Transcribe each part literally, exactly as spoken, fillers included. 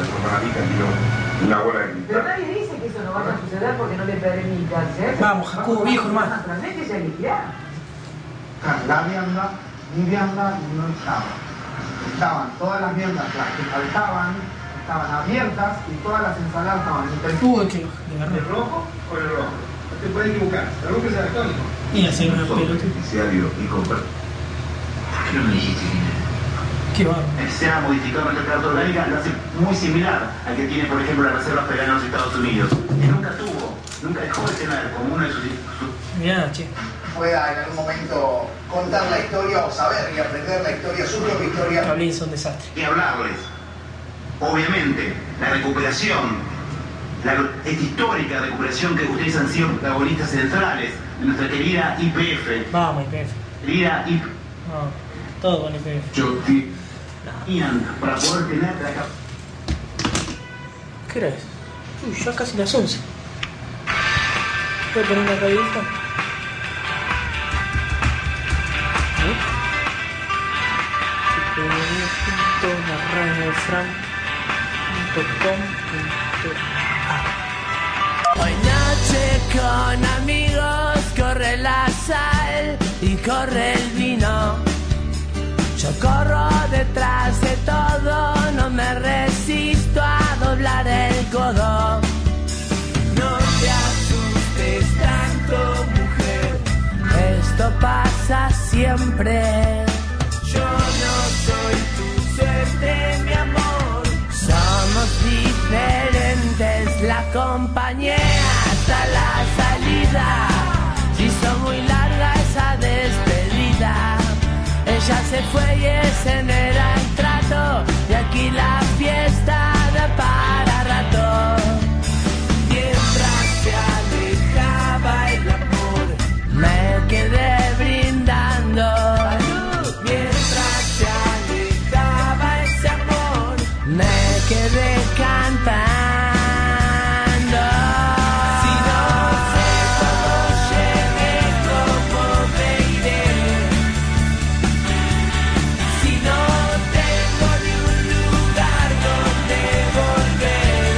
eso para mí cambió una bola de cristal. Pero nadie dice que eso no vaya a suceder porque no le permitan, ¿eh? Vamos, Jacobo, viejo hermano. Naturalmente se elegirá. La vianda, mi vianda no estaba. Estaban todas las viandas, las que faltaban, estaban abiertas y todas las ensaladas estaban entre Tuvo que ¿El rojo o el rojo? No te puedes equivocar. El rojo es electrónico. y hacer una Nosotros, pelota. beneficiario y comprar. ¿Por qué no me dijiste quién era? Qué bárbaro. Se ha modificado nuestra carta orgánica, lo hace muy similar al que tiene, por ejemplo, la Reserva Federal de los Estados Unidos, que nunca tuvo, nunca dejó de tener como uno de sus... sus... Mirá, che. pueda en algún momento contar la historia o saber y aprender la historia, su propia historia. Los Blitz son un desastre. Y hablarles. Obviamente, la recuperación, la, esta histórica recuperación que ustedes han sido protagonistas centrales de nuestra querida I P F. Vamos, I P F. Querida I P F. No, todo con I P F. Yo sí. Para poder tener acá. ¿Qué hora es? Uy, ya casi las once. ¿Puedo poner una radioista? ¿Eh? la radio de fran punto com punto a Hoy noche con amigos corre la sal y corre el vino. Yo corro detrás de todo, no me resisto a doblar el codo. No te asustes tanto, mujer, esto pasa siempre. Yo no soy tu suerte, mi amor. Somos diferentes, la acompañé hasta la salida. Se hizo muy larga esa despedida. Ella se fue y ese no era el trato. Y aquí la fiesta da para rato. Mientras se alejaba el amor, me quedé brindando. Mientras se alejaba ese amor, me quedé cantando. Si no sé cómo llegué, cómo me iré. Si no tengo ni un lugar donde volver.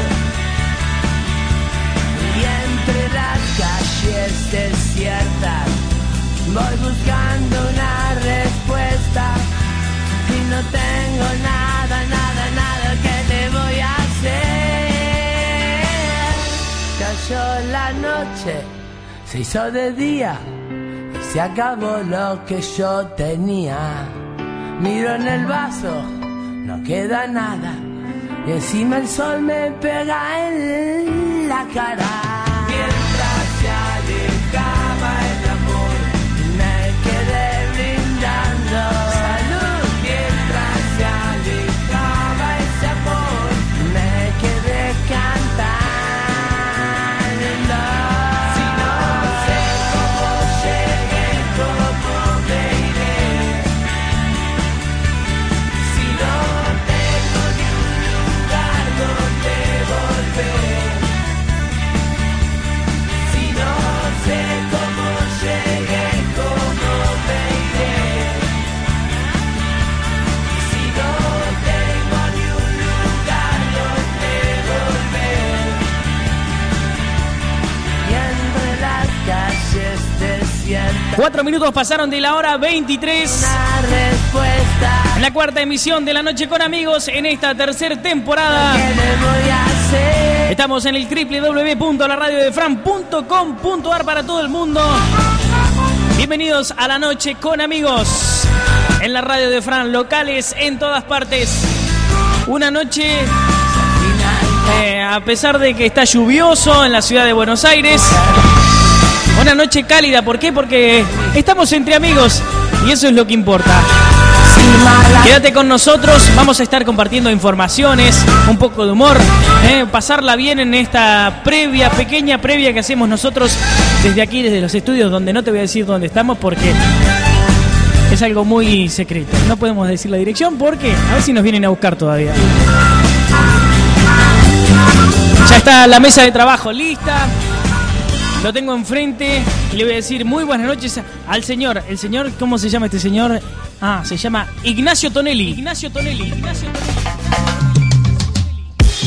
Y entre las calles desiertas voy buscando una respuesta. Y no tengo nada, nada, nada que te voy a hacer. Cayó la noche, se hizo de día y se acabó lo que yo tenía. Miro en el vaso, no queda nada y encima el sol me pega en la cara. Mientras se alejaba el amor, me quedé brindando salud. Mientras se alejaba ese amor, me quedé cantando. Si no sé cómo llegué, cómo me iré. Si no tengo ni un lugar donde volver. Si no sé cómo llegué, cómo me iré. Si no tengo ni un lugar donde volver. Y entre las calles desiertas, Cuatro minutos pasaron de la hora veintitrés. una respuesta. En la cuarta emisión de La Noche con Amigos en esta tercera temporada. ¿Qué le voy a hacer? Estamos en el doble u doble u doble u punto la radio de fran punto com punto a r para todo el mundo. Bienvenidos a La Noche con Amigos en la radio de Fran, locales en todas partes. Una noche, eh, a pesar de que está lluvioso en la ciudad de Buenos Aires, una noche cálida. ¿Por qué? Porque estamos entre amigos y eso es lo que importa. Quédate con nosotros, vamos a estar compartiendo informaciones, un poco de humor, eh, pasarla bien en esta previa, pequeña previa que hacemos nosotros desde aquí, desde los estudios, donde no te voy a decir dónde estamos porque es algo muy secreto. No podemos decir la dirección porque a ver si nos vienen a buscar todavía. Ya está la mesa de trabajo lista. Lo tengo enfrente y le voy a decir muy buenas noches al señor. El señor, ¿cómo se llama este señor? Ah, se llama Ignacio Tonelli. Ignacio Tonelli. Ignacio Tonelli.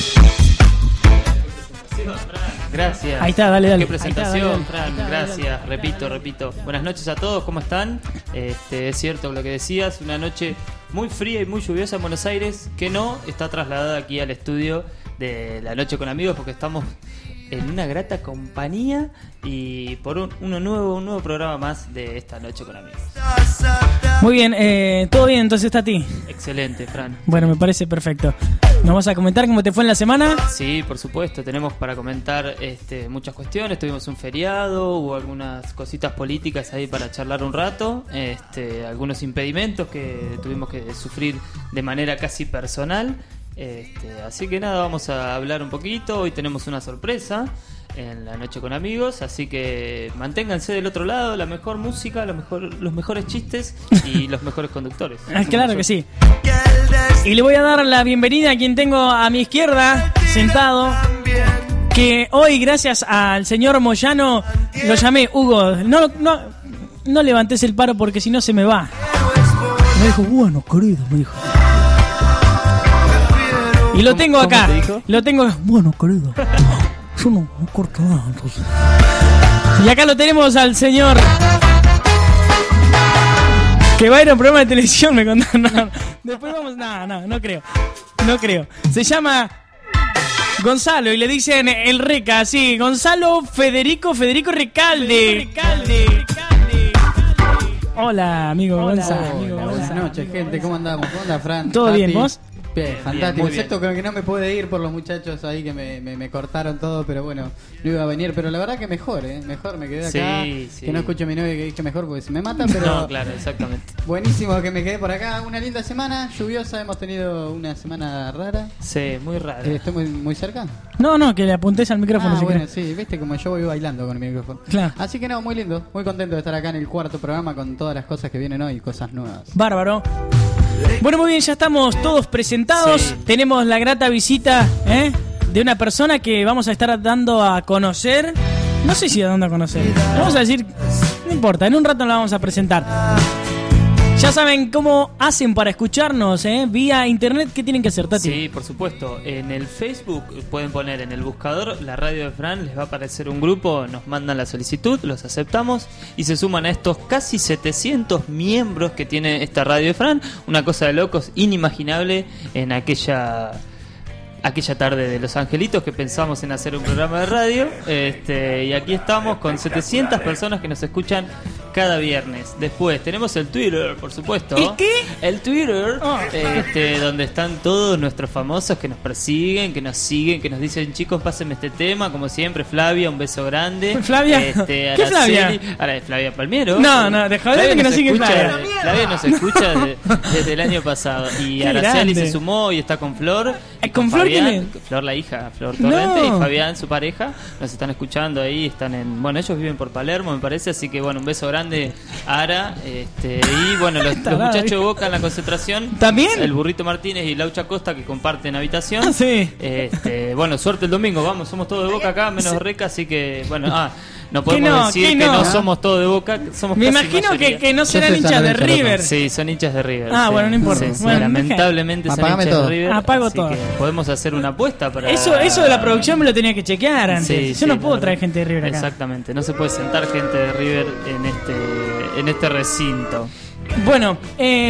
Gracias. Ahí está, dale, dale. Qué presentación, Ahí está, dale, Fran. dale. Ahí está, Gracias. dale, dale. Repito, repito. Buenas noches a todos. ¿Cómo están? Este, es cierto lo que decías. Una noche muy fría y muy lluviosa en Buenos Aires, que no está trasladada aquí al estudio de La Noche con Amigos, porque estamos en una grata compañía y por un, uno nuevo, un nuevo programa más de esta Noche con Amigos. Muy bien, eh, todo bien, entonces está a ti. Excelente, Fran. Bueno, me parece perfecto. ¿Nos vas a comentar cómo te fue en la semana? Sí, por supuesto, tenemos para comentar este, muchas cuestiones. Tuvimos un feriado, hubo algunas cositas políticas ahí para charlar un rato, este, algunos impedimentos que tuvimos que sufrir de manera casi personal. Este, así que nada, vamos a hablar un poquito. Hoy tenemos una sorpresa en La Noche con Amigos, así que manténganse del otro lado. La mejor música, lo mejor, los mejores chistes y los mejores conductores. Ah, claro que sí. Y le voy a dar la bienvenida a quien tengo a mi izquierda, sentado, que hoy, gracias al señor Moyano, lo llamé Hugo. No, no, no levantes el paro porque si no se me va. Me dijo, bueno, querido, me dijo. Y lo tengo ¿Cómo acá. te dijo? Lo tengo acá. Bueno, querido. Yo no, no corto nada, entonces. Y acá lo tenemos al señor que va a ir a un programa de televisión, me contaron. No, después vamos. No, no, no creo. No creo. Se llama Gonzalo y le dicen el Reca, sí. Gonzalo Federico, Federico Recalde. Recalde. Hola, amigo Gonzalo. Hola, buenas noches, gente. ¿Cómo andamos? ¿Cómo anda, Fran? ¿Todo Tati? bien, vos? Bien, Bien, fantástico. muy bien. Excepto que no me pude ir por los muchachos ahí que me, me, me cortaron todo, pero bueno, no iba a venir. Pero la verdad que mejor, ¿eh? Mejor me quedé acá. Sí, sí. Que no escucho a mi novia que dice mejor porque se me mata, pero No, claro, exactamente. buenísimo que me quedé por acá. Una linda semana, lluviosa. Hemos tenido una semana rara. Sí, muy raro. Eh, ¿Estoy muy, muy cerca? No, no, que le apuntes al micrófono. Ah, si bueno, querés. sí, viste como yo voy bailando con el micrófono. Claro. Así que no, muy lindo, muy contento de estar acá en el cuarto programa con todas las cosas que vienen hoy, cosas nuevas. Bárbaro. Bueno, muy bien, ya estamos todos presentados. Sí. Tenemos la grata visita ¿eh? de una persona que vamos a estar dando a conocer. No sé si dando a conocer. Vamos a decir, no importa, en un rato la vamos a presentar. Ya saben cómo hacen para escucharnos, ¿eh? Vía internet. ¿Qué tienen que hacer, Tati? Sí, por supuesto. En el Facebook pueden poner en el buscador La Radio de Fran, les va a aparecer un grupo, nos mandan la solicitud, los aceptamos y se suman a estos casi setecientos miembros que tiene esta Radio de Fran. Una cosa de locos, inimaginable en aquella aquella tarde de Los Angelitos que pensamos en hacer un programa de radio. Este, y aquí estamos con setecientas personas que nos escuchan cada viernes. Después tenemos el Twitter, por supuesto. ¿El qué? El Twitter, Oh. este, donde están todos nuestros famosos que nos persiguen, que nos siguen, que nos dicen, chicos, pásenme este tema, como siempre. Flavia, un beso grande. ¿Flavia? Este, ¿Qué Araceli, Flavia? Ahora, Flavia Palmiero. No, no, dejá de que nos sigue escucha, Flavia. Flavia nos escucha desde, desde el año pasado. Y Qué Araceli grande. se sumó y está con Flor. Eh, ¿con Flor Fabián, quién Flor la hija, Flor Torrente, No. y Fabián, su pareja, nos están escuchando ahí, están en, bueno, ellos viven por Palermo, me parece, así que bueno, un beso grande a Ara, este, y bueno, los, los Tarada, muchachos de ¿viste? Boca en la concentración, ¿También? el Burrito Martínez y Laucha Costa que comparten habitación. Ah, sí. Este, bueno, suerte el domingo, vamos, somos todos de Boca acá, menos Reca, así que bueno, ah, no podemos no? decir ¿Qué que no? no somos todos de Boca, somos Me casi imagino que, mayoría. que no Yo serán soy hinchas San de Lorenzo, loco. River. Sí, son hinchas de River. Ah, sí. bueno, no importa. Sí, sí, Bueno, lamentablemente son Apagame hinchas todo. de River. Apago así todo. que podemos hacer una apuesta para. Eso, eso de la producción me lo tenía que chequear antes. Sí, Yo sí, no la puedo verdad. traer gente de River acá. Exactamente, no se puede sentar gente de River en este en este recinto. Bueno,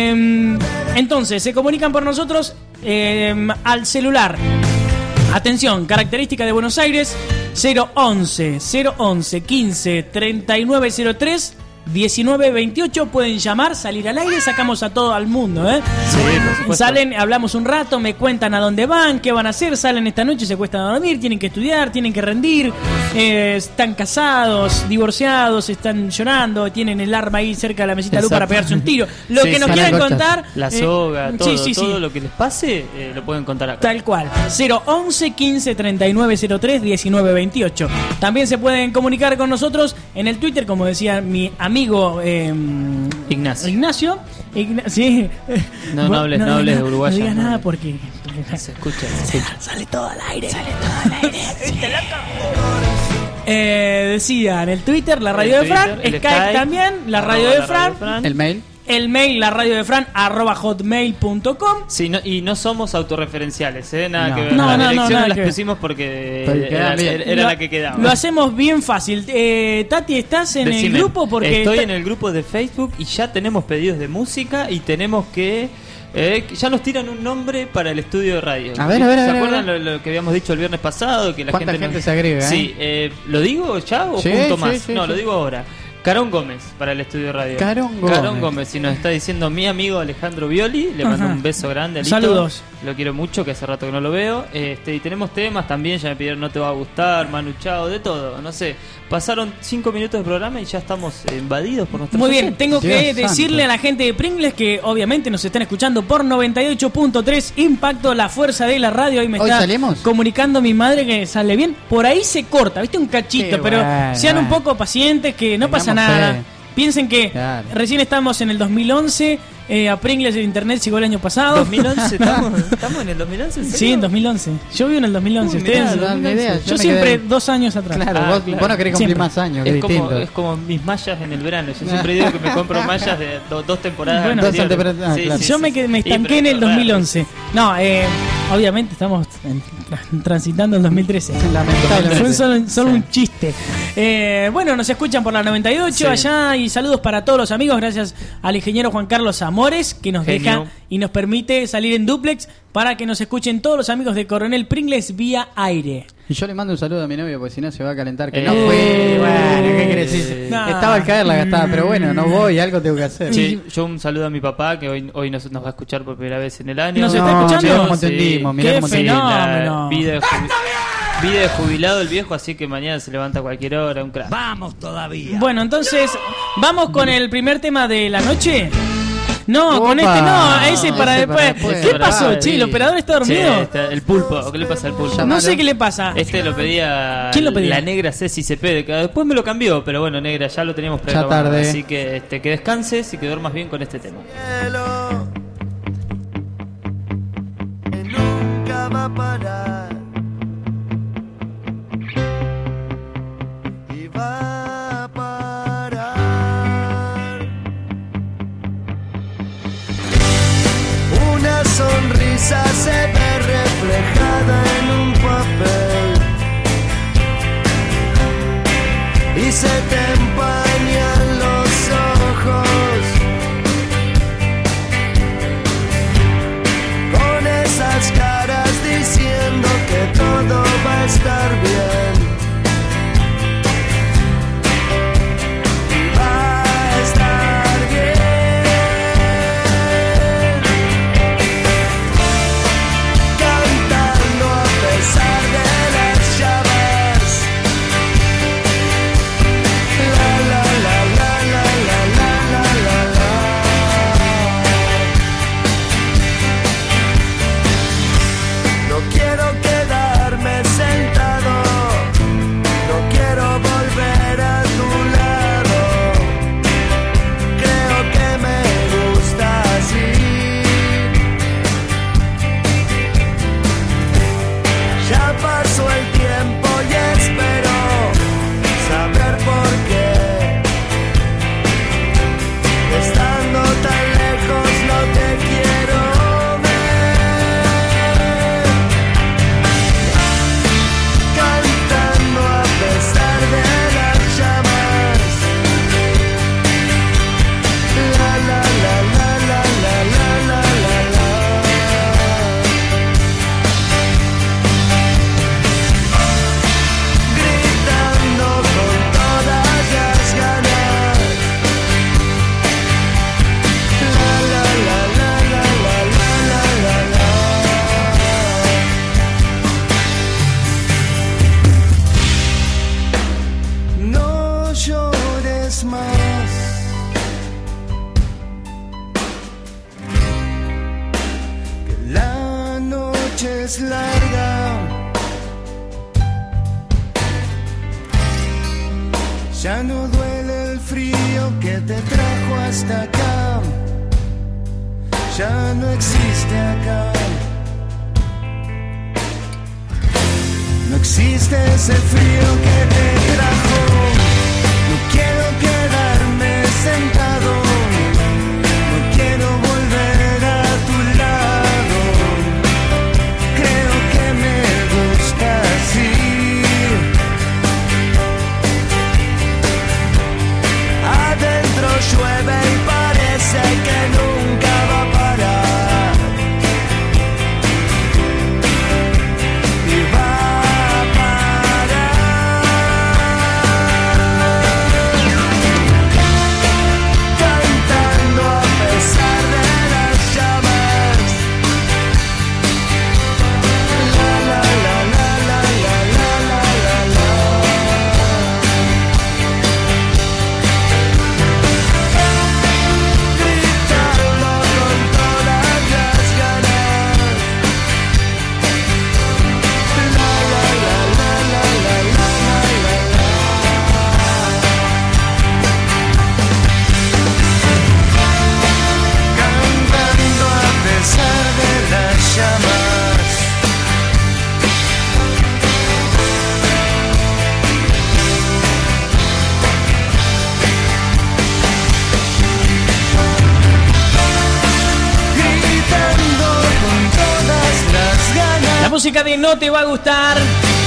eh, entonces se comunican por nosotros eh, al celular. Atención, característica de Buenos Aires: cero once, cero once, quince, treinta y nueve cero tres, diecinueve veintiocho. Pueden llamar, salir al aire, sacamos a todo al mundo, ¿eh? Sí, por supuesto. Salen, hablamos un rato, me cuentan a dónde van, qué van a hacer, salen esta noche, se cuestan a dormir, tienen que estudiar, tienen que rendir, eh, están casados, divorciados, están llorando, tienen el arma ahí cerca de la mesita de luz Exacto. para pegarse un tiro. Lo Sí, que nos sí. quieran Cochas. contar, La eh, soga, todo, sí, sí, sí. todo lo que les pase eh, lo pueden contar acá. Tal cual, cero once, quince, treinta y nueve cero tres, diecinueve veintiocho. También se pueden comunicar con nosotros en el Twitter, como decía mi amigo eh, Ignacio. Ignacio. Igna- sí. No, no hables- no hables de uruguayo, No digas no nada hables. porque Se escucha, se escucha. sale todo al aire. Sale todo al aire. ¿Viste, loco? Eh, decía en el Twitter, la radio El de Fran, Twitter, el Skype, Skype, también, la arroba radio de la Fran. radio de Fran. El mail. el mail, la radio de Fran, arroba hotmail punto com. Sí, no, y no somos autorreferenciales, ¿eh? Nada No. que ver. No, las no, no, direcciones nada las que ver. pusimos porque Porque era, quedan bien. era- era Lo- la que quedaba. Lo hacemos bien fácil. Eh, Tati, ¿estás en Decime, el grupo? Porque estoy ta- en el grupo de Facebook y ya tenemos pedidos de música y tenemos que... eh, que ya nos tiran un nombre para el estudio de radio. A ver, a ver, a ¿Se ver, acuerdan a ver. Lo, lo que habíamos dicho el viernes pasado? Que la ¿Cuánta gente, gente nos- se agrega, eh? Sí, eh, ¿lo digo ya o Sí, junto sí, más? sí, no, sí. lo digo ahora. Carón Gómez para el estudio de radio. Carón Carón Gómez. Gómez, si nos está diciendo mi amigo Alejandro Violi, le mando Ajá. un beso grande. Alito. Saludos. Lo quiero mucho, que hace rato que no lo veo. Este, y tenemos temas también, ya me pidieron No Te Va a Gustar, Manu Chao, de todo, no sé. Pasaron cinco minutos de programa y ya estamos invadidos por nuestros Muy bien, oyentes. tengo que Dios decirle santo. a la gente de Pringles que obviamente nos están escuchando por noventa y ocho punto tres Impacto, la fuerza de la radio. Ahí me ¿Hoy está salimos? comunicando mi madre que sale bien. Por ahí se corta, ¿viste? Un cachito, Qué pero bueno, sean un bueno. poco pacientes que no Tengamos pasa nada. fe. Piensen que Claro. recién estamos en el dos mil once, eh, a Pringles el internet llegó el año pasado. dos mil once, ¿estamos, ¿estamos en el dos mil once? ¿en serio? Sí, en dos mil once. Yo vivo en el dos mil once. Uy, Ustedes, mirá, no, ni idea, yo yo me siempre quedé- dos años atrás. Claro, Ah, vos, claro. vos no querés cumplir Siempre. más años, que Es es como, distinto. es como mis mallas en el verano. Yo siempre digo que me compro mallas de do- dos temporadas. Bueno, Dos anteriores. temporadas, ah, claro. Yo me, quedé- me Sí, estanqué pero en el es dos raro. mil once. No, eh, obviamente estamos en- tra- transitando el dos mil trece. Lamentablemente. Fue solo, solo un chiste. Eh, bueno, nos escuchan por la noventa y ocho Sí. allá y saludos para todos los amigos. Gracias al ingeniero Juan Carlos Amores que nos Genio. deja y nos permite salir en duplex para que nos escuchen todos los amigos de Coronel Pringles vía aire. Y yo le mando un saludo a mi novio porque si no se va a calentar. Que Eh, no fue. Bueno, ¿qué querés eh, decir? nah. Estaba al caer la gastada, pero bueno, no voy, algo tengo que hacer. Sí, yo un saludo a mi papá que hoy, hoy nos, nos va a escuchar por primera vez en el año. ¿Nos está No, escuchando? mirá cómo Sí. entendimos, mirá Qué cómo Sí, entendimos. fenómeno. la vida de, jubi- vida de jubilado el viejo, así que mañana se levanta a cualquier hora, un crack. Bueno, entonces, ¿vamos con el primer tema de la noche? No, con Opa. este no, ese para Ese para después. después. ¿Qué Ese para pasó, después, che? ¿El sí. operador está dormido? Sí, está- el pulpo, ¿qué le pasa al pulpo? Llamalo. No sé qué le pasa. Este lo pedía, ¿Quién lo pedía? la negra Ceci Cepeda. Después me lo cambió, pero bueno, negra, ya lo teníamos programado. tarde. Así que este, que descanses y que duermas bien con este tema. cielo que nunca va a parar y va a parar. Una sonrisa se ve reflejada en un papel y se te empañan los ojos con esas caras diciendo que todo va a estar bien. Y va a estar bien. Cantando a pesar de las llaves. La la la la la la la la la la. No quiero quedarme sentado, no quiero volver a tu lado. Creo que me gusta así. Ya pasó el tiempo y espero saber por qué. Estando tan lejos no te quiero ver. Cantando a pesar de las llamas. La la la la la la la la la la. Gritando con todas las ganas. La la la la la la la la la la. No llores más. Que la noche es larga. Ya no duele el frío que te trajo hasta acá. Ya no existe acá. No existe ese frío que te trajo. No quiero quedarme sentado música de No Te Va a Gustar.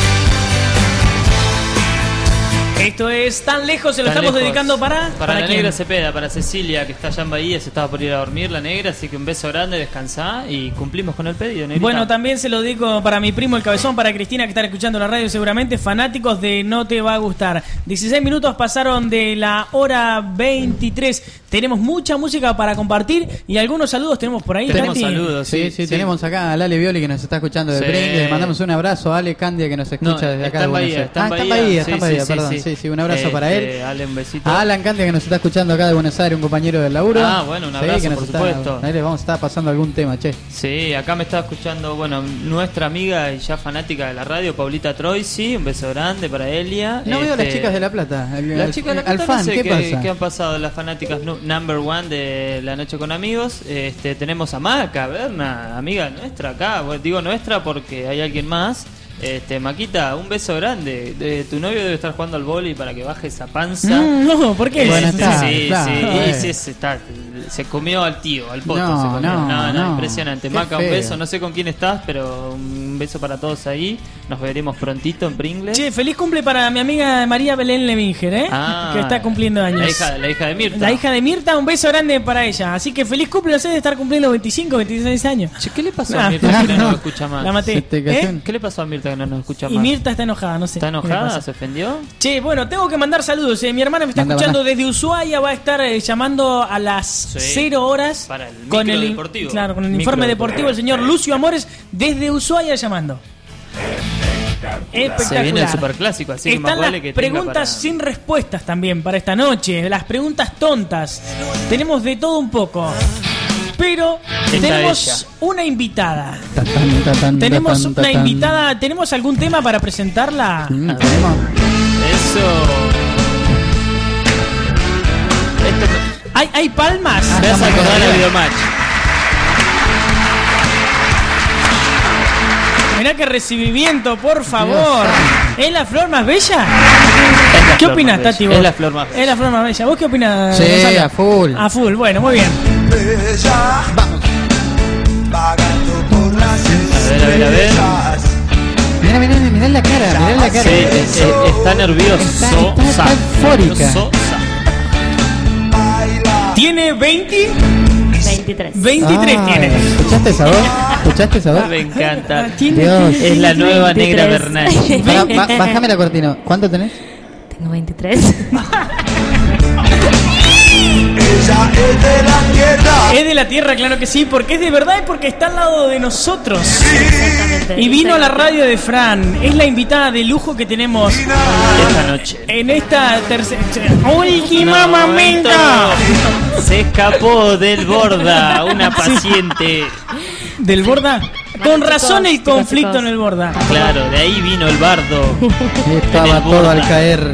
Esto es Tan Lejos, se lo Tan estamos lejos. dedicando para... Para, ¿Para la quién? negra Cepeda, para Cecilia, que está allá en Bahía, se estaba por ir a dormir la negra, así que un beso grande, descansá y cumplimos con el pedido, negrita. Bueno, también se lo digo para mi primo el Cabezón, para Cristina que está escuchando la radio seguramente, fanáticos de No Te Va a Gustar. dieciséis minutos pasaron de la hora veintitrés. Tenemos mucha música para compartir y algunos saludos tenemos por ahí. Tenemos Katy. saludos, Sí, sí, sí, sí. tenemos acá a Lale Violi que nos está escuchando de Sí. Pringles. Le mandamos un abrazo a Ale Candia que nos escucha No, desde está acá de en Buenos Bahía, Aires. está en Ah, está en Bahía. Bahía, está en Sí, Bahía, sí, sí, perdón. sí. Sí, sí, un abrazo Eh, para él. eh, Ale, un besito. A Alan Candia que nos está escuchando acá de Buenos Aires, un compañero del laburo. Ah, bueno, un abrazo, que nos por está- supuesto. Ahí le vamos a estar pasando algún tema, che. Sí, acá me está escuchando, bueno, nuestra amiga y ya fanática de la radio, Paulita Troisi, un beso grande para Elia. No veo a las Este, chicas de La Plata. El- Las al- chicas de La al Plata, fan, no sé ¿qué qué, pasa? qué han pasado las fanáticas nu- number one de La Noche con Amigos. Este, tenemos a Maca, Berna, amiga nuestra acá. Bueno, digo nuestra porque hay alguien más. Este, Maquita, un beso grande. De, tu novio debe estar jugando al vóley para que baje esa panza. Mm, no, ¿por qué? Bueno, Este, está, sí, claro, sí, eh. sí, sí, está, se comió al tío, al poto. No, se comió. no, no, no, no. impresionante. Qué Maca, un feo. beso. No sé con quién estás, pero un beso para todos ahí. Nos veremos prontito en Pringles. Che, feliz cumple para mi amiga María Belén Levinger, ¿eh? Ah, que está cumpliendo años. La hija, la hija de Mirta. La hija de Mirta, un beso grande para ella. Así que feliz cumple, no sé, de estar cumpliendo veinticinco, veintiséis años. Che, ¿qué le pasó Ah, a Mirta que no no. nos escucha más? La maté. Se te cayó ¿Eh? un- ¿Qué le pasó a Mirta que no nos escucha Y más? Mirta está enojada, no sé. ¿Está qué le enojada? pasa. ¿Se ofendió? Che, bueno, tengo que mandar saludos. eh. Mi hermana me está Manda, escuchando manda. desde Ushuaia. Va a estar eh, llamando a las Sí. cero horas Para el con micro el in- deportivo. Claro, con el Micro informe deportivo. deportivo el señor Lucio Amores desde Ushuaia llamando. Espectacular. Se viene el superclásico, así que Están más vale las que tenga preguntas para- sin respuestas también para esta noche. Las preguntas tontas. Tenemos de todo un poco. Pero Está tenemos ella. una invitada. Ta, tan, ta, tan, Tenemos ta, tan, ta, una tan. invitada. ¿Tenemos algún tema para presentarla? Mm, tenemos- Eso. Esto ¿Hay, hay palmas? me hace acordar al videomatch. Mirá qué recibimiento, por favor. Dios. ¿Es la flor más bella? Es la ¿Qué flor opinas, más bella. Tati? vos? Es la flor más bella. Es la flor más bella. ¿Vos qué opinas? Sí, Gonzalo? a full. A full, bueno, muy bien. Vamos. A ver, a ver, a ver. Mirá, mirá, mirá la cara, mirá la cara. Sí, eh, eh, está nervioso. Está- está eufórica. ¿Tiene veinte? veintitrés. veintitrés Ay, tiene. ¿Escuchaste esa voz? ¿Escuchaste esa voz? Me encanta. Tiene Dios. Es la nueva negra veintitrés. Bernal. Pará, ba- bájame la cortina. ¿Cuánto tenés? Tengo veintitrés. Es de la tierra, claro que sí, porque es de verdad y porque está al lado de nosotros. Exactamente. Y vino a la radio de Fran. Es la invitada de lujo que tenemos Esta noche. en esta tercera. ¡Última No, momento! esto Se escapó del borda una paciente. ¿Del Borda? Con razón el chicos, conflicto chicos. en el Borda. Claro, de ahí vino el bardo. Estaba En el todo borda. al caer.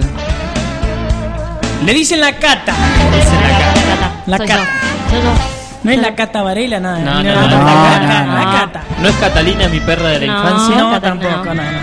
Le dicen la cata. Dicen acá. La Soy cata. yo. Yo, yo. No es la cata Varela, nada. No, no, la, no, la no, cata, no, la no. cata. ¿No es Catalina mi perra de la No. infancia? No, Cata, tampoco, no. no, no.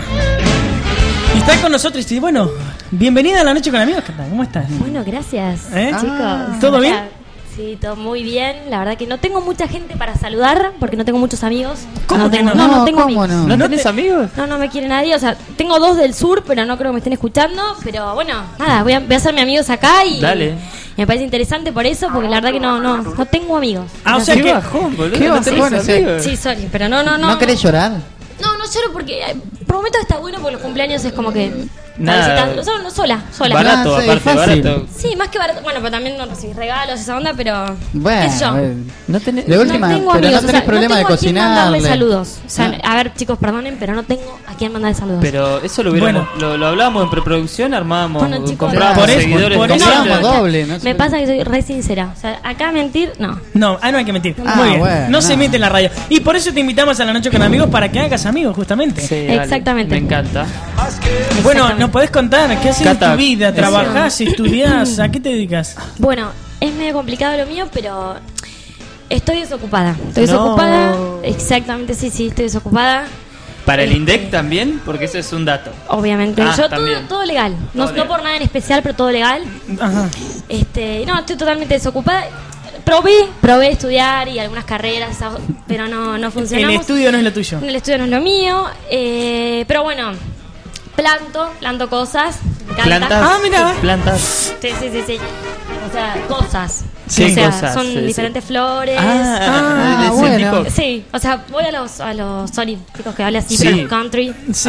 Y está con nosotros y bueno, bienvenida a la noche con amigos, Cata. ¿Cómo estás? Bueno, gracias, ¿Eh? chicos. ¿Todo bien? Hola. Sí, todo muy bien. La verdad que no tengo mucha gente para saludar porque no tengo muchos amigos. ¿Cómo no que tengo, no? no, no tengo ¿cómo amigos. no? ¿No, ¿No tenés te- amigos? No, no me quiere nadie. O sea, tengo dos del sur, pero no creo que me estén escuchando. Pero bueno, nada, voy a, voy a hacerme amigos acá y Dale. me parece interesante por eso, porque la verdad que no, no, no tengo amigos. Ah, o sea ¿Qué que. bajón, boludo? ¿Qué ¿No bajón tenés ese? amigos? Sí, sorry, pero no, no, no. ¿No querés llorar? No, no lloro porque eh, por momentos está bueno porque los cumpleaños es como que. Nada. visitando- solo- sola, sola. Barato, Ah, sí, aparte, fácil. barato. Sí, más que barato. Bueno, pero también no recibís regalos, esa onda, pero. Bueno, qué sé yo. a ver. No tenés. De última, no tengo pero amigos, no tenés o sea, problema no de tengo a quién mandarle cocinarle. saludos. O sea, Ah. a ver, chicos, perdonen, pero no tengo a quién mandarle saludos. Pero eso lo hubiéramos, lo, lo hablábamos en preproducción, armábamos, Bueno, chicos, comprábamos por eso- seguidores. por con eso- Twitter. Compramos doble, ¿no? Me pasa que soy re sincera. O sea, acá mentir, no. No, ah, no hay que mentir. Ah, Muy bien. bueno, no se no. mete en la radio. Y por eso te invitamos a la noche con amigos para que hagas amigos, justamente. Sí, dale. Exactamente. Me encanta. Bueno, Exactamente. ¿nos podés contar qué haces en Cata, tu vida? eso. ¿Trabajás? ¿Estudiás? ¿A qué te dedicas? Bueno, es medio complicado lo mío, pero estoy desocupada. Estoy No. desocupada. Exactamente, sí, sí, estoy desocupada. ¿Para el Este- INDEC también? Porque ese es un dato. Obviamente. Ah, Yo todo, también. todo legal. No, Todo no legal. por nada en especial, pero todo legal. Ajá. Este, no, estoy totalmente desocupada. probé, probé estudiar y algunas carreras, pero no, no funcionamos. El estudio no es lo tuyo. El estudio no es lo mío, eh, pero bueno, planto, planto cosas. Me encanta. Plantas. Ah, mira. Plantas. Sí, sí, sí, sí. O sea, cosas. Sí, o sea, cosas, son sí, sí. diferentes flores. Ah, Ah, ese bueno. tipo- Sí, o sea, voy a los, a los, sorry, chicos, que hablan así, Sí. pero los country. Sí.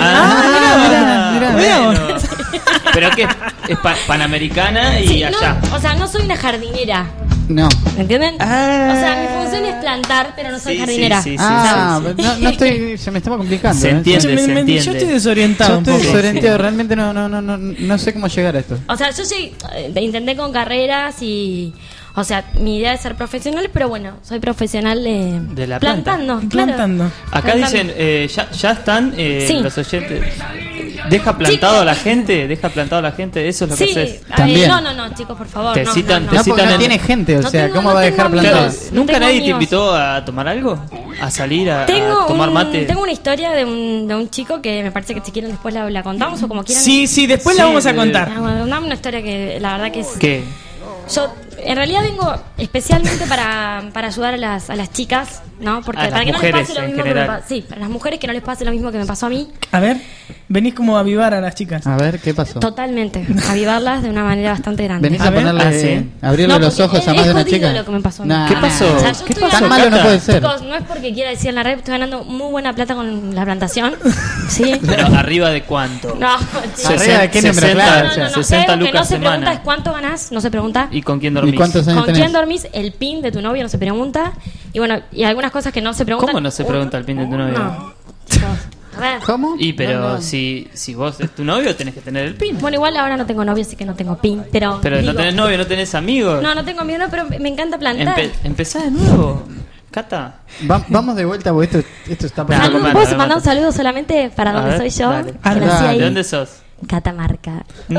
Ah, mirá, mirá. bueno. Pero que es pa- panamericana y Sí, allá. no, o sea, no soy una jardinera, No. ¿me entienden? Ah. O sea, mi función es plantar, pero no soy Sí, jardinera. sí, sí, Ah, sí, sí. No, no estoy, se me estaba complicando. Se ¿eh? entiende. Yo, me- se me- entiende. yo estoy desorientado Yo un estoy poco. desorientado, sí. realmente no, no, no, no, no sé cómo llegar a esto. O sea, yo sí eh, intenté con carreras y... O sea, mi idea es ser profesional, pero bueno, soy profesional eh, De la planta. plantando. Claro. Plantando. Acá Plantando. dicen, eh, ya, ya están eh, Sí. los oyentes. Deja plantado Chicos. a la gente, deja plantado a la gente, eso es lo que Sí, haces. a ver, También. no, no, no, chicos, por favor. Te no, citan- no, te no. No, porque citan no en- tiene gente, o No sea, tengo- ¿cómo no va a tengo dejar amigos. plantado? No ¿Nunca tengo nadie te amigos. invitó a tomar algo? ¿A salir a, a Tengo, tomar un- mate? tengo una historia de un, de un chico que me parece que si quieren después la, la contamos o como quieran. Sí, sí, después la Sí, vamos a de- contar. Ah, bueno, Una, una historia que la verdad que es... ¿Qué? Yo en realidad vengo especialmente para, para ayudar a las, a las chicas, ¿no? Porque A las para que no les mujeres pase lo en mismo que me general. pa- Sí, para las mujeres que no les pase lo mismo que me pasó a mí. A ver, venís como a avivar a las chicas. A ver, ¿qué pasó? Totalmente. Avivarlas de una manera bastante grande. ¿Venís A a, ver. ponerle, Ah, ¿sí? abrirle No, los porque ojos es- a más es de una jodido chica? lo que me pasó a mí. Nah. ¿Qué pasó? O sea, yo ¿Qué estoy pasó, Tan malo no Cata? puede ser. Chicos, no es porque quiera decir en la red, estoy ganando muy buena plata con la plantación. ¿Sí? Pero arriba de cuánto? No, chicos. Arriba de qué número, sesenta, claro, No, no, no, no. sesenta Algo que lucas no se pregunta semana. es cuánto ganás, no se pregunta. ¿Y con quién ¿Y dormís? cuántos años ¿Con tenés? quién dormís? El pin de tu novio no se pregunta. Y bueno, y algunas cosas que no se preguntan. ¿Cómo no se pregunta el pin de tu novio? No. Chicos, a ver. ¿Cómo? Y pero No, no. si si vos es tu novio tenés que tener el pin. Bueno, igual ahora no tengo novio, así que no tengo pin. Pero, Pero digo- no tenés novio, no tenés amigos. No, no tengo amigo, no, pero me encanta plantar. Empe- empezá de nuevo, Cata. Va- vamos de vuelta porque esto, esto está Nah, pasando. Saludos, manda, ¿puedo manda. mandar un saludo solamente para A donde ver, soy yo? dale. Que Ah, nací dale. ahí. ¿De dónde sos? Catamarca. No.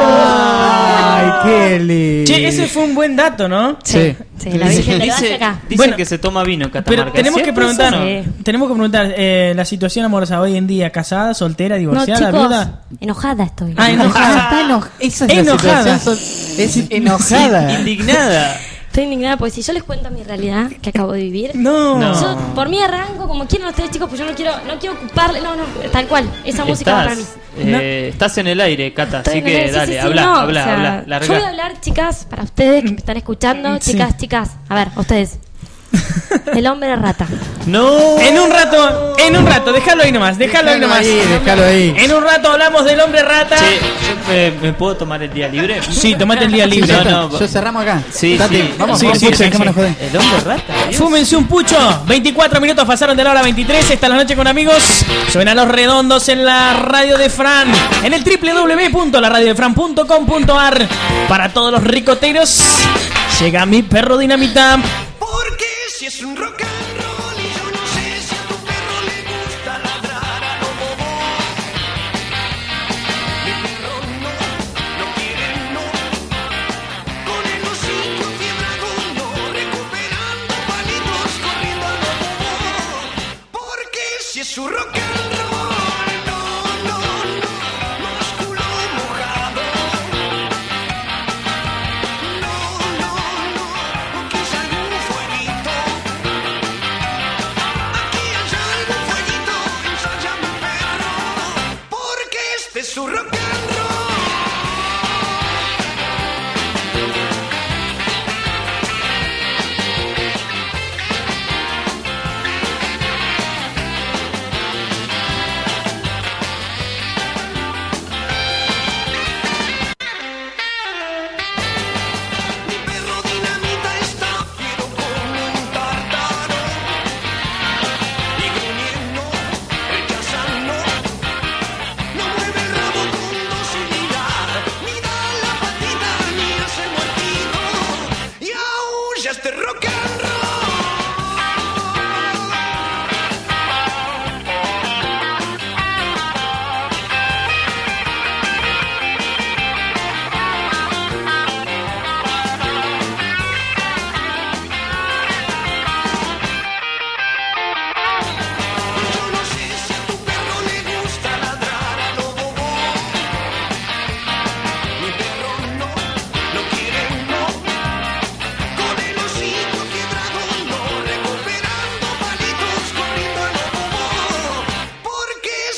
Ay, qué lindo. Che, ese fue un buen dato, ¿no? Sí. Sí, la Virgen de la Dice, acá. dice Bueno, que se toma vino en Catamarca. Pero tenemos que ¿Es cierto preguntar, eso o no? Sí. tenemos que preguntar eh, la situación amorosa hoy en día, casada, soltera, No, divorciada, chicos, viuda. enojada estoy. Ah, enojada. Está eno- Esa es Enojada. la situación. son- Es enojada. Indignada. Estoy indignada porque si yo les cuento mi realidad que acabo de vivir. No. No. Yo por mí arranco como quieran ustedes, chicos, pues yo no quiero no quiero ocuparle, no, no, tal cual. Esa música va para mí. Estás, eh, estás en el aire, Cata, Estoy así en el que aire, sí, dale, sí, sí, habla, no, habla, o sea, habla, larga. Yo voy a hablar, chicas, para ustedes que me están escuchando, Sí. chicas, chicas. A ver, ustedes. El hombre rata. No. En un rato, en un rato, déjalo ahí nomás, déjalo ahí Déjalo nomás. ahí, déjalo ahí. En un rato hablamos del hombre rata. Che, yo, eh, ¿me puedo tomar el día libre? Sí, tomate el día Sí, libre. ya No, está. no, Yo cerramos acá. Sí, Tati, sí. Vamos, Sí, vamos, sí, pucha, sí, dejémonos sí. joder. El hombre rata. Dios. Fúmense un pucho. veinticuatro minutos pasaron de la hora veintitrés. Esta es la noche con amigos. Suena Los Redondos en la radio de Fran. En el doble u doble u doble u punto la radio de fran punto com punto a r. Para todos los ricoteros. Llega mi perro dinamita. Porque si es un rock and roll y yo no sé si a tu perro le gusta ladrar a lo bobo. Mi perro no, no quiere no. Con el hocico fiebrado no, recuperando palitos corriendo a lo bobo. Porque si es un rock and roll, no, no, no, músculo mojado. No, no, no, aquí hay algún fueguito. Aquí hay algún fueguito, ensaya mi perro. Porque este es su rock and roll. Mi perro dinamita está fiero como un tártaro y gruñendo, rechazando, no mueve el rabo con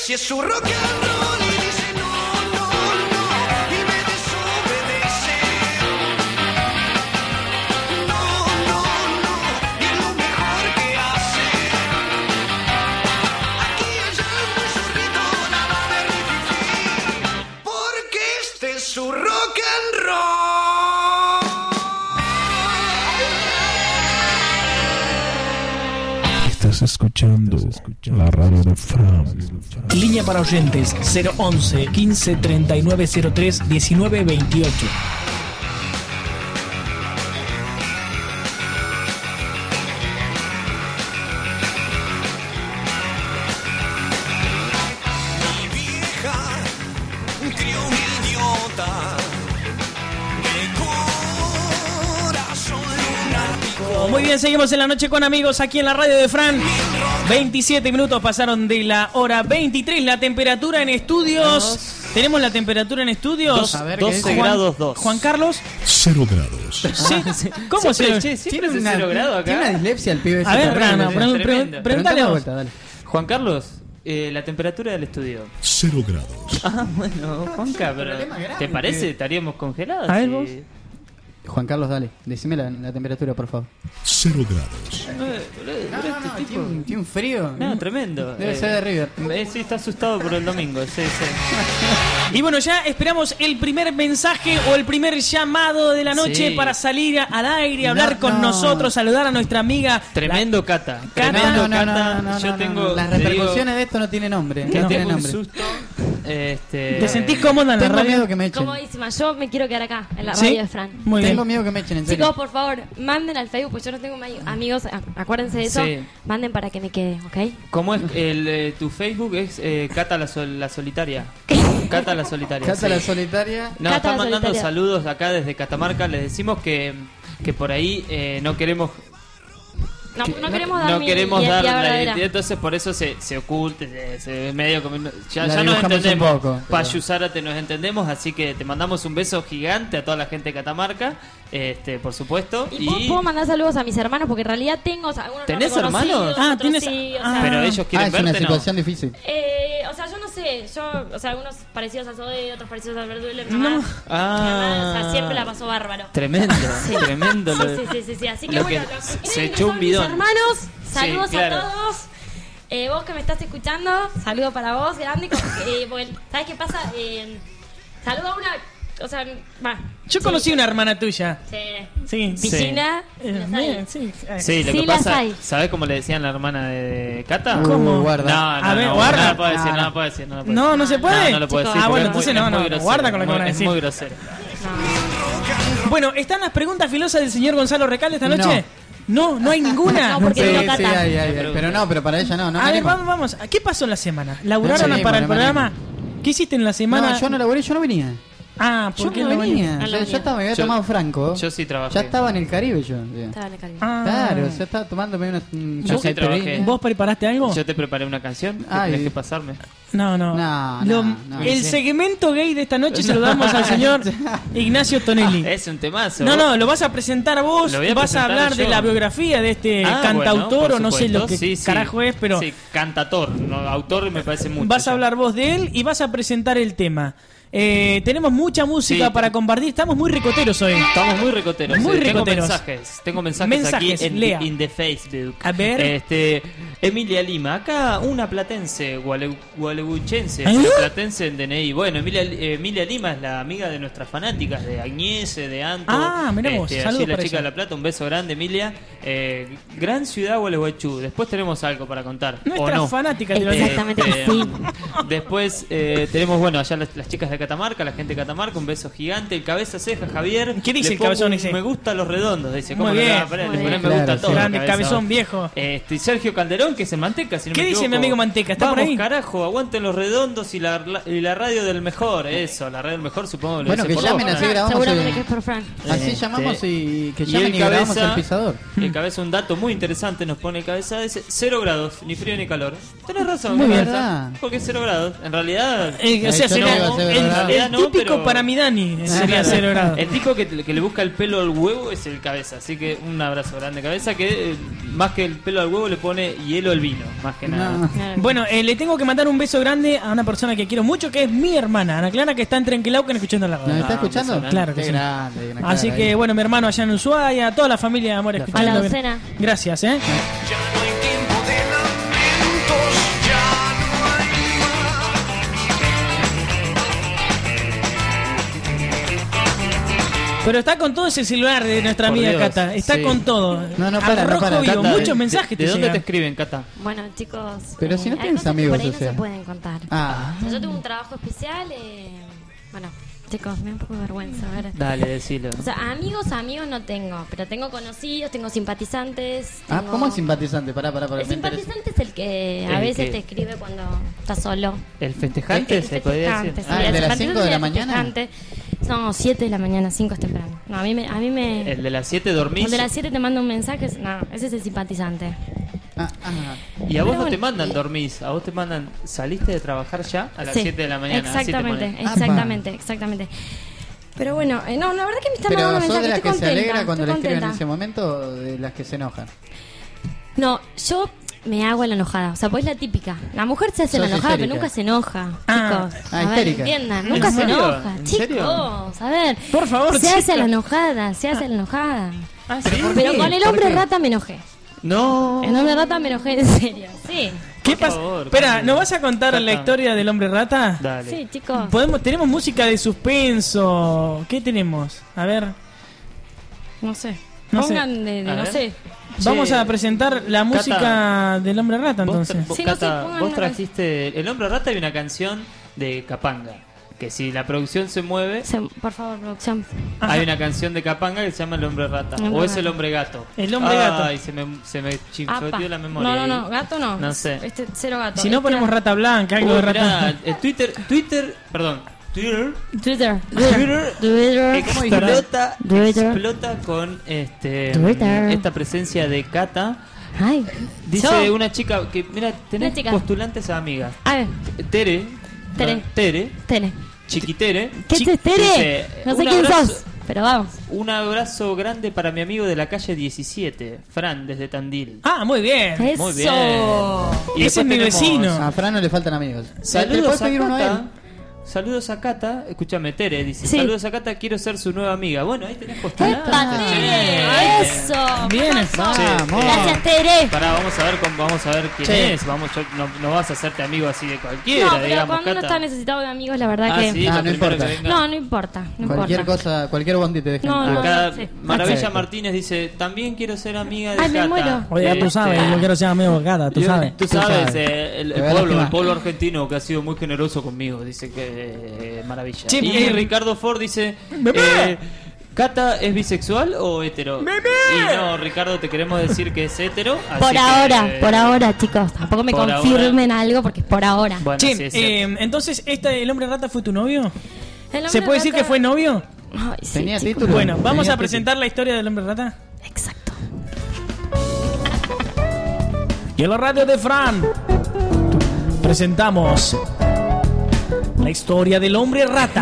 si es su rock and roll y dice no, no, no, y me desobedece. No, no, no, y es lo mejor que hace. Aquí allá es muy zorrito, nada de rififí, porque este es su rock and roll. Estás escuchando la radio de Fran. Línea para oyentes cero once quince treinta y nueve cero tres diecinueve veintiocho. Mi vieja crió un idiota de corazón lunático. Muy bien, seguimos en la noche con amigos aquí en la radio de Fran. veintisiete minutos pasaron de la hora veintitrés. La temperatura en estudios. Tenemos la temperatura en estudios. Dos- A ver, ¿qué doce dice? grados dos. Juan Carlos. Cero grados. Sí. ¿Cómo Siempre, se che, siempre hace cero grados acá. Tiene una dislexia el pibe. ese A ver, terrible, Rana, sí. pre- pre- Tremendo. pregúntale a de vos. vuelta, dale. Juan Carlos, eh, la temperatura del estudio. Cero grados. Ah, bueno, Juanca, pero ¿te parece? ¿Estaríamos congelados? A ver, Sí. vos. Juan Carlos, dale. Decime la, la temperatura, por favor. Cero grados. Eh, boludo, No, pero no, este no, tipo- tiene un, tiene un frío. No, tremendo. Debe Eh, ser de River. eh, sí, está asustado por el domingo. Sí, sí. Y bueno, ya esperamos el primer mensaje o el primer llamado de la noche Sí. para salir a- al aire, hablar No, con no. nosotros, saludar a nuestra amiga. Tremendo Cata. Cata. Tremendo No, no, no, Cata. no, no, Yo no, tengo. no. Las te digo, repercusiones de esto no tienen nombre. que No tengo tienen un nombre. susto. Este, ¿Te sentís cómoda en la Tengo radio? miedo que me echen. Comodísima, yo me quiero quedar acá, en la ¿Sí? radio de Fran. Muy Tengo bien. miedo que me echen, en serio. Chicos, por favor, manden al Facebook, pues yo no tengo ma- amigos, a- acuérdense de eso. Sí. Manden para que me quede, ¿ok? ¿Cómo es el, eh, tu Facebook? Es eh, Cata la, sol- la solitaria. Cata la solitaria. Cata sí. la solitaria. No, Cata están la mandando solitaria. saludos acá desde Catamarca. Les decimos que, que por ahí eh, no queremos No, no queremos dar no mi queremos identidad dar la verdadera. identidad, entonces por eso se, se oculta, se, se medio como no- ya, La ya nos dibujamos un entendemos. poco, pero- Payu Zárate nos entendemos, así que te mandamos un beso gigante a toda la gente de Catamarca, este, por supuesto. Y puedo, puedo mandar saludos a mis hermanos porque en realidad tengo, o sea, algunos ¿Tenés no reconocidos, hermanos? Ah, otros tienes- sí, o ah. sea, Pero ellos Ah, quieren es una verte, ¿no? situación difícil. eh, o sea, yo no sé, yo, o sea, algunos parecidos a Zoe, otros parecidos a Alberto mi No. mamá, Ah. mi mamá, o sea, siempre la pasó bárbaro. Tremendo, Sí. tremendo. Sí, lo de- sí, sí, sí, sí. Así que lo bueno, que los se que creen que echó un son mis bidón. hermanos, saludos Sí, claro. a todos. Eh, vos que me estás escuchando, saludo para vos, grande. como que, eh, bueno, ¿sabes qué pasa? Eh, saludo a una, o sea, va. Yo sí, conocí una hermana tuya. Sí. Sí. Piscina. Eh, las hay. bien, sí. eh. Sí, lo Sí, que las pasa, hay. ¿sabés cómo le decían a la hermana de Cata? ¿Cómo? Uh, guarda. No, no, A ver, no, guarda. no lo puedo decir, Ah, no no. lo puedo decir. No, lo puedo No, decir. no se puede. No, no lo puedo Chicos, decir. ah, porque bueno, es muy- entonces es no, muy no, grosero, guarda con lo que muy- van a Es decir. muy grosero. Bueno, ¿están las preguntas filosas del señor Gonzalo Recalde esta noche? No, no hay ninguna. No, porque Sí, vino sí, Cata. hay, hay, hay. Pero no, pero para ella no. no A ver, venimos. vamos, vamos. ¿Qué pasó en la semana? ¿Laburaron No venimos, para el no programa? ¿Qué hiciste en la semana? No, yo no laburé, yo no venía. Ah, Yo ¿por qué no no venía. No Yo, venía. yo estaba, me había Yo- tomado Franco. Yo sí trabajé. Ya estaba en el Caribe yo. sí. Estaba en el Caribe. Ah. Claro, yo estaba tomándome una un Yo sí caipirinha. trabajé. ¿Vos preparaste algo? Yo te preparé una canción que Ay. tenés que pasarme. No, no. No, Lo- no, no. el Sí. segmento gay de esta noche se lo damos al señor Ignacio Tonelli. Es un temazo. No, no, lo vas a presentar vos, Lo voy a vas a presentar hablar yo. de la biografía de este Ah, cantautor bueno, o no por sé lo supuesto. que Sí, sí. carajo es, pero Sí, cantator, no, autor me parece mucho. vas a ya. hablar vos de él y vas a presentar el tema. Eh, tenemos mucha música Sí. para compartir, estamos muy ricoteros hoy. Estamos muy ricoteros. Muy eh. ricoteros. Tengo mensajes, tengo mensajes, Mensajes, aquí en, lea. in the Facebook. A ver. Este, Emilia Lima, acá una platense, guale- gualeguchense, ¿Eh? pero platense en D N I. Bueno, Emilia, eh, Emilia Lima es la amiga de nuestras fanáticas, de Agnese, de Anto. Ah, mirá vos, Este, saludos allí la para chica ella. de La Plata, un beso grande, Emilia. Eh, gran ciudad, Gualeguaychú. Después tenemos algo para contar. ¿O Nuestras no? fanáticas te lo Exactamente, Este, sí. Después eh, tenemos, bueno, allá las, las chicas de Catamarca, la gente de Catamarca, un beso gigante. El cabeza ceja, Javier. ¿Qué dice Le el cabezón pongo un ese? Me gusta los redondos, dice. Muy ¿Cómo le bien. va a poner? Muy Le bien. pone me gusta Claro, todo. sí. Grande cabezón viejo. Este, y Sergio Calderón, que es el Manteca, si no ¿Qué me dice equivoco. mi amigo Manteca? ¿Está Vamos, por ahí? carajo, aguanten los redondos y la, la- y la radio del mejor. Eso, la radio del mejor, supongo que lo Bueno, dice que por llamen vos, así ¿no? grabamos Seguramente el- que es por Fran. Así Este, llamamos y que y llamen el y, grabamos cabeza- el pisador. El cabeza, un dato muy interesante, nos pone el cabeza, dice cero grados, ni frío ni calor. Tenés razón, Muy bien. cabeza, porque es cero grados. En realidad, Eh, o Eh, sea, yo se no la- iba a ser el verdad. grados. realidad El no, típico pero- para mi Dani sería cero grados. El tipo que, que le busca el pelo al huevo es el Cabeza. Así que un abrazo grande, Cabeza. Que eh, más que el pelo al huevo le pone hielo al vino. Más que nada. Bueno, eh, le tengo que mandar un beso grande a una persona que quiero mucho, que es mi hermana, Ana Clara, que está en Trenquelauquen escuchando la radio. ¿Nos está Ah, escuchando? impresionante. Claro que Qué sí. grande, Ana Así Clara, que ahí. bueno, mi hermano allá en Ushuaia, toda la familia de amor A escuchando. la docena. Gracias, eh. Ya no hay tiempo de lamentos, ya no hay Pero está con todo ese celular de nuestra Por amiga Dios, Cata. Está sí. con todo. No, no A para, no rojo para, vivo, Cata, muchos ¿De- mensajes ¿De, te de dónde te llegan. escriben, Cata? Bueno, chicos. Pero si no hay tienes cosas que amigos, por ahí o no sea. se pueden contar. Ah. O sea, yo tengo un trabajo especial. Eh, bueno, chicos, me da un poco de vergüenza. A ver. Dale, decilo. O sea, amigos, amigos no tengo, pero tengo conocidos, tengo simpatizantes. Ah, tengo- ¿cómo es simpatizante? Pará, pará, pará. El me interesa. simpatizante es el que a El veces que- te escribe cuando estás solo. ¿El festejante El se podría festejante, decir? sí, Ah, ¿el de las simpatizante cinco de y la el mañana? festejante. No, siete de la mañana, cinco es temprano. No, a mí me... A mí me ¿El de las siete dormís? el de las siete te manda un mensaje, no, ese es el simpatizante. Ah, ah. Y a vos Pero no te bueno, mandan y- dormís, a vos te mandan, saliste de trabajar ya a las Sí, siete de la mañana. así te Exactamente, ponen. exactamente, exactamente. Pero bueno, eh, no, la verdad que me están Pero mandando sos mensajes, de las estoy que se contenta, alegra cuando le estoy escriben en contenta. ese momento o de las que se enojan. No, yo me hago la enojada. O sea, pues la típica. La mujer se hace Sos la enojada, histérica. pero nunca se enoja. Ah. Chicos, Ah, a ver, histérica. entiendan. ¿En Nunca se serio? enoja. ¿En Chicos, serio? a ver. Por favor, Se hace chicos. la enojada, se hace la enojada. Ah, ¿sí? Pero qué? con el ¿Por hombre qué? rata me enojé. No. El hombre rata me enojé en serio. Sí. ¿Qué Por pasa? favor, Espera, Cata. ¿nos vas a contar Cata. la historia del hombre rata? Dale. Sí, chicos. Podemos, tenemos música de suspenso. ¿Qué tenemos? A ver, No sé. No sé. Pongan de, de A no ver. sé. vamos Che, a presentar la música del hombre rata Vos, entonces. vos, Sí, no sé, Cata, pongan vos una trajiste. El hombre rata y una canción de Capanga. Que si la producción se mueve, Se- por favor, producción. Ajá. hay una canción de Capanga que se llama El hombre rata. El hombre o es rata. el hombre gato. El hombre gato. Ay, se me, se me Apa. chinchoteó la memoria. No, no, ahí. no. Gato no. No sé. Este, cero gato. Si no Este ponemos era- rata blanca, algo Uy, de rata. mirá, el Twitter, Twitter, perdón, Twitter Twitter. Twitter Twitter. explota, Twitter. explota con este Twitter. esta presencia de Cata. Ay. Dice Yo- una chica que, mira, tenés Una chica. postulantes a amigas. A ver, Tere, Tere. no, Tere, Tere. Chiquitere. ¿Qué Chi- es Tere? dice, No sé un quién abrazo- sos, pero vamos. Un abrazo grande para mi amigo de la calle diecisiete, Fran, desde Tandil. Ah, muy bien. Eso. Muy bien. Y Ese es después mi tenemos vecino. A Fran no le faltan amigos. ¿Le Saludos puedes a pedir uno a él? Cata. Saludos a Cata. Escúchame, Tere dice: Sí. saludos a Cata, quiero ser su nueva amiga. Bueno, ahí tenés postulado. ¡Epa, Tere! ¡Eso! Bien. Vamos. Vamos. Gracias, Tere. Pará, vamos a ver cómo, vamos a ver quién Che. es. Vamos, yo- no, no vas a hacerte amigo así de cualquiera, No, pero digamos, cuando uno Cata. está necesitado de amigos, la verdad Ah, que... sí, Ah, lo no primero importa. que venga. No, no importa, no Cualquier importa. cosa, cualquier bondi te deja No, en no, paz. Acá sí. Maravilla Perfecto. Martínez dice: también quiero ser amiga de Ay, me Cata. muero. Oye, ya tú Este, sabes, yo quiero ser amigo de Cata, tú yo- sabes. Tú Tú sabes, sabes. eh, el, Te el voy a pueblo, el lastimar. pueblo argentino que ha sido muy generoso conmigo, dice que eh, maravilla. Sí, y eh, Ricardo Ford dice: ¡Bebé! eh, ¿Cata es bisexual o hetero? Y no, Ricardo, te queremos decir que es hetero. así Por que, ahora, eh, por ahora, chicos. Tampoco me por confirmen algo porque es por ahora. Bueno, Che, sí, es eh, cierto. entonces, ¿este, ¿el hombre rata fue tu novio? El hombre ¿Se puede decir rata- que fue novio? Ay, sí, Tenía chicos. título. Bueno, vamos Tenía a presentar la historia del hombre rata. Exacto. Y en la radio de Fran presentamos la historia del hombre rata.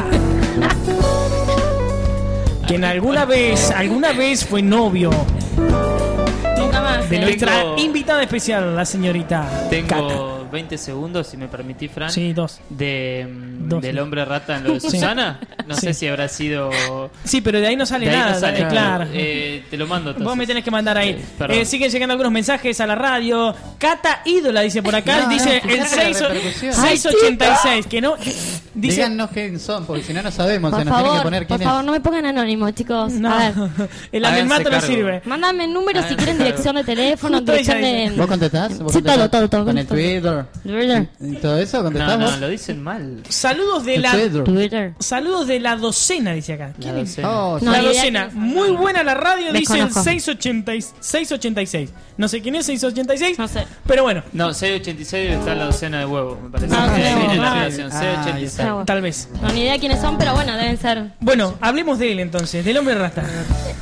Quien alguna vez, alguna vez fue novio Nunca más. de eh. nuestra Tengo- invitada especial, la señorita Cata. Tengo veinte segundos, si me permitís, Fran. Sí, dos. De, mm, Dos. del hombre rata en lo de Sí. Susana. No Sí. sé si habrá sido. Sí, pero de ahí no sale de ahí nada, no sale, eh, claro. Eh, te lo mando. Vos entonces. me tenés que mandar ahí. Eh, perdón. Eh, siguen llegando algunos mensajes a la radio. Cata ídola dice por acá. No, dice no, el fíjate la seis o- repercusión. seis ochenta y seis. Que no. Dice. Díganos quién son, porque si no, no sabemos. Por se nos tienen que favor, poner por quién favor, es. no me pongan anónimo, chicos. No, A ver. el Háganse anonimato no cargo. sirve. Mándame números si Háganse quieren, cargo. dirección de teléfono, Justo dirección ella dice. de... ¿Vos contestás? ¿Vos Sí, contestás? todo, todo, todo, Con el todo. Twitter. Twitter. ¿Y todo eso? No, ¿Contestás no, vos? lo dicen mal. Saludos de El la. Twitter. Twitter. Saludos de la docena, dice acá. La ¿Quién es? docena. Oh, No, la ni idea docena. quién es. Muy buena la radio, dice el Desconozco. seis ochenta y- seis ochenta y seis. No sé quién es seis ochenta y seis. No sé. Pero bueno, No, seis ochenta y seis está la docena de huevos, me parece. Ah, Ahí sí, viene la ah, relación, ah, seis ochenta y seis. Ah, tal vez. No, ni idea quiénes son, pero bueno, deben ser... Bueno, hablemos de él entonces, del hombre rata.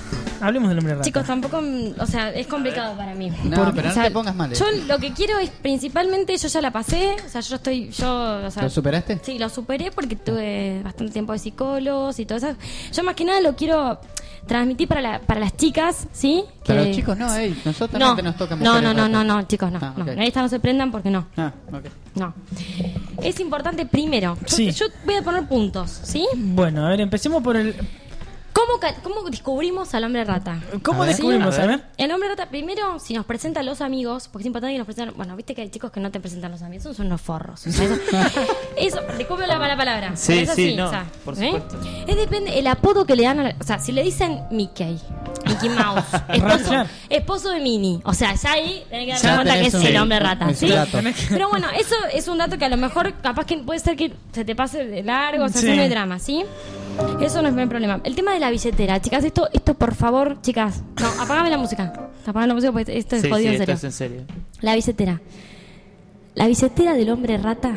Hablemos del hombre rata. Chicos, tampoco, mm, o sea, es complicado para mí. No, Porque, pero no o sea, te pongas mal, eh. Yo lo que quiero es, principalmente, yo ya la pasé, o sea, yo estoy, yo, o sea, ¿Lo superaste? Sí, lo superé porque tuve bastante tiempo de psicólogos y todo eso. Yo más que nada lo quiero transmitir para, la, para las chicas, ¿sí? Para Que- los chicos no, ey, nosotros no, nos toca no, mujeres no, no, ratas. no, no, chicos, no, Ah, no. ok. Ahí está, no se prendan porque no. Ah, ok. No. Es importante primero. Yo, Sí. yo voy a poner puntos, ¿sí? Bueno, a ver, empecemos por el... ¿Cómo, ca- cómo descubrimos al hombre rata? ¿Cómo A ver. descubrimos? A ver. El hombre rata, primero, si nos presenta a los amigos, porque es importante que nos presenten. Bueno, viste que hay chicos que no te presentan los amigos, esos son unos forros. O sea, eso, eso, disculpe la mala palabra. Sí, pero es sí, así, no, o sea, por ¿eh? supuesto. Es depende, el apodo que le dan a la- o sea, si le dicen Mickey, Mickey Mouse, esposo, Claro. esposo de Minnie, o sea, ya ahí tenés que Ya dar cuenta que tenés es un- el hombre rata, un ¿sí? dato. Pero bueno, eso es un dato que a lo mejor, capaz que puede ser que se te pase de largo, o sea, Sí. eso no hay drama, ¿sí? Eso no es un problema. El tema de la billetera, chicas, esto, esto por favor, chicas. No, apagame la música. Apagame la música porque esto es Sí, jodido sí, en esto serio. es en serio. La billetera. La billetera del hombre rata.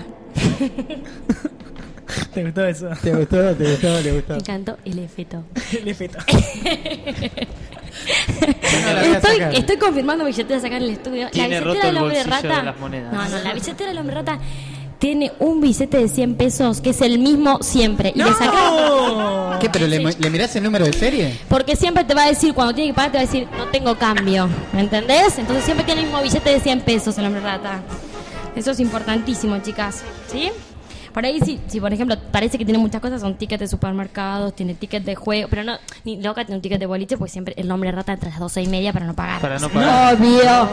¿Te gustó eso? ¿Te gustó? ¿Te gustó? ¿Te gustó? Me encantó el efecto. El efecto. no la voy a Estoy, sacar. estoy confirmando billeteras acá en el estudio. La Tiene billetera roto del el hombre bolsillo rata. de las monedas. No, no, la billetera del hombre rata tiene un billete de cien pesos que es el mismo siempre. Y le sacaron. ¿Qué? ¿Pero le, le mirás el número de serie? Porque siempre te va a decir, cuando tiene que pagar, te va a decir, no tengo cambio. ¿Me entendés? Entonces siempre tiene el mismo billete de cien pesos el hombre rata. Eso es importantísimo, chicas. ¿Sí? Por ahí, si, si por ejemplo parece que tiene muchas cosas, son tickets de supermercados, tiene tickets de juego, pero no, ni loca tiene un ticket de boliche, pues siempre el hombre rata entre las doce y media para no pagar. Para no pagar. Obvio.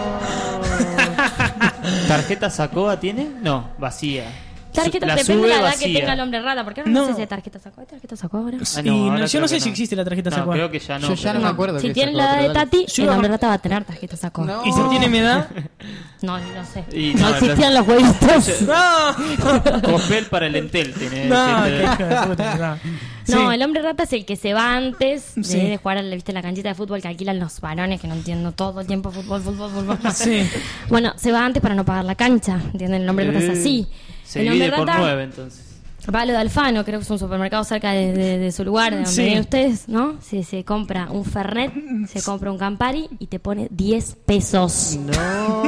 ¿Tarjeta Sacoa tiene? No, vacía. Tarjeta, La depende sube de la edad vacía. que tenga el hombre rata, porque ahora no, No. sé si hay tarjeta sacó. ¿Hay tarjeta sacó ahora? Ah, Y no, ahora yo creo no sé que si existe la tarjeta No, Sacua. creo que ya no. Yo ya pero- no me acuerdo. Si que tiene sacó, la edad de pero dale. Tati, Yo el iba- hombre rata va a tener tarjeta sacó. No. ¿Y si tiene mi edad? No, no sé. Y no, no, existían los jueguitos. ¡No! Cospel para el Entel tiene. No, tiene- qué hijo de puta, no. No, Sí. el hombre rata es el que se va antes de, Sí. de jugar, ¿viste? La canchita de fútbol que alquilan los varones, que no entiendo todo el tiempo fútbol, fútbol, fútbol. Sí. Bueno, se va antes para no pagar la cancha, ¿entienden? El hombre rata es así. Se el hombre divide por rata nueve entonces. va a lo de Alfano, creo que es un supermercado cerca de, de- de su lugar, de donde Sí. viven ustedes, ¿no? Se, se compra un Fernet, se compra un Campari y te pone diez pesos. No.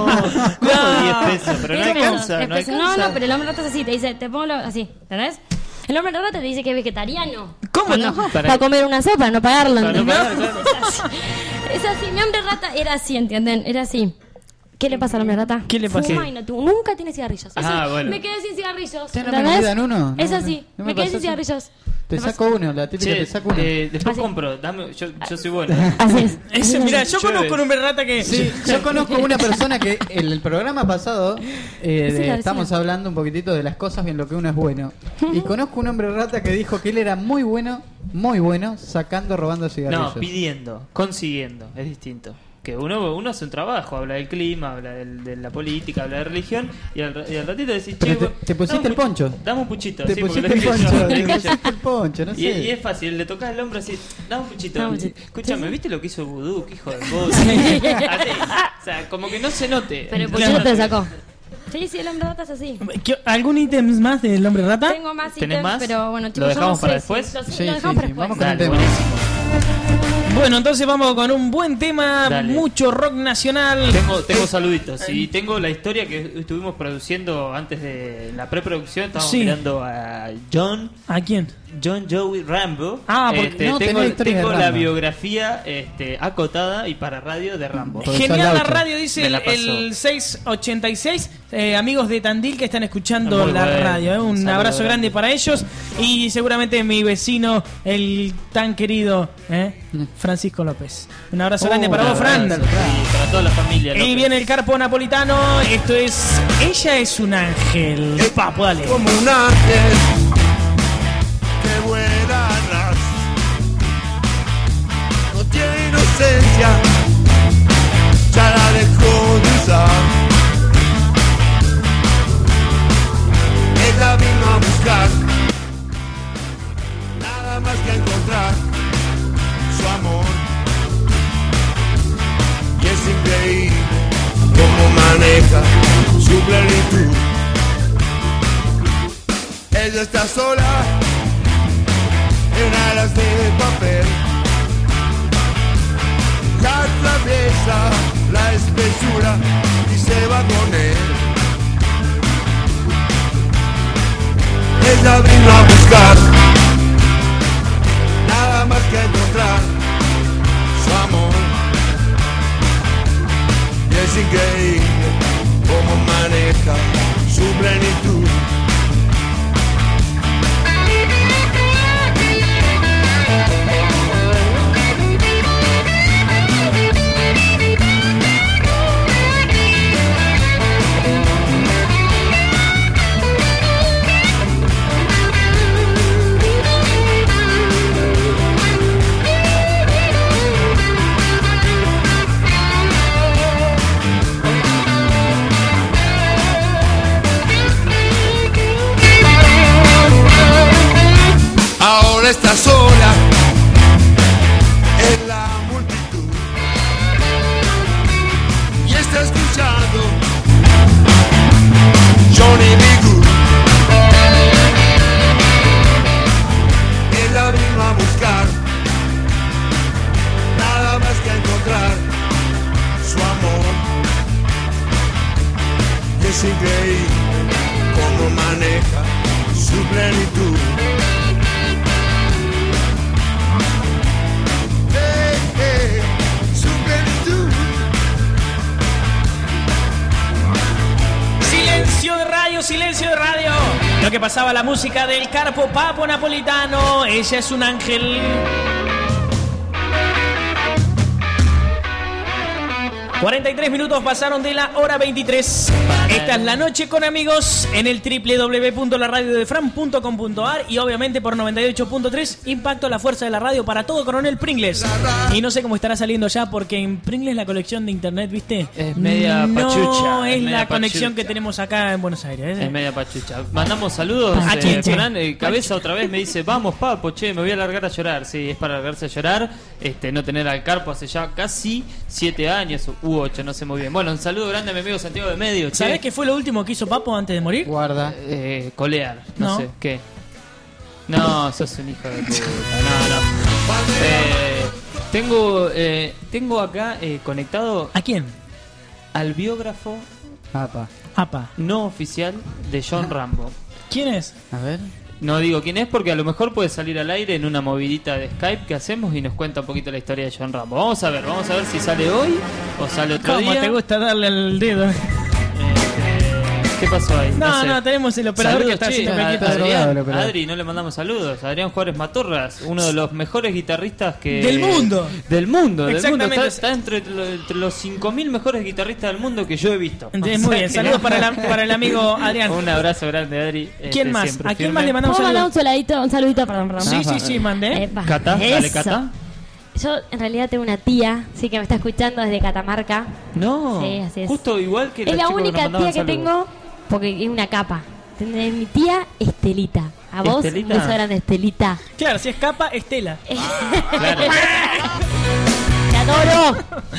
¿Cómo diez pesos? Pero no diez pesos, alcanza, diez no pesos. alcanza. No, no, pero el hombre rata es así, te dice, te pongo lo- así, ¿entendés? El hombre rata te dice que es vegetariano. ¿Cómo no? no? Para, Para- comer una sopa, no pagarlo, Para no ¿entendés? pagar, claro. Es así. Es así, mi hombre rata era así, ¿entienden? Era así. ¿Qué le pasa al hombre rata? ¿Qué le pasa? Fuma y no tu- nunca tiene cigarrillos. Es Ah, así, bueno. me quedé sin cigarrillos. ¿Ya no me ¿entendés? quedan uno? Es No, así, no me, me quedé pasó sin así. cigarrillos. Te Me saco uno, la típica Che, te saco uno. eh, después Así. compro. Dame, yo, yo soy buena. Así es. Ese, mira, yo Llueve. conozco un hombre rata que. Sí, yo conozco una persona que en el programa pasado eh, Decila, de- estamos decila. hablando un poquitito de las cosas en lo que uno es bueno. Y conozco un hombre rata que dijo que él era muy bueno, muy bueno, sacando, robando cigarrillos. No, pidiendo, consiguiendo, es distinto. Que uno, uno hace un trabajo, habla del clima, habla del- de la política, habla de religión, y al, y al ratito decís, Pero che, te- bueno, te pusiste dame un el poncho. puch- Dame un puchito, Te sí, porque pusiste lo el dije poncho, yo, lo te dije yo. pusiste el poncho, no sé. Y, y es fácil, le tocas el hombro así, dame un puchito. Dame un puchito. Escúchame, Sí, sí. ¿viste lo que hizo el vudú? ¿Qué hijo de puta? Así, o sea, como que no se note. Pero el Claro. puchero te sacó. Sí, sí, el hombre rata es así. ¿Qué- ¿Algún ítem más del hombre rata? Tengo más ¿Tenés ítems, más? pero bueno, ¿Lo chicos, yo dejamos no para sé después? si- lo- Sí, lo dejamos sí, para sí, después. vamos con el Dale, tema. buenísimo. Bueno, entonces vamos con un buen tema, Dale. mucho rock nacional. Tengo, tengo saluditos y tengo la historia que estuvimos produciendo antes de la preproducción. Estábamos Sí. mirando a John, ¿A quién? John Joey Rambo. Ah, porque Este, no tengo tenés historia de tengo la Rambo. biografía este, acotada y para radio de Rambo. Porque Genial sos la gaucho. radio, dice Me el, la pasó. el seiscientos ochenta y seis. Eh, amigos de Tandil que están escuchando Muy la bueno. radio. eh. Un Saludo abrazo grande. grande para ellos. Y seguramente mi vecino, el tan querido eh, Francisco López. Un abrazo Oh, grande para un vos, Fran. abrazo. Y para toda la familia. Y López. viene el Carpo Napolitano. Esto es Ella es un ángel. Papo, dale. Como un ángel que vuela atrás. No tiene inocencia, ya la dejó de usar. Ella vino a buscar nada más que encontrar su amor. Y es increíble cómo maneja su plenitud. Ella está sola en alas de papel. ya atraviesa la espesura y se va con él. Ella vino a buscar nada más que encontrar su amor. Y es increíble cómo maneja su plenitud. Ahora está sola en la multitud y está escuchando Johnny B. Good. Ella vino a buscar nada más que a encontrar su amor. Y es increíble cómo maneja su plenitud. Silencio de radio, silencio de radio. Lo que pasaba, la música del Carpo Papo Napolitano. Ella es un ángel. cuarenta y tres minutos pasaron de la hora veintitrés. Esta es La Noche con Amigos en el doble u doble u doble u punto la radio de fran punto com punto a r y obviamente por noventa y ocho punto tres Impacto, la fuerza de la radio para todo Coronel Pringles. Y no sé cómo estará saliendo ya porque en Pringles la conexión de internet, ¿viste? Es media no pachucha. No es, es la media conexión pachucha. que tenemos acá en Buenos Aires. ¿eh? Es media pachucha. Mandamos saludos. ¿A eh, quién, che? Fran, eh, Cabeza otra vez me dice, vamos Papo, che, me voy a largar a llorar. Sí, es para largarse a llorar. Este, no tener al Carpo hace ya casi siete años u ocho, no sé muy bien. Bueno, un saludo grande a mi amigo Santiago de Medio. ¿Sabés che. qué fue lo último que hizo Papo antes de morir? Guarda. Eh, colear, no, No. sé, ¿qué? No, sos un hijo de puta. No, no. Eh, tengo, eh, tengo acá eh, conectado. ¿A quién? Al biógrafo Apa. Apa. no oficial de John Rambo. ¿Quién es? A ver. No digo quién es porque a lo mejor puede salir al aire en una movidita de Skype que hacemos y nos cuenta un poquito la historia de John Rambo. Vamos a ver, vamos a ver si sale hoy o sale otro ¿Cómo día. te gusta darle el dedo? ¿Qué pasó ahí? No, sé. no, tenemos el operador que está che, haciendo a- cualquier Está drogado el Adrián, operador. Adri, no le mandamos saludos. Adrián Juárez Matorras, uno de los mejores guitarristas que... Del mundo. Del mundo, del mundo. Exactamente. Está, está entre, lo- entre los cinco mil mejores guitarristas del mundo que yo he visto. Entonces, O muy sea bien, que- saludos para, la- para el amigo Adrián. Un abrazo grande, Adri. ¿Quién Este, más? siempre ¿A quién firme. más le mandamos ¿Puedo mandar un saludos? saludito, un saludito, perdón, perdón? Sí, sí, sí, mandé. Epa, Cata, dale, eso. Cata. Yo en realidad tengo una tía, sí, que me está escuchando desde Catamarca. No, Sí, así es. justo igual que Es los la chicos que nos única mandaban tía que saludos. tengo, porque es una capa. ¿Entendés? Mi tía Estelita. A vos, Estelita. un beso grande, Estelita. Claro, si es capa, Estela. Claro. ¡Te adoro!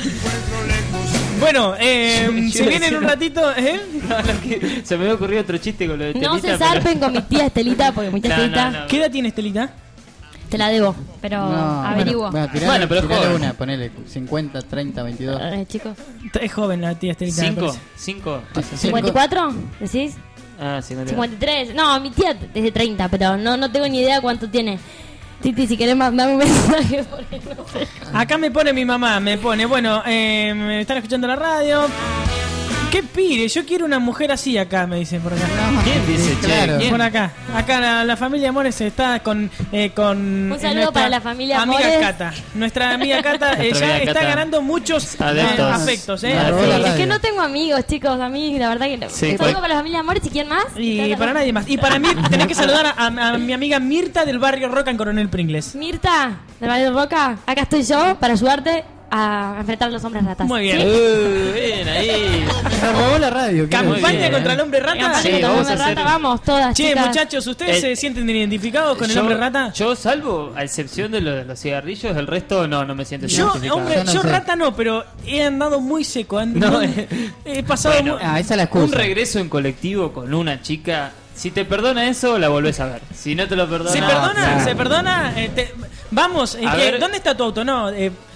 Bueno, eh, Yo se iba a viene en decir- un ratito, ¿eh? No, no, que se me había ocurrido otro chiste con lo de No Telita, se zarpen con mi tía Estelita, porque mi tía No, Estelita no, no. ¿Qué edad tiene Estelita? te la debo, pero No, averiguo. Bueno, bueno, tirale, Bueno, pero es tirale joven. una, ponele cincuenta, treinta, veintidós. Eh, chicos. Es joven la tía Estelita. me ¿Cinco? parece. ¿Cinco? ¿cincuenta y cuatro? ¿Decís? Ah, cincuenta y cuatro. cincuenta y tres. No, mi tía es de treinta, pero no, no tengo ni idea cuánto tiene. Titi, si querés mandame un mensaje, porque no sé. Acá me pone mi mamá, me pone, bueno, eh, me están escuchando la radio. ¿Qué pire? Yo quiero una mujer así acá, me dicen por acá. ¿Quién dice, che? Claro. ¿Quién? Por acá. Acá la, la familia Amores está con... Eh, con Un saludo nuestra para la familia amiga Amores. Cata. Nuestra amiga Cata Nuestra ella amiga está Cata. ganando muchos Adeptos. eh, afectos. ¿eh? Me robó Sí, la es radio. que no tengo amigos, chicos. A mí, la verdad que no. Sí, Un cual- saludo para la familia Amores, ¿y quién más? Y para nadie más. Y para mí tenés que saludar a, a mi amiga Mirta del barrio Roca en Coronel Pringles. Mirta, de Valle Roca, acá estoy yo para ayudarte a enfrentar a los hombres ratas. Muy bien. ¿Sí? Uh, bien, ahí. Me robó la radio. ¿qué Muy Campaña bien. contra el hombre rata. Campaña Sí, contra el vamos a hombre hacer- rata, vamos, todas, Che, chicas. muchachos, ¿ustedes El- se sienten identificados con el Yo- hombre rata? Yo, salvo, a excepción de, lo de los cigarrillos, el resto no, no me siento Yo, identificado. hombre, Yo no yo sé. rata no, pero he andado muy seco. and- No, muy- eh. he pasado Bueno, muy- Ah, esa es la excusa. Un regreso en colectivo con una chica. Si te perdona eso, la volvés a ver. Si no te lo perdona, ¿Se perdona? claro. ¿Se perdona? Eh, te- Vamos, eh, A ¿qué? ver. ¿Dónde está tu auto? No, eh,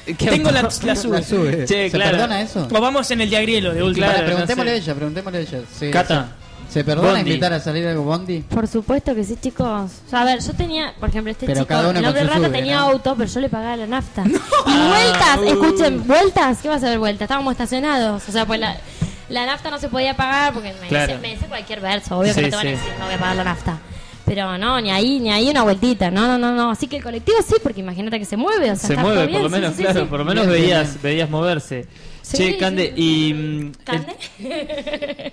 Tengo la, la sube. La sube. Che, ¿Se claro. perdona eso? O vamos en el de Agrielo, de última. Claro, Para, preguntémosle no a sé. ella, preguntémosle a ella. Sí, Cata. ¿Se, ¿Se perdona Bondi. invitar a salir algo Bondi? Por supuesto que sí, chicos. O sea, a ver, yo tenía, por ejemplo, este Pero chico, cada uno el con hombre su rata sube, tenía ¿no? auto, pero yo le pagaba la nafta. Y vueltas, escuchen, vueltas, ¿qué vas a ver vueltas? Estábamos estacionados, o sea, pues la, la nafta no se podía pagar porque me, Claro. dice, me dice cualquier verso, obvio Sí, que no te van a sí. decir, no voy a pagar la nafta. Pero no, ni ahí, ni ahí una vueltita, no, no, no, no. Así que el colectivo sí, porque imagínate que se mueve, o sea, Se está mueve, todo por bien, lo sí, menos, sí, sí, claro, sí. por lo menos Bien, bien, veías, bien. veías moverse. Sí, Che, sí, Cande, sí. y... mm, el- ¿Cande?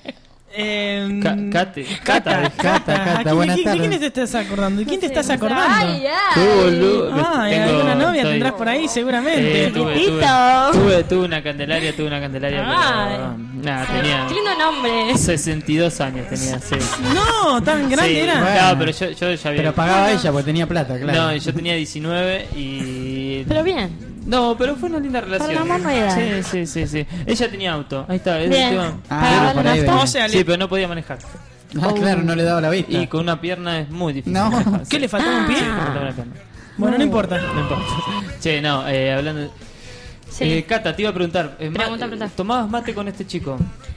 Eh, Ca- Cate, Cata, Cata. Cata, Cata, ¿A quién- buenas ¿De quién tardes. te estás acordando? ¿De quién te No sé, estás no sé. acordando? Ay, ay. Tú, boludo. Ah, Tengo- alguna novia estoy- tendrás por ahí seguramente. Eh, tuve, tuve, Chiquitito. tuve, tuve una candelaria, tuve una candelaria, Ay. pero... Nada, tenía... Qué lindo nombre. sesenta y dos años tenía, sí. No, tan grande Sí, era. Bueno. No, pero yo, yo ya había... Pero pagaba ella porque tenía plata, claro. No, yo tenía diecinueve y... Pero bien. No, pero fue una linda relación. Para la mamá edad. Sí, sí, sí, sí. Ella tenía auto. Ahí está, ese Bien. tema. Ah, ¿Pagaba por la ahí nafta? venía. O sea, Sí, le- pero no podía manejar. Ah, claro, no le daba la vista. Y con una pierna es muy difícil. No. manejar, ¿qué sí. le faltaba un pie? Sí, le faltaba una pierna. Bueno, no importa. No importa. Che, no, eh, hablando... Sí. Eh, Cata, te iba a preguntar. eh, Pregunta, mate- pregunta. ¿Tomabas mate con este chico?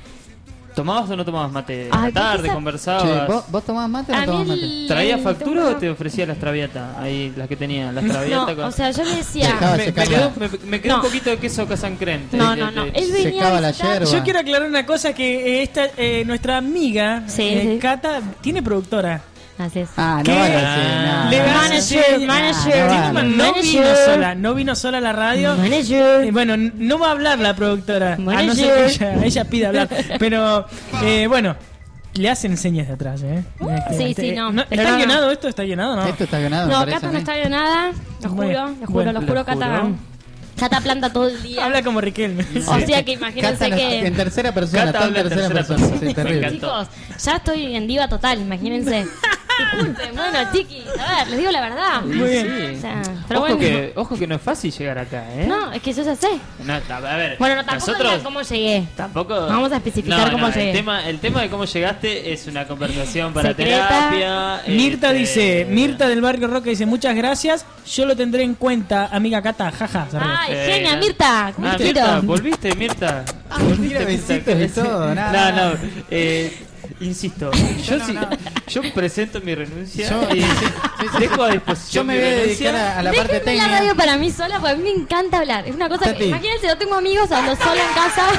¿Tomabas o no tomabas mate? Ay, A la tarde, ¿por qué esa- conversabas. Che, ¿vos, ¿Vos tomabas mate o A no mí tomabas mate? el- ¿Traía el- factura o te ofrecía las traviatas? Ahí, las que tenía, las No, traviatas con... o sea, yo le decía... Dejaba me, me secar quedó, la- me, me quedó No. un poquito de queso casancrente. No, De- no, no. de- Él venía Secaba a la visitar- yerba. Yo quiero aclarar una cosa que eh, esta eh, nuestra amiga Sí, eh, sí. Cata tiene productora. Así es. Ah, no ¿Qué? vale decir, no. Le no. va a Manager, hacer- manager. Ah, No, vale. no vino Manager. sola, no vino sola a la radio. Manager. Eh, bueno, n- no va a hablar la productora, a no ser que Manager. ella, ella pida hablar. Pero eh, bueno, le hacen señas de atrás, ¿eh? Sí, Este, sí, no. ¿Está Pero- guionado esto? ¿Está guionado no? Esto está ganado, me No, parece Cata a no mí. está nada. Lo juro, Bueno, lo juro, bueno, lo juro, lo Cata. juro. Cata planta todo el día. Habla como Riquelme. O sea que imagínense Cata no- que... en tercera persona, Cata está en habla en tercera, tercera persona. persona. Sí, terrible. Me encantó. Chicos, ya estoy en diva total, imagínense. Disculpen, bueno, chiquis, a ver, les digo la verdad. Muy bien. O sea, pero ojo, bueno. que, ojo que no es fácil llegar acá, ¿eh? No, es que yo ya sé. No, ta- a ver, Bueno, no, tampoco nosotros digan cómo llegué. tampoco... Vamos a especificar No, cómo no, llegué. El tema, el tema de cómo llegaste es una conversación para Secreta. terapia. Mirta este, dice, Mirta del Barrio Roca dice, muchas gracias, yo lo tendré en cuenta, amiga Cata, jaja. se ríe. Ay, Eh, genia, Mirta. ¿Cómo Ah, te Mirta, quiero? ¿volviste, Mirta? Mira, besitos y todo, nada. No, no, eh, insisto, yo sí, yo presento mi renuncia Yo- y sí, sí, sí, dejo a Yo disposición me mi voy a renuncia. dedicar a, a la parte Déjenme la técnica. radio para mí sola, porque a mí me encanta hablar. Es una cosa Tati. que, imagínense, yo tengo amigos, hablo sola en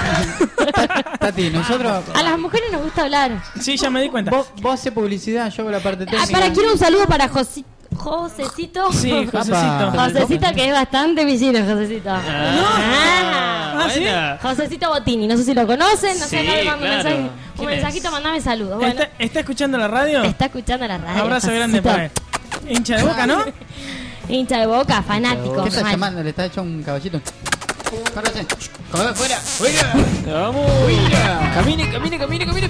casa. Tati, nosotros... A las mujeres nos gusta hablar. Sí, ya me di cuenta. Vos, vos haces publicidad, yo hago la parte Ah, técnica. para, quiero un saludo para Josi- Josecito. Sí, Josecito. Apa. Josecito, que es bastante visito, Josecito. Ah, Ah. ¿sí? buena. Josecito Botini, no sé si lo conocen, no sé, Sí, no le mando un claro. mensaje. Un ¿Quién mensajito, es? mandame saludos. Bueno, ¿Está, está escuchando la radio? está escuchando la radio. Abrazo grande Josecito. para él. Hincha de boca, ¿no? Hincha de boca, fanático. ¿Qué está mal. llamando? Le está hecho un caballito. Córrese. Come fuera. Vamos. Camine, camine, camine, camine.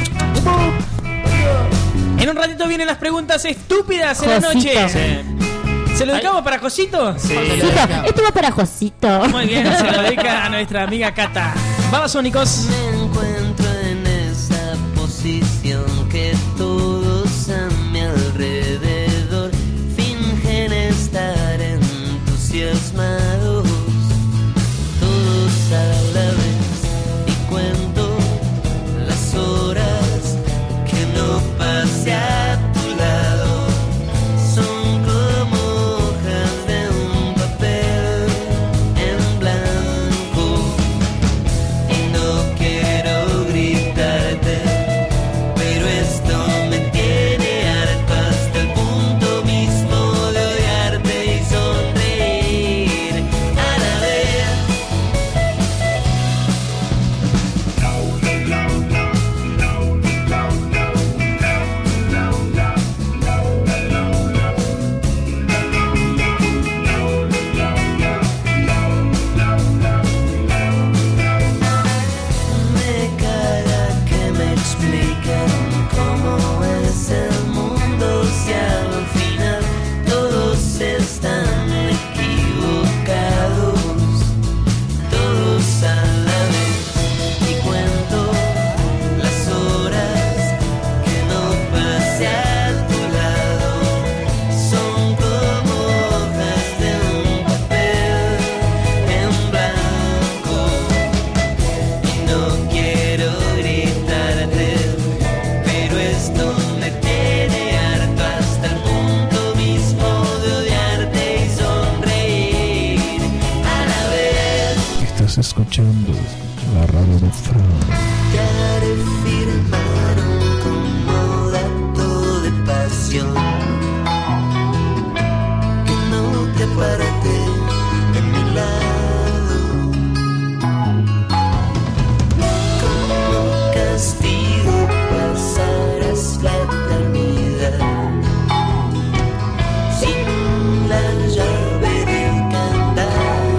En un ratito vienen las preguntas estúpidas en la Josito. noche. Sí. ¿Se lo dedicamos para Josito? Sí. Josito, esto va para Josito. Muy bien, se lo dedica a nuestra amiga Cata. Vamos, Sónicos. Me encuentro en esa posición que todos a mi alrededor fingen estar entusiasmados, todos a la vez, y cuento las horas que no pasé a tu lado. Son como hojas de un papel en blanco y no quiero escuchando la radio de Fran. Te haré firmar un comodato de pasión que no te aparte de mi lado. Como castigo pasarás la eternidad sin la llave del candado.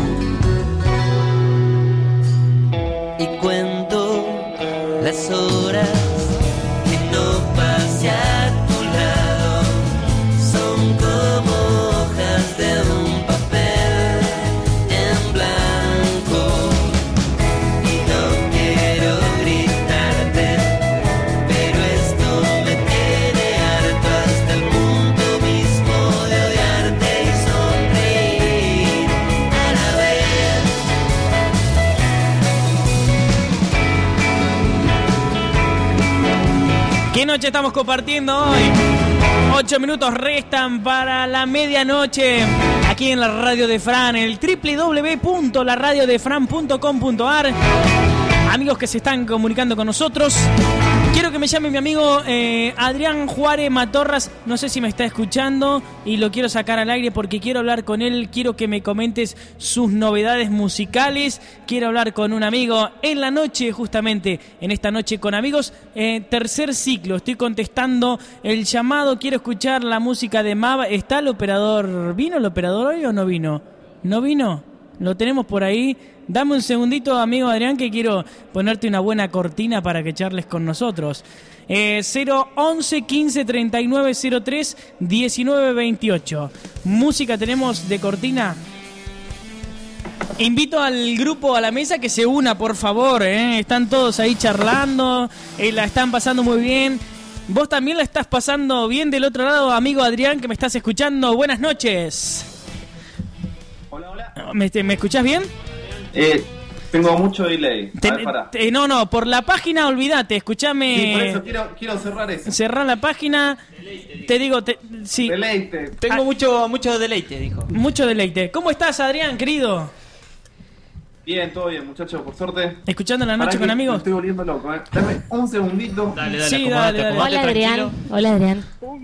Y cuento las horas que no pasé a tu lado, son como hojas de un papel en blanco. Y no quiero gritarte, pero esto me tiene harto hasta el punto mismo de odiarte y sonreír a la vez. ¿Qué noche estamos compartiendo hoy? Ocho minutos restan para la medianoche aquí en la radio de Fran, el doble u doble u doble u punto la radio de fran punto com punto a r. Amigos que se están comunicando con nosotros, quiero que me llame mi amigo eh, Adrián Juárez Matorras. No sé si me está escuchando y lo quiero sacar al aire porque quiero hablar con él. Quiero que me comentes sus novedades musicales. Quiero hablar con un amigo en la noche, justamente en esta noche con amigos. Eh, tercer ciclo, estoy contestando el llamado. Quiero escuchar la música de Mava. ¿Está el operador? ¿Vino el operador hoy o no vino? ¿No vino? Lo tenemos por ahí. Dame un segundito, amigo Adrián, que quiero ponerte una buena cortina para que charles con nosotros. Eh, cero once quince treinta y nueve cero tres diecinueve veintiocho. Música tenemos de cortina. Invito al grupo a la mesa que se una, por favor. ¿eh? Están todos ahí charlando, eh, la están pasando muy bien. Vos también la estás pasando bien del otro lado, amigo Adrián, que me estás escuchando. Buenas noches. Hola, hola. ¿Me, me escuchás bien? Eh, tengo mucho delay. Te- A ver, pará. te- no, no, por la página olvídate, escúchame. Sí, por eso quiero, quiero cerrar eso. Cerrar la página. Te digo, te, sí. Deleite. Tengo Ah. mucho, mucho deleite, dijo. Mucho deleite. ¿Cómo estás, Adrián, querido? Bien, todo bien, muchachos, por suerte. ¿Escuchando la noche Pará con que amigos? Me estoy volviendo loco, eh. Dame un segundito. Dale, dale, Sí, acomodate, dale, dale. acomodate, Hola Adrián. tranquilo. Hola Adrián.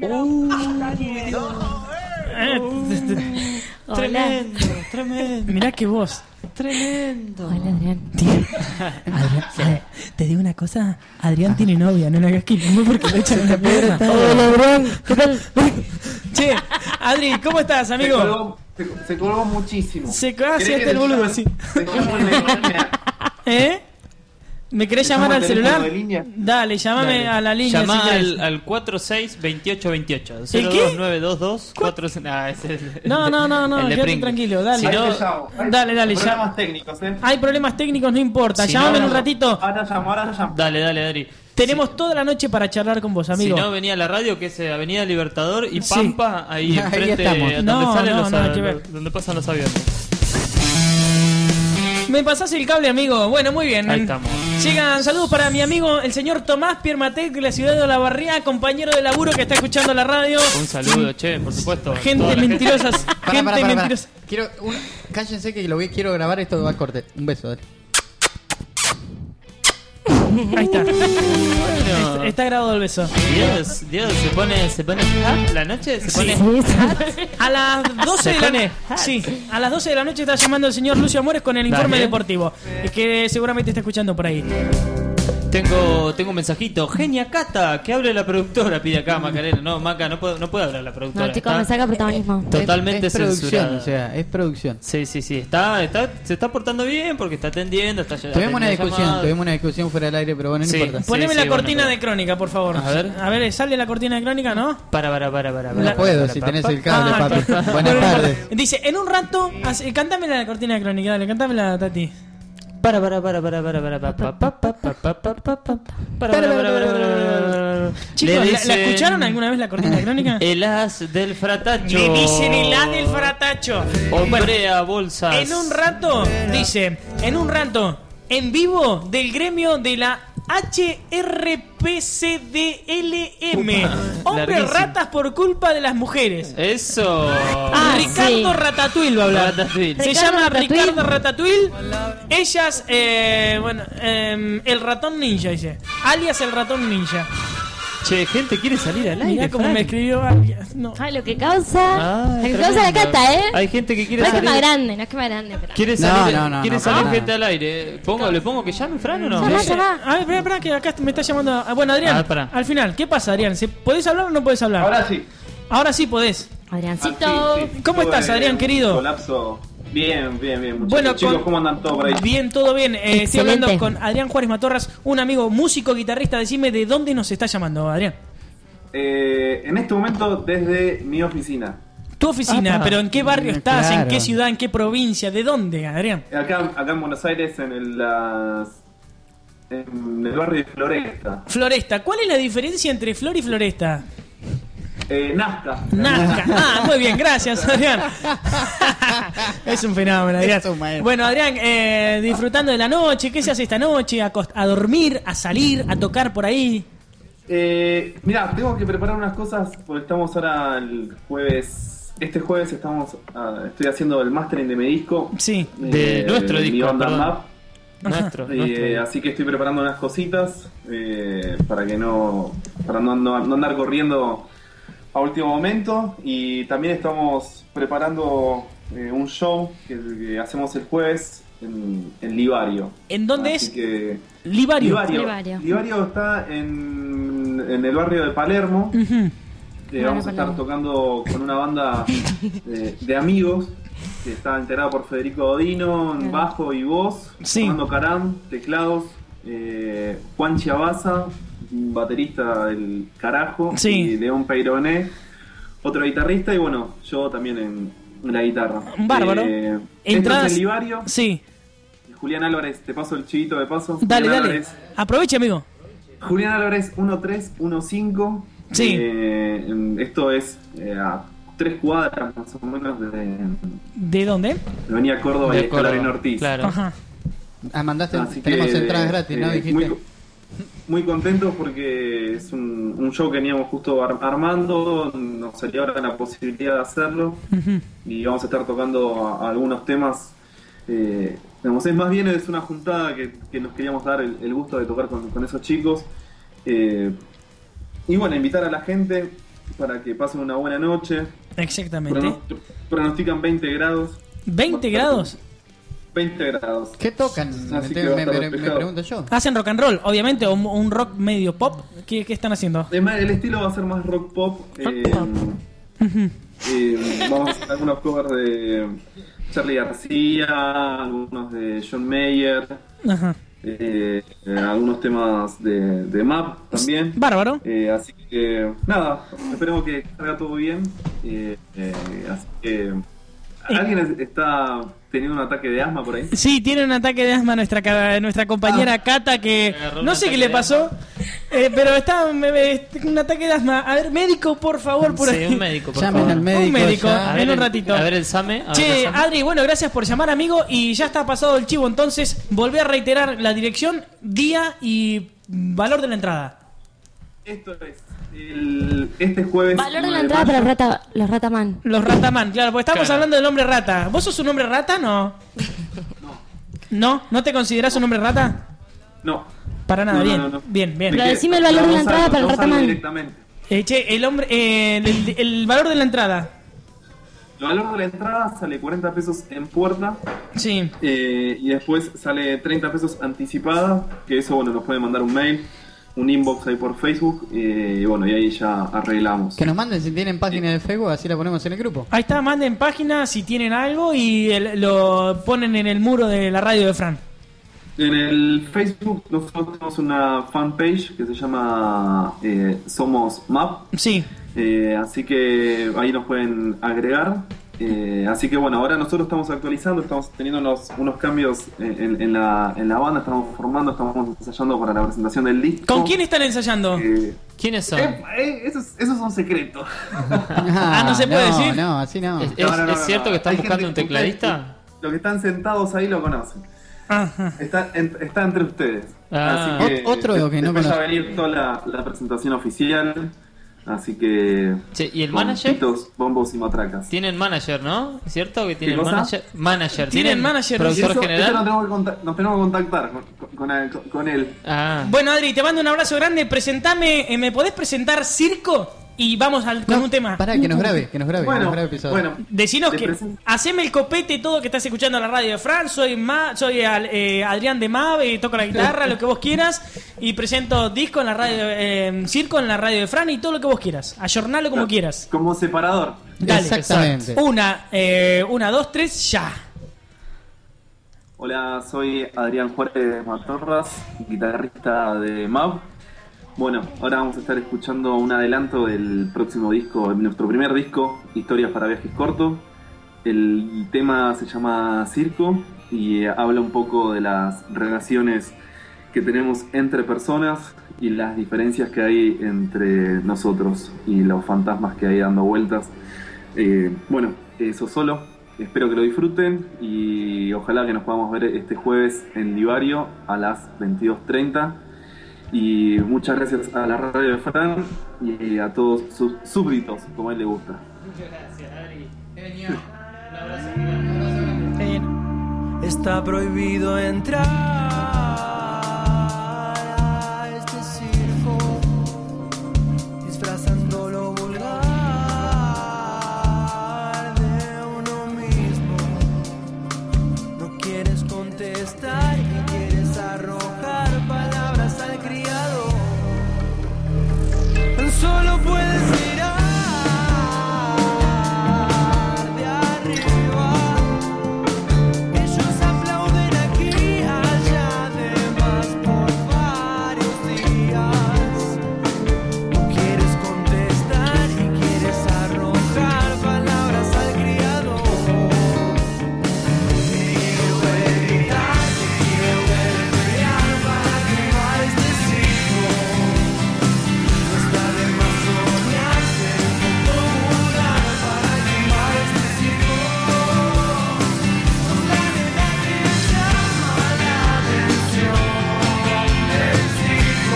Eh, Hola. Tremendo, tremendo, Mirá que vos. tremendo. Hola Adrián. Adrián, te digo una cosa. Adrián tiene novia, no le hagas quilombo porque lo echan en la pierna. Hola Adrián. ¿Qué tal? Che, Adri, ¿cómo estás, Se amigo? colgó, se, se colgó muchísimo. Se colgó, ¿Querés sí, que este el te boludo, llame? sí. Te llamo en línea. ¿Eh? ¿Me querés ¿Te llamar llamo al al teléfono celular? de línea? Dale, llámame Dale. a la línea. Llama si querés. al, al cuatro seis veintiocho veintiocho. ¿El cero qué? dos nueve dos dos cuatro. Ah, ese es el- No, no, no, no, el de quédate Pringles. tranquilo, dale. Si Ahí no, te llamo. Hay Dale, dale, ya. Problemas técnicos, eh. Hay problemas técnicos, no importa. Si Llámame no, en un ratito. Ahora llamo, ahora llamo. dale, dale, Adri. Tenemos toda la noche para charlar con vos, amigo. Si no, venía a la radio, que es eh, Avenida Libertador y Sí. Pampa, ahí Ahí enfrente, estamos. donde No, salen no, los nada a- que ver. donde pasan los aviones. Me pasás el cable, amigo. Bueno, muy bien. Ahí estamos. Llegan saludos para mi amigo, el señor Tomás Piermatec de la ciudad de Olavarría, compañero de laburo que está escuchando la radio. Un saludo, che, por supuesto. Gente Toda la mentirosa. Pará, Gente pará, pará, pará. mentirosa. Quiero un... Cállense que lo que quiero grabar esto va a corte. Un beso, dale. Ahí está. Bueno. Está grabado el beso. Dios, Dios, se pone, se pone hot la noche, se pone A las doce Se de la pone Sí, a las doce de la noche está llamando el señor Lucio Amores con el informe Dale. deportivo. Es que seguramente está escuchando por ahí. Tengo, tengo un mensajito. Genia Cata, que hable la productora, pide acá Macarena. No, Maca, no puedo, no puede hablar la productora. No, chicos, Está me saca protagonismo. totalmente es, es producción, censurada. o sea, es producción. Sí, sí, sí. Está, está, se está portando bien porque está atendiendo, está Tuvimos una atendiendo discusión, llamadas. tuvimos una discusión fuera del aire, pero bueno, no Sí. importa. Poneme sí, la bueno, cortina pero- de crónica, por favor. A ver. A ver, ¿sale la cortina de crónica, no? Para, para, para, para. No para, puedo, para, si para, tenés para. el cable, Ah, papi. claro. Buenas Bueno, tardes. Dice, en un rato, hace- cántame la cortina de crónica, dale, cántame Tati. Para, para, para, para, para, para, para, para, para, para, para, para, para, para, para, para, para, para. Chicos, Le ¿la, la dicen escucharon alguna vez la cortina de crónica? El as del fratacho. Le dicen el as del fratacho. Hombrea bolsas. En un rato, dice, en un rato, en vivo del gremio de la H R P C D L M. Upa, Hombres larguísimo. ratas por culpa de las mujeres. Eso. Ah, Ricardo sí. Ratatouille va a hablar. Ratatouille. Se Ricardo llama Ratatouille. Ricardo Ratatouille. Ellas, eh, bueno, eh, el ratón ninja, dice. Alias el ratón ninja. Che, gente quiere salir al aire. Mirá cómo Fran. me escribió alias. No. Ay, lo que causa. Ah, lo que tremendo. causa la cata, ¿eh? Hay gente que quiere No es que salir. más grande, no es que más grande, pero. Quiere No, salir, no, no, quiere no, salir para gente al aire. Pongo, ¿Le pongo que llame, Fran, o no? Llama, Eh, llama. A ver, espera, espera, que acá me está llamando. ah, Bueno, Adrián, Ah, pará. al final, ¿qué pasa, Adrián? ¿Se- ¿Podés hablar o no podés hablar? Ahora sí. Ahora sí podés. Adriancito. Ah, sí, sí. ¿Cómo Tuve estás, Adrián, un querido? Colapso. Bien, bien, bien. Muchachos. Bueno, Chicos, con- ¿cómo andan todos por ahí? Bien, todo bien. Eh, estoy Excelente. hablando con Adrián Juárez Matorras, un amigo músico, guitarrista. Decime de dónde nos está llamando, Adrián. Eh, en este momento desde mi oficina. Tu oficina, Apa. pero ¿en qué barrio Mm, estás? ¿En claro. qué ciudad? ¿En qué provincia? ¿De dónde, Adrián? Acá, acá en Buenos Aires, en el, las, en el barrio de Floresta. Floresta. ¿Cuál es la diferencia entre Flor y Floresta? Eh, Nazca. Nazca. Ah, muy bien, gracias, Adrián. Es un fenómeno, Adrián. Es un maestro. Bueno, Adrián, eh, disfrutando de la noche. ¿Qué se hace esta noche? ¿A, cost- a dormir? ¿A salir? ¿A tocar por ahí? Eh, mira, tengo que preparar unas cosas porque estamos ahora el jueves. Este jueves estamos ah, estoy haciendo el mastering de mi disco. Sí. De nuestro mi disco, banda perdón. Map. Nuestro, Eh, nuestro. así que estoy preparando unas cositas eh, para que no para no, no- no andar corriendo a último momento, y también estamos preparando eh, un show que, que hacemos el jueves en, en Livario. ¿En dónde Así es? que Livario. Livario. Livario. Livario está en, en el barrio de Palermo. Ujú. Eh, Bueno, vamos a estar Palermo. tocando con una banda de, de amigos que está integrada por Federico Odino en bajo y voz, Sí. Fernando Caram, teclados, eh, Juan Chiabaza, un baterista del carajo, Sí. y León Peironé, otro guitarrista, y bueno, yo también en, en la guitarra. Bárbaro. Eh, Entradas- esto es en Livario. Sí. Julián Álvarez, te paso el chivito de paso. Dale, Julián dale. Álvarez, Aprovecha, amigo. Julián Álvarez uno tres uno cinco. Sí. Eh, en- esto es eh, a tres cuadras más o menos de, de ¿De dónde? Avenida Córdoba De y Escalarín Córdoba, Ortiz. claro. Ajá. Ah, mandaste, Así tenemos que, entradas gratis, ¿no? eh, Dijiste. Muy, muy contentos porque es un, un show que veníamos justo ar- armando, nos salió ahora la posibilidad de hacerlo Ujú. y vamos a estar tocando a- a algunos temas. Eh, digamos, es más bien es una juntada que, que nos queríamos dar el, el gusto de tocar con, con esos chicos. Eh, y bueno, invitar a la gente para que pasen una buena noche. Exactamente. Prono- Pronostican veinte grados. ¿veinte grados? veinte grados. ¿Qué tocan? Así me, que va a me- estar me- me despejado. pregunto yo. Hacen rock and roll, obviamente, o un, un rock medio pop. ¿Qué, qué están haciendo? Es más, el estilo va a ser más rock pop. eh, Ujú. eh, vamos a hacer algunos covers de Charly García, algunos de John Mayer, Ajá. eh, eh, algunos temas de, de Map también. Bárbaro. Eh, así que nada, esperemos que salga todo bien. Eh, eh, así que ¿alguien es- está teniendo un ataque de asma por ahí? Sí, tiene un ataque de asma nuestra ca- nuestra compañera Cata, que Agarró un no sé qué ataque le de pasó, eh, pero está me- me- un ataque de asma. A ver, médico, por favor, por Sí, ahí. un médico, por Llamen favor. al médico. Un médico. ya. A ver en un el- ratito. A ver el SAME. a ver Che, el SAME. Adri, bueno, gracias por llamar, amigo, y ya está pasado el chivo, entonces volví a reiterar la dirección, día y valor de la entrada. Esto es el, este jueves. Valor de la nueve entrada para mayo. los, rata, los rataman. Los rataman, claro, porque estamos Claro. hablando del hombre rata. ¿Vos sos un hombre rata? No. ¿No? ¿No te considerás un hombre rata? No. Para nada, No, no, bien, no, no. bien, bien. Pero Que- decime el valor de la no entrada salgo- para el no salgo Rataman. directamente. Eh, che, el hombre, eh, el, el valor de la entrada. El valor de la entrada sale cuarenta pesos en puerta, Sí. eh, y después sale treinta pesos anticipada, que eso, bueno, nos pueden mandar un mail, un inbox ahí por Facebook, eh, y bueno, y ahí ya arreglamos. Que nos manden si tienen página de Facebook, así la ponemos en el grupo. Ahí está, manden página si tienen algo y el- lo ponen en el muro de la radio de Fran. En el Facebook nosotros tenemos una fanpage que se llama eh, Somos Map. Sí. Eh, así que ahí nos pueden agregar. Eh, así que bueno, ahora nosotros estamos actualizando, estamos teniendo unos, unos cambios en, en- en la, en la banda, estamos formando, estamos ensayando para la presentación del disco. ¿Con quién están ensayando? Eh, ¿Quiénes son? eh, eh, eso, es, eso es un secreto. Ah, ¿no se puede no, decir? No, así no. ¿Es, No, es- no, no, es no, cierto no. que están Hay buscando gente- un tecladista? Los que están sentados ahí lo conocen. Ajá. Está, en- está entre ustedes. Ah. Así que Ot- otro que no después va a conozco. venir toda la, la presentación oficial. Así que. Che, ¿y el con manager? pitos, bombos y matracas. Tienen manager, ¿no? ¿Es cierto que tienen cosa? manager? Manager. ¿Tienen manager? ¿Productor Y eso- general? eso nos, tenemos que conta- nos tenemos que contactar con, con- con- con él. Ah. Bueno, Adri, te mando un abrazo grande. Presentame, eh, ¿me podés presentar Circo? Y vamos al, con No, un tema. Pará, que nos grabe, que nos grabe, que Bueno, nos grabe episodio. bueno. Decinos Te que presento. haceme el copete todo que estás escuchando en la radio de Fran. Soy Ma, soy al- eh, Adrián de Mav, eh, toco la guitarra, lo que vos quieras. Y presento disco en la radio, eh, circo en la radio de Fran y todo lo que vos quieras. Ayornalo como quieras. Como separador. Dale. Exactamente. Una, eh, una, dos, tres, ya. Hola, soy Adrián Juárez Matorras, guitarrista de M A V. Bueno, ahora vamos a estar escuchando un adelanto del próximo disco, de nuestro primer disco, Historias para Viajes Cortos. El tema se llama Circo y habla un poco de las relaciones que tenemos entre personas y las diferencias que hay entre nosotros y los fantasmas que hay dando vueltas. Eh, bueno, eso solo. Espero que lo disfruten y ojalá que nos podamos ver este jueves en Livario a las veintidós treinta. Y muchas gracias a la radio de Fran y a todos sus súbditos, como a él le gusta. Gracias, Adri. Genio. Un abrazo gigante. Eh, Está prohibido entrar a este circo, disfrazando lo vulgar de uno mismo. No quieres contestar y quieres arrojar palabras al criado. Tan solo puedes mirar de arriba. Ellos aplauden aquí, allá, además por varios días. No quieres contestar y quieres arrojar palabras al criado. Te quiero ver gritar, te quiero ver pelear para quemar este circo. No está de más soñar, ser un poco vulgar para quemar este circo. Sos la nena que llama la atención del circo.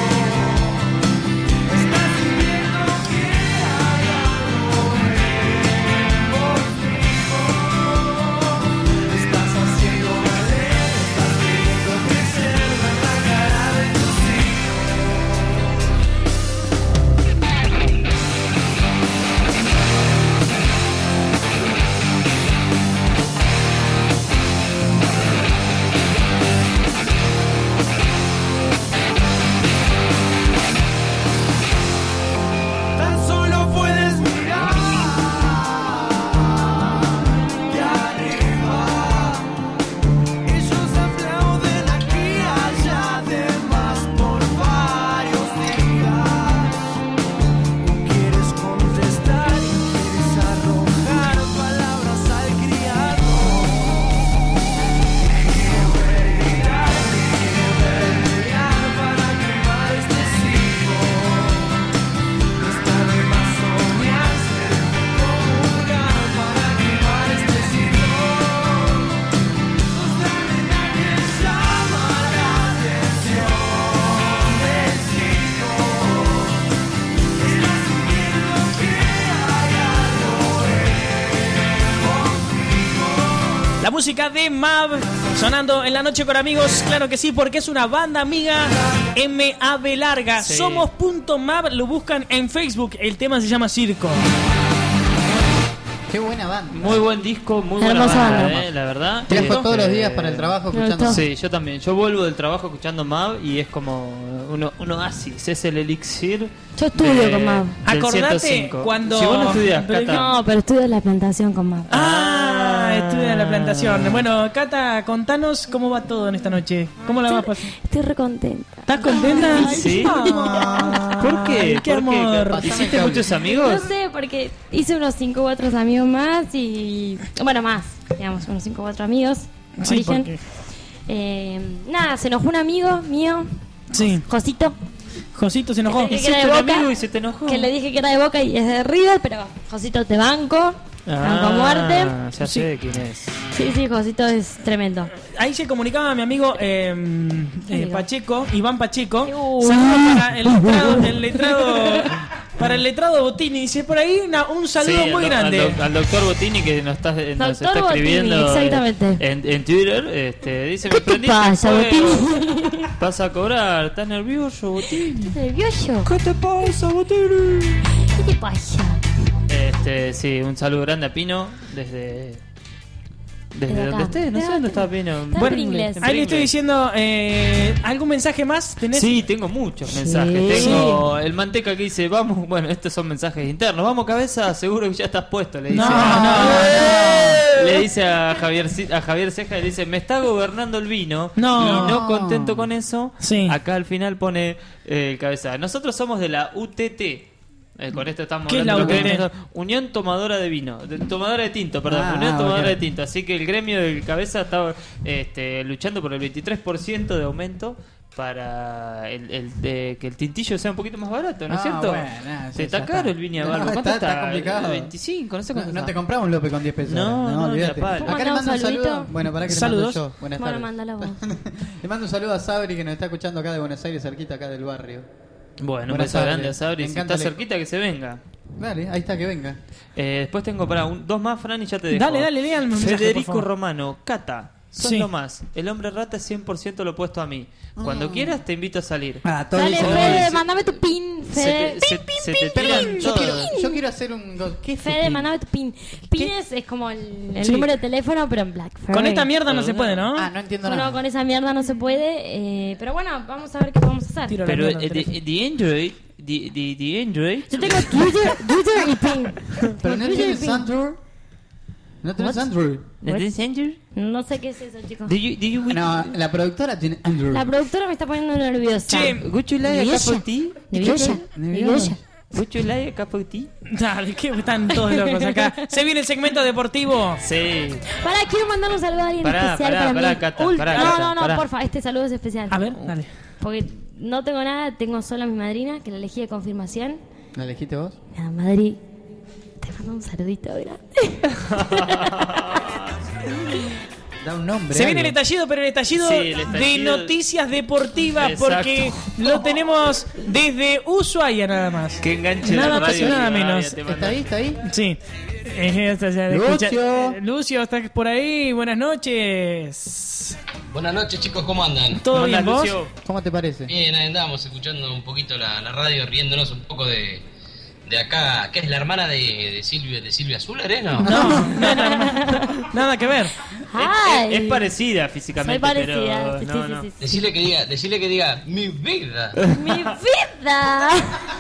Estás sintiendo que hay algo en vos mismo. Estás haciendo valer, estás queriendo crecer, ver la cara de tus Tan solo puedes mirar de arriba. Ellos aplauden aquí, allá, además por varios días. No quieres contestar y quieres arrojar palabras al criado. Te quiero ver gritar, te quiero ver pelear para quemar este circo. No está de más soñar, ser un poco vulgar para quemar este circo. Sos la nena que llama la atención del circo. Estás sintiendo que hay algo en vos mismo. La música de Mav sonando en la noche con amigos, claro que sí, porque es una banda amiga M A V larga. Sí. Somos.mav, lo buscan en Facebook. El tema se llama Circo. Qué buena banda. Muy buen disco, muy buena Hermosa banda, banda. eh, la verdad. Te dejo Eh, todos los eh, días para el trabajo Me escuchando. gustó. Sí, yo también. Yo vuelvo del trabajo escuchando Mav y es como un, un oasis, es el elixir. Yo estudio de- con Mav. del Acordate ciento cinco. cuando- Si vos no estudias, pero Cata. No, pero estudio la plantación con Mav. Ah, estudia en la plantación. Bueno, Cata, contanos cómo va todo en esta noche. ¿Cómo la vas a pasar? Estoy recontenta. ¿Estás contenta? Sí. Ah, ¿Por qué? Ay, qué ¿Por qué, amor. Cata? ¿Hiciste muchos No amigos? sé, porque hice unos cinco u otros amigos más y... Bueno, más, digamos, unos cinco u cuatro amigos. Sí, Origen. porque- Eh, nada, se enojó un amigo mío, Sí. Josito, Josito se enojó. que Hiciste era de un Boca, amigo y se te enojó. que le dije que era de Boca y es de River, pero Josito te banco, banco a muerte. Ya Sí. sé quién es. Sí, sí, Josito es tremendo. Ahí se comunicaba mi amigo eh, eh, amigo? Pacheco, Iván Pacheco. Uh. Saludos para el letrado, el letrado, para el letrado Botini. Dice por ahí una- un saludo Sí, muy al, grande. Al, doc- al doctor Botini que nos está, eh, nos Doctor está Botini, escribiendo eh, exactamente. en, en Twitter. Este, dice: ¿Qué me te prendiste pasa, el fuego. Botini? Vas a cobrar, ¿estás nervioso, Botini? ¿Nervioso? ¿Qué te pasa, Botini? ¿Qué te pasa? Este, sí, un saludo grande a Pino desde. Desde Desde donde acá. esté, no sé Desde dónde acá. está Pino. Está en Pringles. en Ahí le estoy Pringles. diciendo eh, ¿algún mensaje más? ¿Tenés? Sí, tengo muchos mensajes. Tengo el manteca que dice, vamos, bueno, estos son mensajes internos. Vamos, cabeza, seguro que ya estás puesto, le dice. No, no, no. Le dice a Javier a Javier Ceja, le dice, me está gobernando el vino. No. Y no contento con eso, Sí. acá al final pone eh, el cabeza. Nosotros somos de la U T T. Eh, con esto estamos ¿Qué es hablando la de U T T? gremios- Unión Tomadora de Vino, de- tomadora de tinto, perdón, Ah, Unión Tomadora ok. de tinto. Así que el gremio del cabeza está este, luchando por el veintitrés por ciento de aumento para el, el- de- que el tintillo sea un poquito más barato, ¿no es Ah, cierto? bueno, nah, sí, Sí, está ya caro está. el Viña No, Barbo. ¿Cuánto está- está? está complicado. veinticinco, no sé No, cuánto no está. te compramos un Lope con diez pesos. No, no, olvídate. ni a palo. Acá le Manda un mando un saludito. saludo. Bueno, para que le Saludos. mando yo. Buenas Bueno, tardes. mándala vos. Le mando un saludo a Sabri que nos está escuchando acá de Buenos Aires, cerquita acá del barrio. Bueno, un Buenas beso tardes. grande a Sabri. Me Si encanta está el- cerquita, que se venga. Dale, ahí está, que venga. Eh, después tengo para un, dos más, Fran, y ya te dejo. Dale, dale, lean el mensaje, por Federico favor. Romano, Cata, sos Sí. lo más. El hombre rata es cien por ciento lo opuesto a mí. Cuando quieras te invito a salir. Ah, todo Dale, eso. Fede, mandame tu pin. Se Fede, te, se, se te tiran Perdón, yo todos. quiero, yo quiero hacer un... go- ¿Qué es Fede, pin? mandame tu pin. Pin es, es como el, el Sí. número de teléfono, pero en black. Con esta mierda no se puede, ¿no? Ah, no entiendo Bueno, nada. con esa mierda no se puede. Eh, pero bueno, vamos a ver qué podemos hacer. Tiro la Pero mierda eh, al de, teléfono. de Android, de, de, de Android. Yo tengo Twitter, Twitter y pin. Pero no Twitter y tienes pin. Android. No tienes What? Android. ¿No tenés Android? No sé qué es eso, chicos. Do you, do you, No, la productora tiene Android. La productora me está poniendo nerviosa. Che, would you like a Nerviosa. cup of tea? Nerviosa. Nerviosa. Would you like a cup of tea? Dale, que están todos locos acá. Se viene el segmento deportivo. Sí. Pará, quiero mandar un saludo a alguien Pará, especial pará, para pará, mí. Cata, Ultra- pará, no, Cata, no, no, pará. porfa, este saludo es especial. A ver, dale. Porque no tengo nada, tengo solo a mi madrina, que la elegí de confirmación. ¿La elegiste vos? La Madrid, te mando un saludito grande. Da un nombre. Se viene el algo. estallido, pero el estallido, Sí, el de estallido- noticias deportivas, Exacto. porque lo tenemos desde Ushuaia nada más. Que enganche Nada la más radio. y nada Ah, menos. ya te ¿Está mando. ahí? ¿Está ahí? Sí. Eh, esta ya de Lucio. escucha- eh, Lucio, ¿estás por ahí? Buenas noches. Buenas noches, chicos, ¿cómo andan? ¿Todo ¿Cómo bien andás, vos? Lucio? ¿Cómo te parece? Bien, ahí andamos escuchando un poquito la, la radio, riéndonos un poco de, de acá. ¿Qué es la hermana de, de Silvia de Silvia Zuller, eh? No. No, no, no, no. Nada que ver. Ay. Es, es parecida físicamente, Soy parecida. pero sí, no, sí, no. sí, sí. Decirle que diga, decirle que diga, mi vida. Mi vida.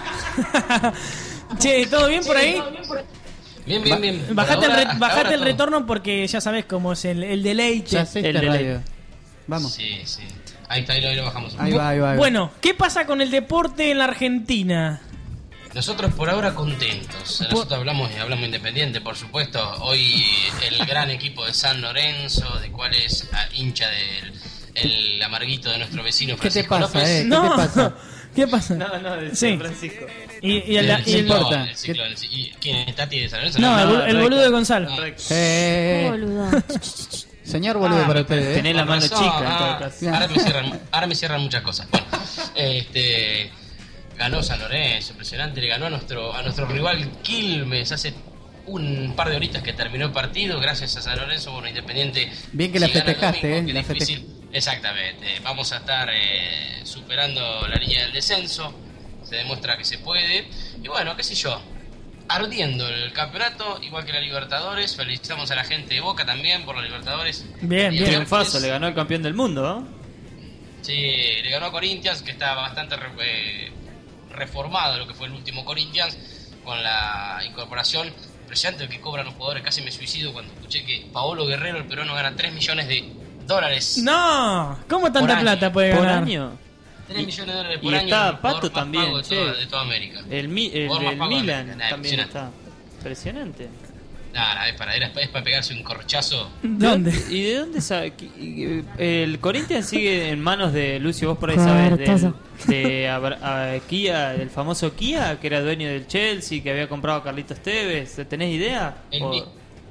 Che, ¿todo bien por ahí? Bien, bien, bien. Por Bajate, el, ahora, re- hasta bajate ahora el todo. retorno porque ya sabes cómo es el, el deleite. Ya sé El esta delay. radio. Vamos. Sí, sí. Ahí está, ahí lo, ahí lo bajamos. un Ahí poco. va, ahí va. ahí va. Bueno, ¿qué pasa con el deporte en la Argentina? Nosotros por ahora contentos. Nosotros hablamos y hablamos independiente, por supuesto. Hoy el gran equipo de San Lorenzo, de cual es ah, hincha del el amarguito de nuestro vecino ¿Qué te Francisco pasa, López. eh? ¿Qué No, te pasa? ¿qué pasa? No, no, de Sí. San Francisco. Y, y el- El y el- ciclón, importa? el ciclón, el ci- ¿y ¿Quién es Tati de San Lorenzo? no, el, no, bol- el recta. boludo de Gonzalo. Ah. Eh, Boludo. señor boludo Ah, para ustedes, ¿eh? Tenés la Con mano razón, chica, en ah, todo caso. ahora, me cierran, ahora me cierran muchas cosas. Bueno, este, ganó San Lorenzo, impresionante. Le ganó a nuestro, a nuestro rival Quilmes hace un par de horitas que terminó el partido. Gracias a San Lorenzo, bueno, Independiente. Bien que la si gana el festejaste, domingo, eh, que la es difícil. Exactamente. Vamos a estar eh, superando la línea del descenso. Se demuestra que se puede. Y bueno, qué sé yo. Ardiendo el campeonato, igual que la Libertadores. Felicitamos a la gente de Boca también por la Libertadores. Bien, Y bien. Triunfazo, le ganó el campeón del mundo, ¿no? Sí, le ganó a Corinthians, que está bastante re- eh, reformado lo que fue el último Corinthians, con la incorporación impresionante que cobran los jugadores. Casi me suicido cuando escuché que Paolo Guerrero, el peruano, gana tres millones de dólares. No, ¿cómo Por tanta año. plata puede Por ganar? año. tres millones de dólares Y por año. está el jugador Pato más también, pago de, che. toda, de toda América. El, Mi- el, Jugador más el pago de Milan América, también impresionante. está. Impresionante. Nada, es para, era- es para pegarse un corchazo. ¿Dónde? ¿Y de dónde sabe? El Corinthians sigue en manos de Lucio, vos por ahí sabés, Cortazo. del- de Abra- a Kia, el famoso Kia, que era dueño del Chelsea, que había comprado a Carlitos Tevez. ¿Tenés idea? El, O- mi-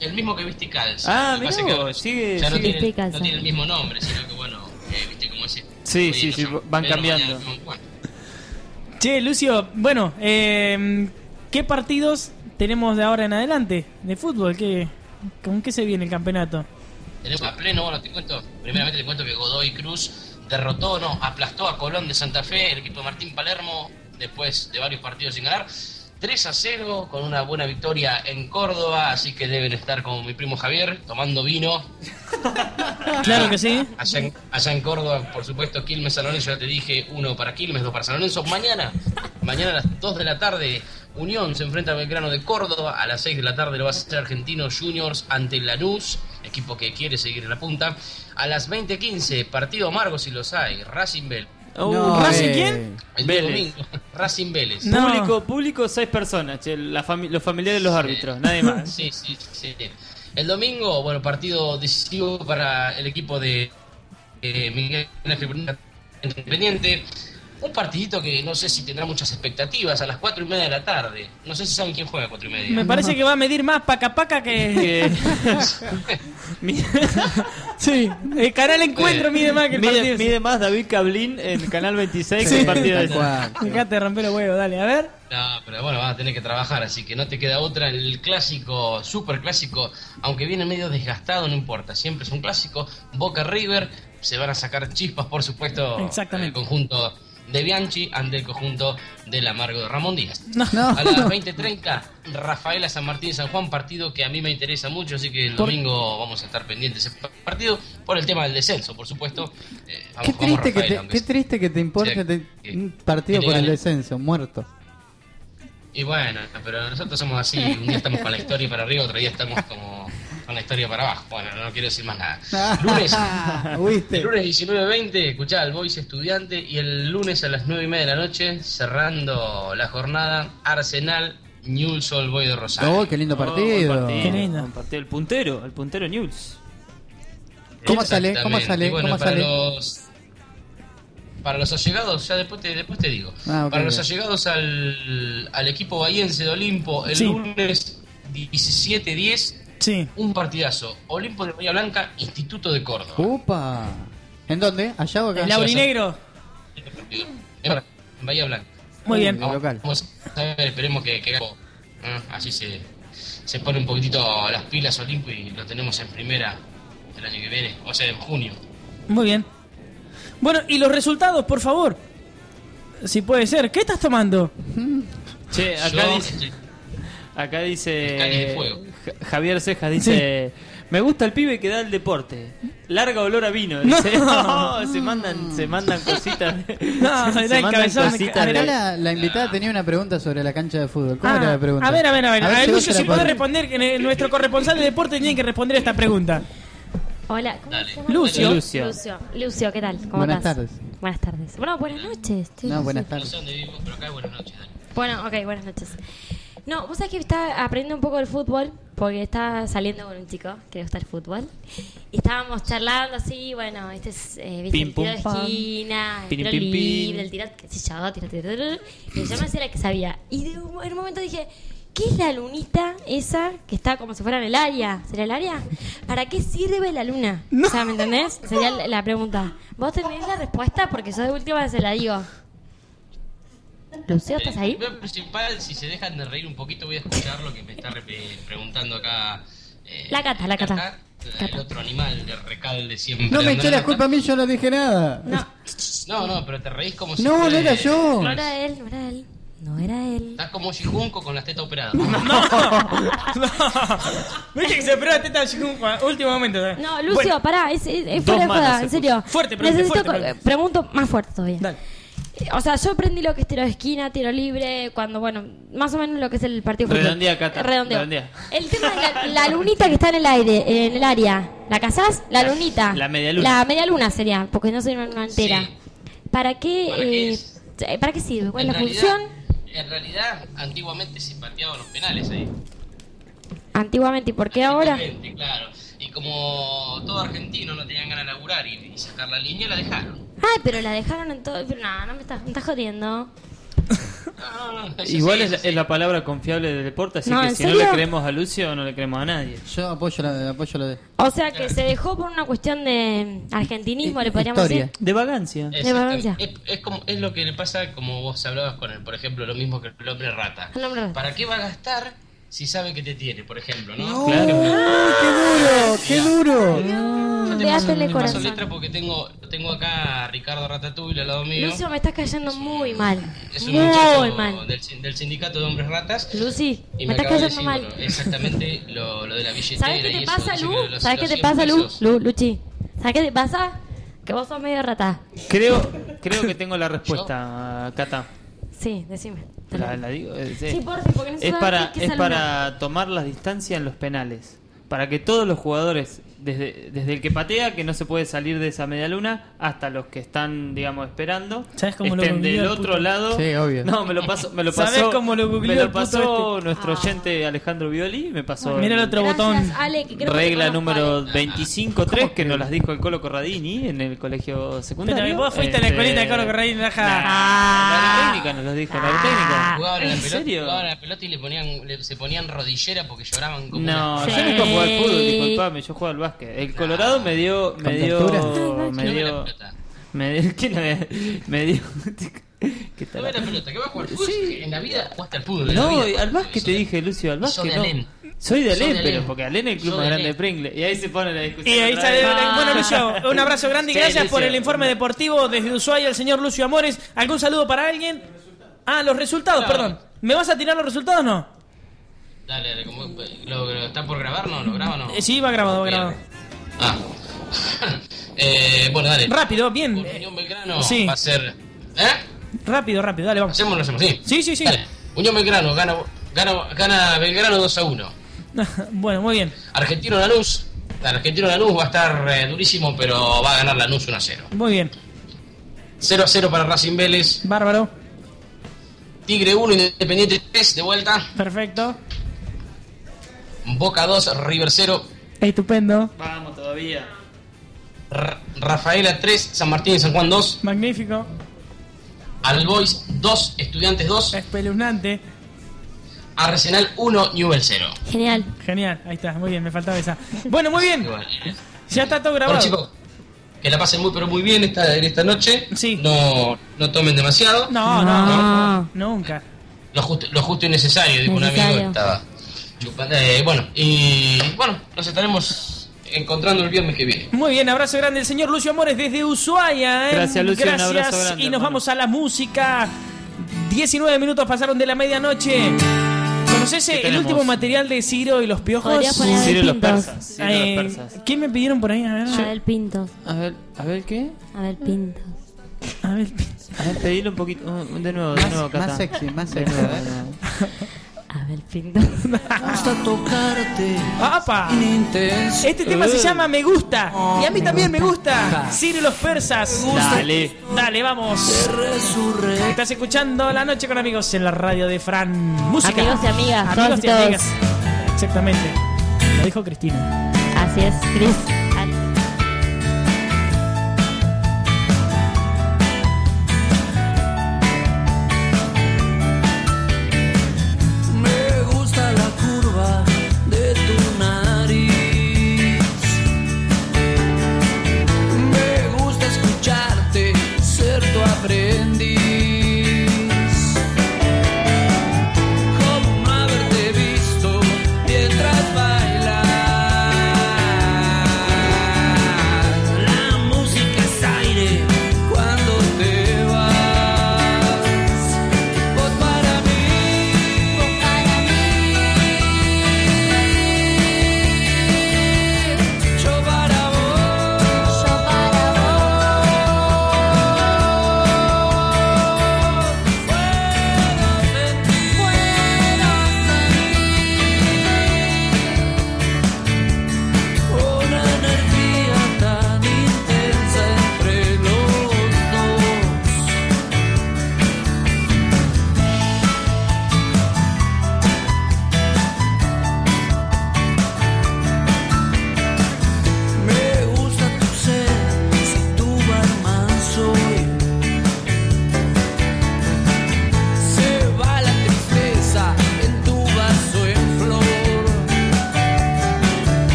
El mismo que viste y calza. Ah, Lo que mirá pasa es que vos, sigue- ya no sigue- tiene, Viste y calza. no tiene el mismo nombre, sino que bueno, eh, viste como ese. Sí, hoy sí, nos sí, llaman van Pedro, cambiando. mañana, bueno. Che, Lucio, bueno, eh, ¿qué partidos tenemos de ahora en adelante de fútbol? ¿Qué, ¿Con qué se viene el campeonato? Tenemos a pleno, bueno, te cuento, primeramente te cuento que Godoy Cruz derrotó, no, aplastó a Colón de Santa Fe, el equipo de Martín Palermo, después de varios partidos sin ganar, tres a cero, con una buena victoria en Córdoba, así que deben estar como mi primo Javier, tomando vino. Claro que sí. Allá en, allá en Córdoba, por supuesto, Quilmes, San Lorenzo, ya te dije, uno para Quilmes, dos para San Lorenzo. Mañana, mañana a las dos de la tarde, Unión se enfrenta a Belgrano de Córdoba. A las seis de la tarde lo va a hacer Argentinos Juniors ante Lanús, equipo que quiere seguir en la punta. A las veinte quince, partido amargo si los hay, Racing Vélez. Uh, No, ¿Racing eh. quién? El día Vélez. domingo, Racing Vélez. Público, público, seis personas, che, la fami- los familiares de los árbitros, nadie más. Sí, sí, sí. El domingo, bueno, partido decisivo para el equipo de eh, Miguel Ángel Independiente. Un partidito que no sé si tendrá muchas expectativas, a las cuatro y media de la tarde. No sé si saben quién juega a cuatro y media. Me parece que va a medir más paca paca que... sí, el canal Encuentro mide más que el mide, partido. mide más David Cablín en Canal veintiséis Sí, que el partido de tal cual. Dejate de romper los huevos, dale, a ver. No, pero bueno, van a tener que trabajar, así que no te queda otra. El clásico, super clásico, aunque viene medio desgastado, no importa, siempre es un clásico. Boca River, se van a sacar chispas, por supuesto, Exactamente. el conjunto de Bianchi ante el conjunto del Amargo de Ramón Díaz. No. A las veinte treinta, Rafaela San Martín y San Juan, partido que a mí me interesa mucho, así que el Por- domingo vamos a estar pendientes de ese partido, por el tema del descenso, por supuesto. Eh, vamos, Qué vamos, triste, que Rafaela, te, aunque qué sea. triste que te importe Sí, te- que- un partido que por el gane. descenso, muerto. Y bueno, pero nosotros somos así, un día estamos con la historia para arriba, otro día estamos como con la historia para abajo. Bueno, no quiero decir más nada. Lunes, ¿Viste? el lunes diecinueve veinte, escuchá al Boys Estudiante, y el lunes a las nueve y media de la noche, cerrando la jornada, Arsenal, Newell's Old Boys de Rosario. Oh, qué lindo Oh, partido. buen partido, Qué lindo. buen partido. El puntero, el puntero News. ¿Cómo sale? ¿Cómo Exactamente. sale? Y bueno, ¿Cómo para sale? los para los allegados, ya después te, después te digo. Ah, ok, para los ok. allegados al, al equipo bahiense de Olimpo, el Sí. lunes diecisiete diez, Sí. un partidazo. Olimpo de Bahía Blanca, Instituto de Córdoba. Upa. ¿En dónde? ¿Allá o acá? El laurinegro. En Bahía Blanca. Muy bien. Uh, local. Vamos a ver, esperemos que, que ah, así se, se pone un poquitito las pilas Olimpo y lo tenemos en primera el año que viene, o sea, en junio. Muy bien. Bueno, y los resultados, por favor. Si puede ser. ¿Qué estás tomando? Che, acá Yo, dice, este, acá dice El cáliz de fuego. Ja- Javier Cejas dice, me gusta el pibe que da el deporte. Larga olor a vino. Dice, No. no, se mandan, se mandan cositas. No, se era el mandan cabezón. cositas Acá de- la, la invitada tenía una pregunta sobre la cancha de fútbol. ¿Cómo Ah, era la pregunta? a ver, a ver, a ver. A ver, si vos Lucio, te la si podés podés- responder, que ne- nuestro corresponsal de deporte tiene que responder esta pregunta. Hola, ¿cómo Dale. se llama? Lucio. Lucio. Lucio, Lucio, ¿qué tal? ¿Cómo Buenas estás? tardes. Buenas tardes. Bueno, buenas noches. che, No, buenas no tardes. sé dónde vivo, pero acá es buenas noches. Dale. Bueno, ok, buenas noches. No, vos sabés que estaba aprendiendo un poco del fútbol porque estaba saliendo con un chico que le gusta el fútbol y estábamos charlando así, bueno, este es eh, ¿viste? Pim, el tiro de pum, pam. esquina, el Pim, tiro pim, pim. libre, el tiro, qué sé yo, tiro, tiro, tiro, tiro. Y yo me decía la que sabía. Y de un- en un momento dije, ¿qué es la lunita esa que está como si fuera en el área? ¿Será el área? ¿Para qué sirve la luna? O sea, ¿me entendés? Sería la la pregunta. ¿Vos tenés la respuesta? Porque yo de última se la digo. Lucio, ¿estás ahí? Lo principal, si se dejan de reír un poquito, voy a escuchar lo que me está re- preguntando acá. eh, La Cata, la Cata. Cata, el otro animal de recalde siempre. No me anda eché la Cata. culpa a mí, yo no dije nada. No, No, no, pero te reís como si. No, no fuera- era yo. no era él, no era él. No era él. Estás como Shijunko con las tetas operadas. ¿Viste que se operó la teta de último momento? ¿eh? No, Lucio, Bueno, pará, es, es, es Dos fuera de manos joda, se en serio. Fuerte, pregunte, Necesito fuerte, co- pregunte. pregunto más fuerte todavía. dale. Eh, O sea, yo aprendí lo que es tiro de esquina, tiro libre, cuando, bueno, más o menos lo que es el partido de fútbol. Redondea, Cata, Redondeo. redondea. El tema de la, la lunita que está en el aire, en el área. ¿La cazás? La lunita. la media luna. La media luna sería, porque no soy una luna entera. Sí. ¿Para qué, ¿Para qué eh, es? eh, ¿para qué sirve? ¿Cuál es En la realidad- función? En realidad, antiguamente se pateaban los penales ahí. Antiguamente, ¿y por qué ahora? Antiguamente, claro. Y como todo argentino no tenían ganas de laburar y, y sacar la línea, la dejaron. Ay, pero la dejaron en todo. Pero no, no me estás, me estás jodiendo. No, no, es Igual así, es, la, así. es la palabra confiable del deporte, así No, que ¿en si no serio? le creemos a Lucio, no le creemos a nadie. Yo apoyo la, apoyo la de. O sea que se dejó por una cuestión de argentinismo, le podríamos Historia. decir. De vagancia. De vagancia. Es, es como, es lo que le pasa, como vos hablabas con él, por ejemplo, lo mismo que el hombre rata. El hombre rata. ¿Para qué va a gastar si sabe que te tiene, por ejemplo, no? No, Claro. ¡qué duro! ¡Qué duro! Yo te Le paso, hacele te paso corazón. letra porque tengo, tengo acá a Ricardo Ratatouille al lado mío. Lucio, me estás cayendo muy mal. Es un Muy muchacho mal. del, sin- del sindicato de hombres ratas. Lucy, Y me me estás acaba de cayendo decir, mal. bueno, exactamente lo, lo de la billetera. ¿Sabes qué y te eso, pasa, dice Lu? que los- ¿Sabes qué los te cien pasa, Lu? pesos. Lu, Luchi. ¿Sabes qué te pasa? Que vos sos medio rata. Creo, creo que tengo la respuesta, Cata. Sí, decime. La, la digo. eh, sí. Sí, por si, porque necesito Es saber para, qué- qué es es para tomar las distancias en los penales. Para que todos los jugadores, desde, desde el que patea, que no se puede salir de esa media luna, hasta los que están, digamos, esperando, ¿Sabes cómo lo estén googleó del el otro puto? lado. Sí, obvio. No, me lo pasó, me lo ¿Sabés pasó, cómo lo googleó me el lo puto pasó este? nuestro Ah. oyente Alejandro Violi, me pasó Mira el otro Gracias, botón. Ale, que creo que regla te conozco, número Ale. veinticinco tres que nos las dijo el Colo Corradini en el colegio secundario. Pero vos fuiste a la Este, escuelita de Colo Corradini, raja. nah, la técnica nos los dijo, la técnica. Jugaban a la ¿En pelota, serio? jugaban a la pelota y le ponían, le- se ponían rodillera porque lloraban como No, una- yo Sí. nunca jugué al fútbol, disculpame, yo juego al básquet. El Colorado me dio, me dio, ¿Con me No ve la dio, pelota. me dio, ¿qué no ve? Me dio, ¿qué No ve tal? la pelota, ¿qué va a jugar al fútbol? En la vida jugaste al fútbol. en la No, vida. al básquet te dije, Lucio, al Sos básquet de no. Alén. Soy de Sos de Alén, Alén. pero porque Alén es el club Sos más de grande de Alén. Pringle. Y ahí se pone la discusión. Y ahí otra sale. vez. Bueno, Lucio, un abrazo grande y Sí, gracias por Lucio. el informe deportivo desde Ushuaia, el señor Lucio Amores. ¿Algún saludo para alguien? Ah, los resultados, Claro. perdón. ¿Me vas a tirar los resultados o no? Dale, dale, ¿cómo- lo, lo- ¿está por grabar? ¿No? ¿Lo graba o no? Eh, sí, va grabado, va Bien. grabado. Ah. eh, bueno, dale. Rápido, bien. Unión Belgrano sí. va a ser... ¿Eh? Rápido, rápido, dale, vamos. ¿Hacemos o no hacemos? Sí. Sí, sí, sí. Dale. Unión Belgrano gana, gana, gana Belgrano dos a uno. Bueno, muy bien. Argentino Lanús. Argentino Lanús va a estar eh, durísimo, pero va a ganar Lanús uno a cero. Muy bien. cero a cero para Racing Vélez. Bárbaro. Tigre uno, Independiente tres de vuelta. Perfecto. Boca dos, River cero. Estupendo. Vamos todavía. R- Rafaela tres, San Martín y San Juan dos. Magnífico. Albois dos, Estudiantes dos. Espeluznante. Arsenal uno, Newell cero. Genial. Genial. Ahí está, muy bien, me faltaba esa. Bueno, muy bien. Bueno, Ya está todo grabado. chicos, que la pasen muy pero muy bien esta, en esta noche. Sí. No, no tomen demasiado. No, no, no, nunca. Lo justo, lo justo y necesario, dijo un amigo Necesario. que estaba chupando. Eh, bueno, y bueno, nos estaremos encontrando el viernes que viene. Muy bien, abrazo grande el señor Lucio Amores desde Ushuaia. ¿eh? Gracias, Lucio, un Gracias. abrazo grande, y nos hermano. vamos a la música. diecinueve minutos pasaron de la medianoche. ¿Conoces ¿Qué el tenemos? último material de Ciro y los Piojos? Podrías poner a Ciro y los Pintos. persas. Ciro y Eh, los persas. ¿Qué me pidieron por ahí? A ver, Abel Pintos. A ver, a ver qué. Abel Pintos. a ver. A ver, pedile un poquito. uh, De nuevo, de Más, nuevo, Cata. más sexy, más De sexy. nuevo, a ver. de nuevo. Abel Pintos. Gusta tocarte ¡Apa! intenso. Este tema se llama Me Gusta. Y a mí también me gusta. Ciro y los persas. Dale. Dale, vamos. Resurrecto. Estás escuchando La Noche con Amigos en la radio de Fran. Música. Amigos y amigas, Amigos todos y y todos. amigas. Exactamente. Lo dijo Cristina. Así es, Cris. Ale. Me gusta la curva de tu nariz. Me gusta escucharte, ser tu aprendiz. Como no haberte visto mientras bailas.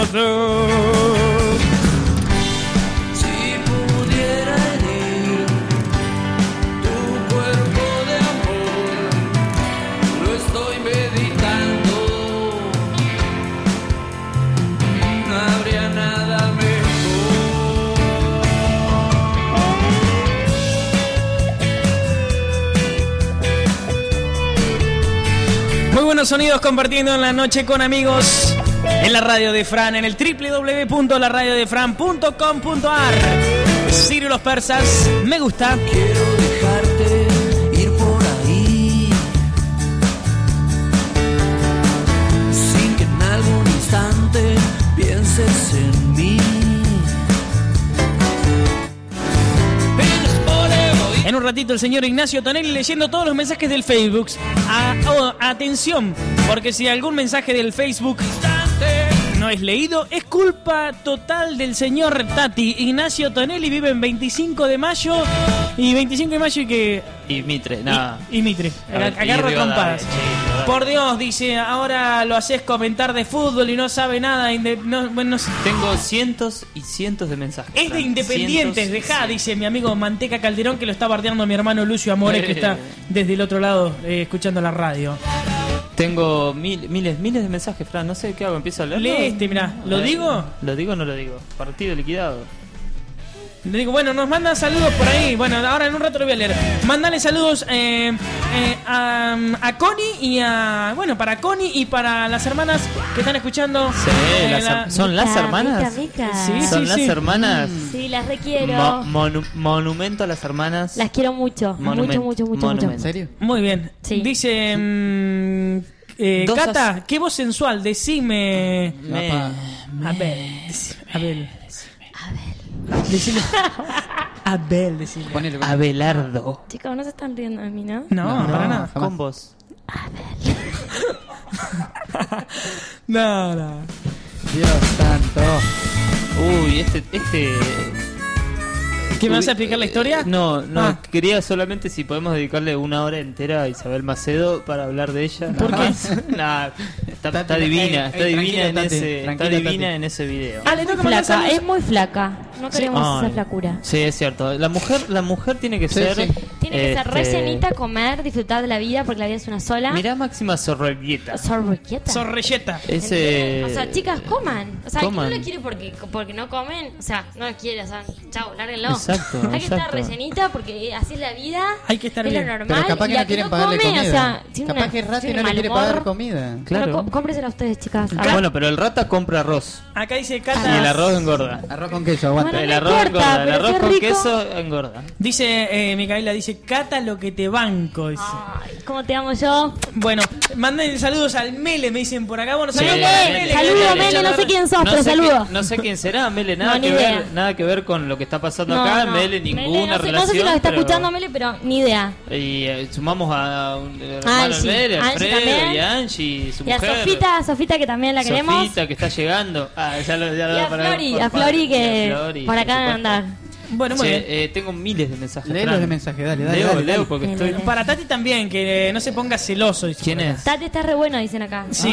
Si pudiera herir tu cuerpo de amor, lo estoy meditando. No habría nada mejor. Muy buenos sonidos compartiendo en la noche con amigos en la radio de Fran, en el doble u doble u doble u punto la radio de fran punto com punto a r. Sirio Los Persas, me gusta. Quiero dejarte ir por ahí, sin que en algún instante pienses en mí. En un ratito el señor Ignacio Tonelli leyendo todos los mensajes del Facebook. A- oh, atención, porque si algún mensaje del Facebook no es leído, es culpa total del señor Tati. Ignacio Tonelli vive en veinticinco de mayo y veinticinco de mayo y que... Y Mitre, nada. Y, y Mitre, A ver, agarro y trompadas. Rivadavia, sí, Rivadavia. Por Dios, dice, ahora lo haces comentar de fútbol y no sabe nada. inde- no, bueno, no sé. Tengo cientos y cientos de mensajes. Es de Fran. Independientes, Cientos, dejá, dice mi amigo Manteca Calderón, que lo está bardeando mi hermano Lucio Amores, que está desde el otro lado eh, escuchando la radio. Tengo mil, miles, miles de mensajes, Fran. No sé qué hago, empiezo a leerlo. Lee este, mirá. ¿Lo Eh, digo? ¿Lo digo o no lo digo? Partido liquidado. Le digo, bueno, nos mandan saludos por ahí. Bueno, ahora en un rato lo voy a leer. Mándale saludos eh, eh, a, a Connie y a... Bueno, para Connie y para las hermanas que están escuchando. Sí, eh, las la- her- ¿son las Mica, hermanas? mica, mica. Sí, ¿Son sí, las sí. hermanas? Sí, las requiero. Mo- monu- monumento a las hermanas. Las quiero mucho. Monumento, Mucho, mucho, mucho, monumento. mucho. ¿En serio? Muy bien. Sí. Dice... mm, eh, Dos Cata, as- qué voz sensual. Decime... Me- Abel. dec- Abel. Decile. Abel, decile. Ponele, ponele. Abelardo. Chicos, no se están riendo de mí, ¿no? No, No, para no. nada. Con vos. No, no. Dios santo. Uy, este... este... ¿Qué me vas a Uy, explicar la eh, historia? No, no, Ah. quería solamente si podemos dedicarle una hora entera a Isabel Macedo para hablar de ella. ¿Por nada qué? más. Nah, está, Tati, está divina, ey, está ey, divina en tranquila, Tati, ese, está tranquila, divina Tati. en ese video. Ah, le tengo que mandar Flaca, saludos. es muy flaca. No queremos Ay. esa flacura. Sí, es cierto. La mujer, la mujer tiene que Sí, ser. sí. Tiene que ser este, re llenita, comer, disfrutar de la vida, porque la vida es una sola. Mirá Máxima Sorreguieta. Sorriqueta. Sorrelleta. Ese. O sea, chicas, coman. O sea, Coman. ¿quién no lo quiere porque, porque no comen? O sea, no lo quiere. O sea, chao, lárguenlo. Exacto, Hay que estar exacto. rellenita porque así es la vida. Hay que estar es bien. lo normal. Pero capaz y que la no quieren no pagarle come, comida. O sea, tiene Capaz una- que Rati tiene no le mal quiere humor. pagar comida. Claro. Pero có- cómpresela ustedes, chicas. Ah, bueno, pero el rata compra arroz. Acá dice Y Cata. el arroz engorda. Arroz con queso, aguanta. Bueno, El no arroz importa, engorda. El pero arroz si es con rico. queso engorda. Dice, eh, Micaela, dice, Cata lo que te banco. Dice. Ay, ¿cómo te amo yo? Bueno, manden saludos al Mele, me dicen por acá. Bueno, Sí, saludos Mele, para Mele. saludo, que viene Mele, escuchando no sé la- quién sos, No pero sé, saludo. qui- no sé quién será, Mele, nada No, ni que idea. ver, nada que ver con lo que está pasando No, acá, no. Mele, Mele, ninguna no sé, relación. no sé si nos está pero- escuchando Mele, pero ni idea. Y eh, sumamos a un hermano Angie. Mele, Angie Alfredo también. y a Angie, su Y a mujer. Sofita, Sofita que también la queremos. Sofita, que está llegando. Ah, ya lo, ya lo Y a para- Flori, por a favor. Flori Y a que Flori, por acá deben supuesto. andar. Bueno, muy Che, bien. eh, tengo miles de mensajes. Lee Fran. los de mensaje, dale, dale. Leo, dale, leo, dale. porque Dale, estoy. dale. Para Tati también, que eh, no se ponga celoso. dice ¿Quién por acá. es? Tati está re bueno, dicen acá. Sí.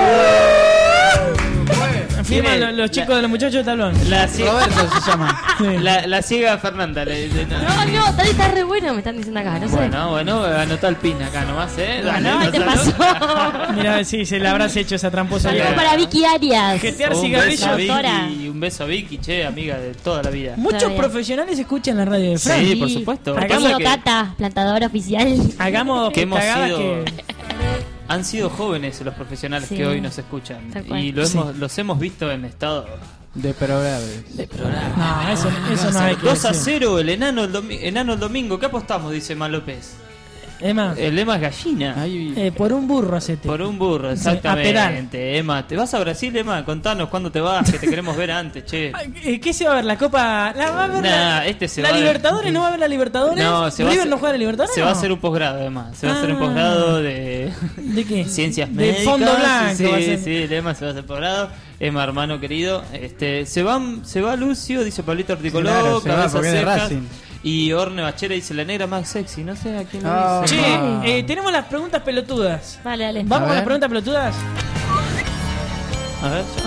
¿Quién Firman es? los, los chicos La- de los muchachos de tablón. La, cie- Roberto se llama. la, la ciega Fernanda. le- le- no. No, no, Tati está re bueno, me están diciendo acá, no sé. Bueno, bueno, anotá el pin acá nomás, ¿eh? Dale, No, te anotalo. pasó. Mira, sí, se le habrás hecho esa tramposa. Saludos vieja. para Vicky Arias. Jetear Un cigarrillos. beso a Doctora. Vicky, un beso a Vicky, che, amiga de toda la vida. Muchos Está bien. profesionales escuchan la radio de Fran. Sí, por supuesto. Porque Hagamos amigo que- Cata, plantadora oficial. Hagamos Que hemos cagadas sido- que... Han sido jóvenes los profesionales Sí. que hoy nos escuchan. Tal cual. Y lo Sí. hemos, los hemos visto en estado Deplorables. de programa. No, eso, eso no hay que dos a decir. cero el enano el, domi- enano el domingo. ¿Qué apostamos? Dice Man López. Emma, El Emma es gallina. Ahí. eh, por un burro hacete. Por un burro, Sí, a exactamente. Emma, ¿te vas a Brasil, Emma? Contanos cuándo te vas, que te queremos ver antes, che. Eh, ¿Qué se va a ver? ¿La Copa? ¿La va a ver Nah, la, este se la va a- Libertadores? ¿No va a ver la Libertadores? No, se va a ¿River hacer- no juega la Libertadores? Se va a no? hacer un posgrado, Emma. Se va a hacer un Ah. posgrado de ¿De qué? ciencias de médicas. fondo blanco. Sí, va a ser. sí, el Emma se va a hacer posgrado. Emma, hermano querido. Este, se va, se va Lucio, dice Pablito Articoló, Claro, se va, cabeza porque es de secas. Racing. Y Orne Bachera dice la negra más sexy. No sé a quién lo Ah. dice. Che, Ah. eh, tenemos las preguntas pelotudas. Dale, dale. ¿Vamos A con las ver. preguntas pelotudas? A ver.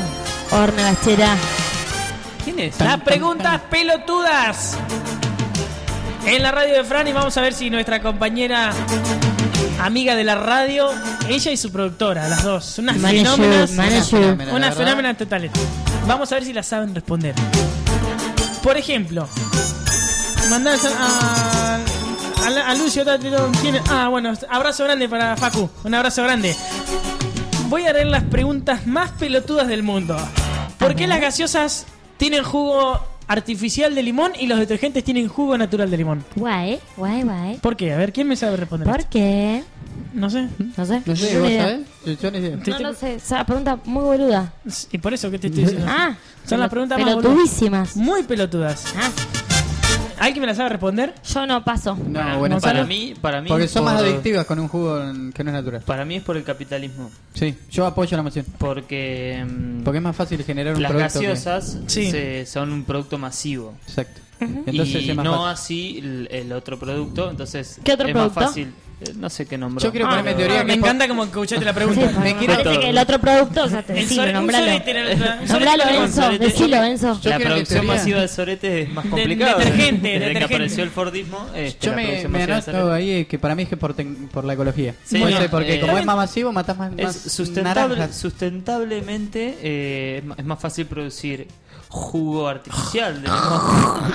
Horna Gachera. ¿Quién es? Las preguntas pelotudas en la radio de Fran, y vamos a ver si nuestra compañera amiga de la radio, ella y su productora, las dos, unas Manager, fenómenas, manager. Una fenómena, unas la verdad. fenómenas totales. Vamos a ver si las saben responder. Por ejemplo, mandar a, a, a Lucio Tatero, ¿quién es? Ah, bueno, abrazo grande para Facu, un abrazo grande. Voy a leer las preguntas más pelotudas del mundo. ¿Por qué las gaseosas tienen jugo artificial de limón y los detergentes tienen jugo natural de limón? Guay, guay, guay. ¿Por qué? A ver, ¿quién me sabe responder? ¿Por esto? qué? No sé. No sé. No sé, Ni ¿vos idea. sabés? Yo, yo ni idea. No lo sé. Esa pregunta muy boluda. Y por eso que te estoy diciendo. Ah, Son las preguntas más pelotudísimas. boludas. Muy pelotudas. Ah, ¿Alguien me la sabe responder? yo no paso. No, bueno, para para, mí, para mí porque son por- más adictivas con un jugo que no es natural. Para mí es por el capitalismo. Sí, yo apoyo la moción. Porque, mm, Porque es más fácil generar un las producto que- gaseosas Sí. se- son un producto masivo. Exacto. Entonces y es más no fácil. así el, el otro producto. Entonces ¿Qué otro es producto? más fácil. Eh, No sé qué nombró. Yo quiero ponerme Ah, teoría me que es encanta como escuchaste la Sí, pregunta. porque Me me quiero- parece que el otro producto, o sea, te El decilo, sore- un nombralo. sorete era el- un sorete Nombralo, con Enzo, sorete. decilo, Enzo. Yo La quiero mi producción teoría. masiva de sorete es más De- complicada. detergente, Desde detergente. que apareció el Fordismo, este, Yo la me, producción me masiva de anoto sorete. ahí eh, que para mí es que por, ten- por la ecología. Sí, Puede no, ser, porque eh, como es más masivo, matás más, Es más sustentable, naranjas. sustentablemente eh, es ma- es más fácil producir jugo artificial de limón.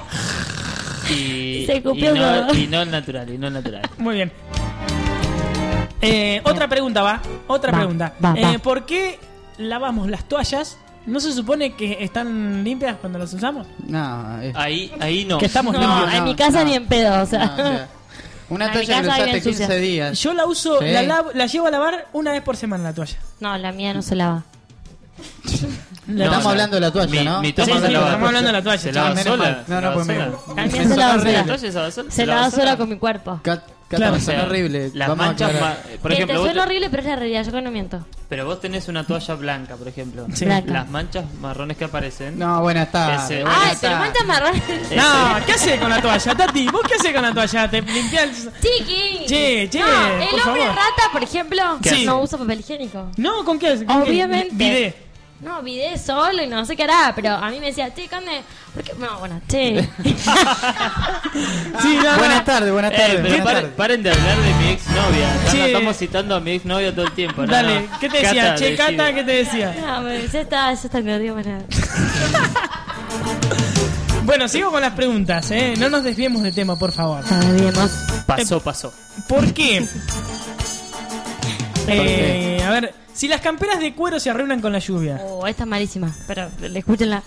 y, Se y, copió no, todo. y no el natural, y no el natural. Muy bien. Eh, otra pregunta va. Otra Va, pregunta. va, Eh, va. ¿Por qué lavamos las toallas? ¿No se supone que están limpias cuando las usamos? No, es- Ahí, ahí no. Que estamos No, limpios. en no, mi casa no. ni en pedo, o sea. no, o sea, una En mi toalla que casa lo viven usaste sucias. quince días. Yo la uso, Sí. la, lavo- la llevo a lavar una vez por semana la toalla. No, la mía no se lava. La- Estamos no. hablando de la toalla, Mi- ¿no? mi Sí, toalla sí, se lava estamos hablando de la toalla. Se chaval. lava menos sola. mal. No, se no, lava pues me- sola. También me se sonó lava horrible. sola. ¿La toalla se lava sola? Se lava sola con mi cuerpo. Cat- Claro, Cata, O sea, son horrible. Las Vamos a manchas, aclarar. ma- por Que ejemplo, te vos suena te- horrible, pero es la realidad, yo que no miento. pero vos tenés una toalla blanca, por ejemplo. Sí. Blanca. Las manchas marrones que aparecen. No, buena está. Ese- buena Ay, está. pero manchas marrones. No, ¿qué haces con la toalla, Tati? ¿Vos qué haces con la toalla? ¿Te limpias? Chiqui. Che, che, No, el por hombre favor. rata, por ejemplo, ¿Qué hace? no usa papel higiénico. No, ¿con qué? ¿Con qué? Obviamente. Bidé. No, vidé solo y no sé qué hará, pero a mí me decía, che, Conde, ¿por qué? No, bueno, che. Sí, no, no. Buenas tardes, buenas Eh, tardes. pero buenas paren, tardes. paren de hablar de mi exnovia. Sí. No, estamos citando a mi exnovia todo el tiempo. ¿no? Dale, No. ¿qué te decía? Cata, Che, decime. Cata, ¿qué te decía? No, pero ya está, ya está, no digo más nada. Bueno, sigo con las preguntas, ¿eh? No nos desviemos de tema, por favor. Sabemos. Pasó, pasó. ¿Por qué? Eh, a ver, si las camperas de cuero se arruinan con la lluvia. Oh, esta es malísima, pero escúchenla.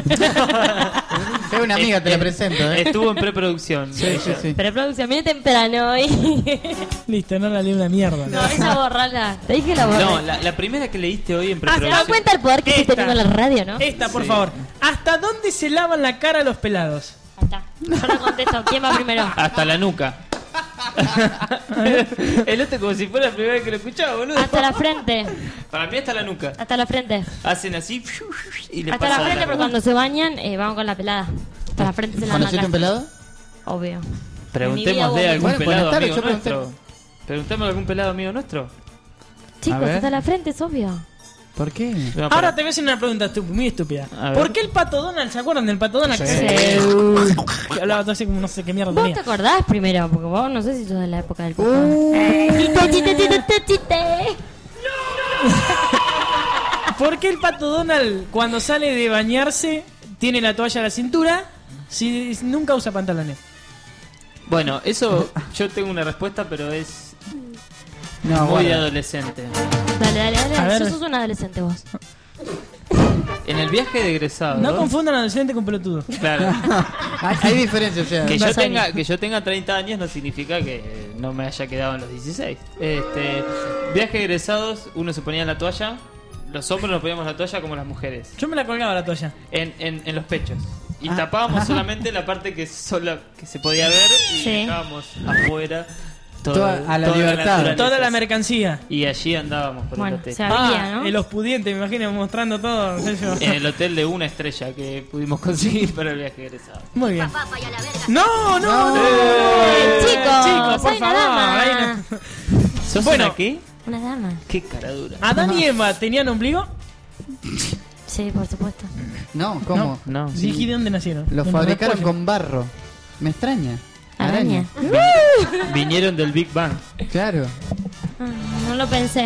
Es una amiga, te la presento, ¿eh? Estuvo en preproducción. Sí, sí, sí. Pero producción, viene temprano hoy. Listo, no la leí una mierda. No, esa borrala. Te dije la borra. No, la, la primera que leíste hoy en Ah, ¿se dan preproducción. cuenta el poder que estoy Esta. teniendo en la radio, no? Esta, por Sí. favor. ¿Hasta dónde se lavan la cara los pelados? Ahí está. Yo no contesto. ¿Quién va primero? Hasta la nuca. El otro como si fuera la primera vez que lo escuchaba, boludo. Hasta la frente. Para mí hasta la nuca. Hasta la frente. Hacen así y le Hasta la pasan frente, pero cuando se bañan, eh, vamos con la pelada. Hasta la frente se la ¿Conociste un pelado? Obvio. Preguntémosle a En mi vida, algún bueno, pelado buenas tardes, amigo yo pregunté. nuestro. Preguntémosle a algún pelado amigo nuestro. Chicos, ver. hasta la frente es obvio. ¿Por qué? No, Ahora para- te voy a hacer una pregunta estu- muy estúpida. A ver. ¿Por qué el pato Donald? ¿Se acuerdan del pato Donald? Sí. Que hablaba todo así como no sé qué mierda ¿Vos tenía. te acordás primero? Porque vos no sé si sos de la época del papá. Eh, chiste, chiste, chiste, chiste. ¿Por qué el pato Donald cuando sale de bañarse tiene la toalla a la cintura si nunca usa pantalones? Bueno, eso yo tengo una respuesta, pero es No, muy de guarda. adolescente. Dale, dale, A dale. ver. Yo sos un adolescente vos. En el viaje de egresado. No confundan adolescente con pelotudo. Claro. hay, hay diferencia, o sea. Que yo, Vas a tenga, venir. que yo tenga treinta años no significa que no me haya quedado en los dieciséis. Este, viaje de egresados, uno se ponía la toalla. Los hombres nos poníamos la toalla como las mujeres. Yo me la colgaba la toalla. En, en, en los pechos. Y Ah. tapábamos solamente la parte que sola que se podía ver y Sí. dejábamos afuera todo- Toda- a la toda libertad. naturaleza. Toda la mercancía. Y allí andábamos por Bueno, el hotel. se había, Ah, ¿no? en los pudientes, me imagino, mostrando todo. no sé yo. En el hotel de una estrella que pudimos conseguir para el viaje de egresado. Muy bien. No, no, no. Eh, chicos, Chicos, por soy una favor. dama. ahí no- ¿Sos Bueno. una qué? Una dama. Qué cara dura. ¿Adán y Eva tenían ombligo? Sí, por supuesto. No, ¿cómo? No. Sí. Dije de dónde nacieron. Los De fabricaron pollo. con barro. Me extraña. Araña. Vi- Vinieron del Big Bang. Claro. Ah, no lo pensé.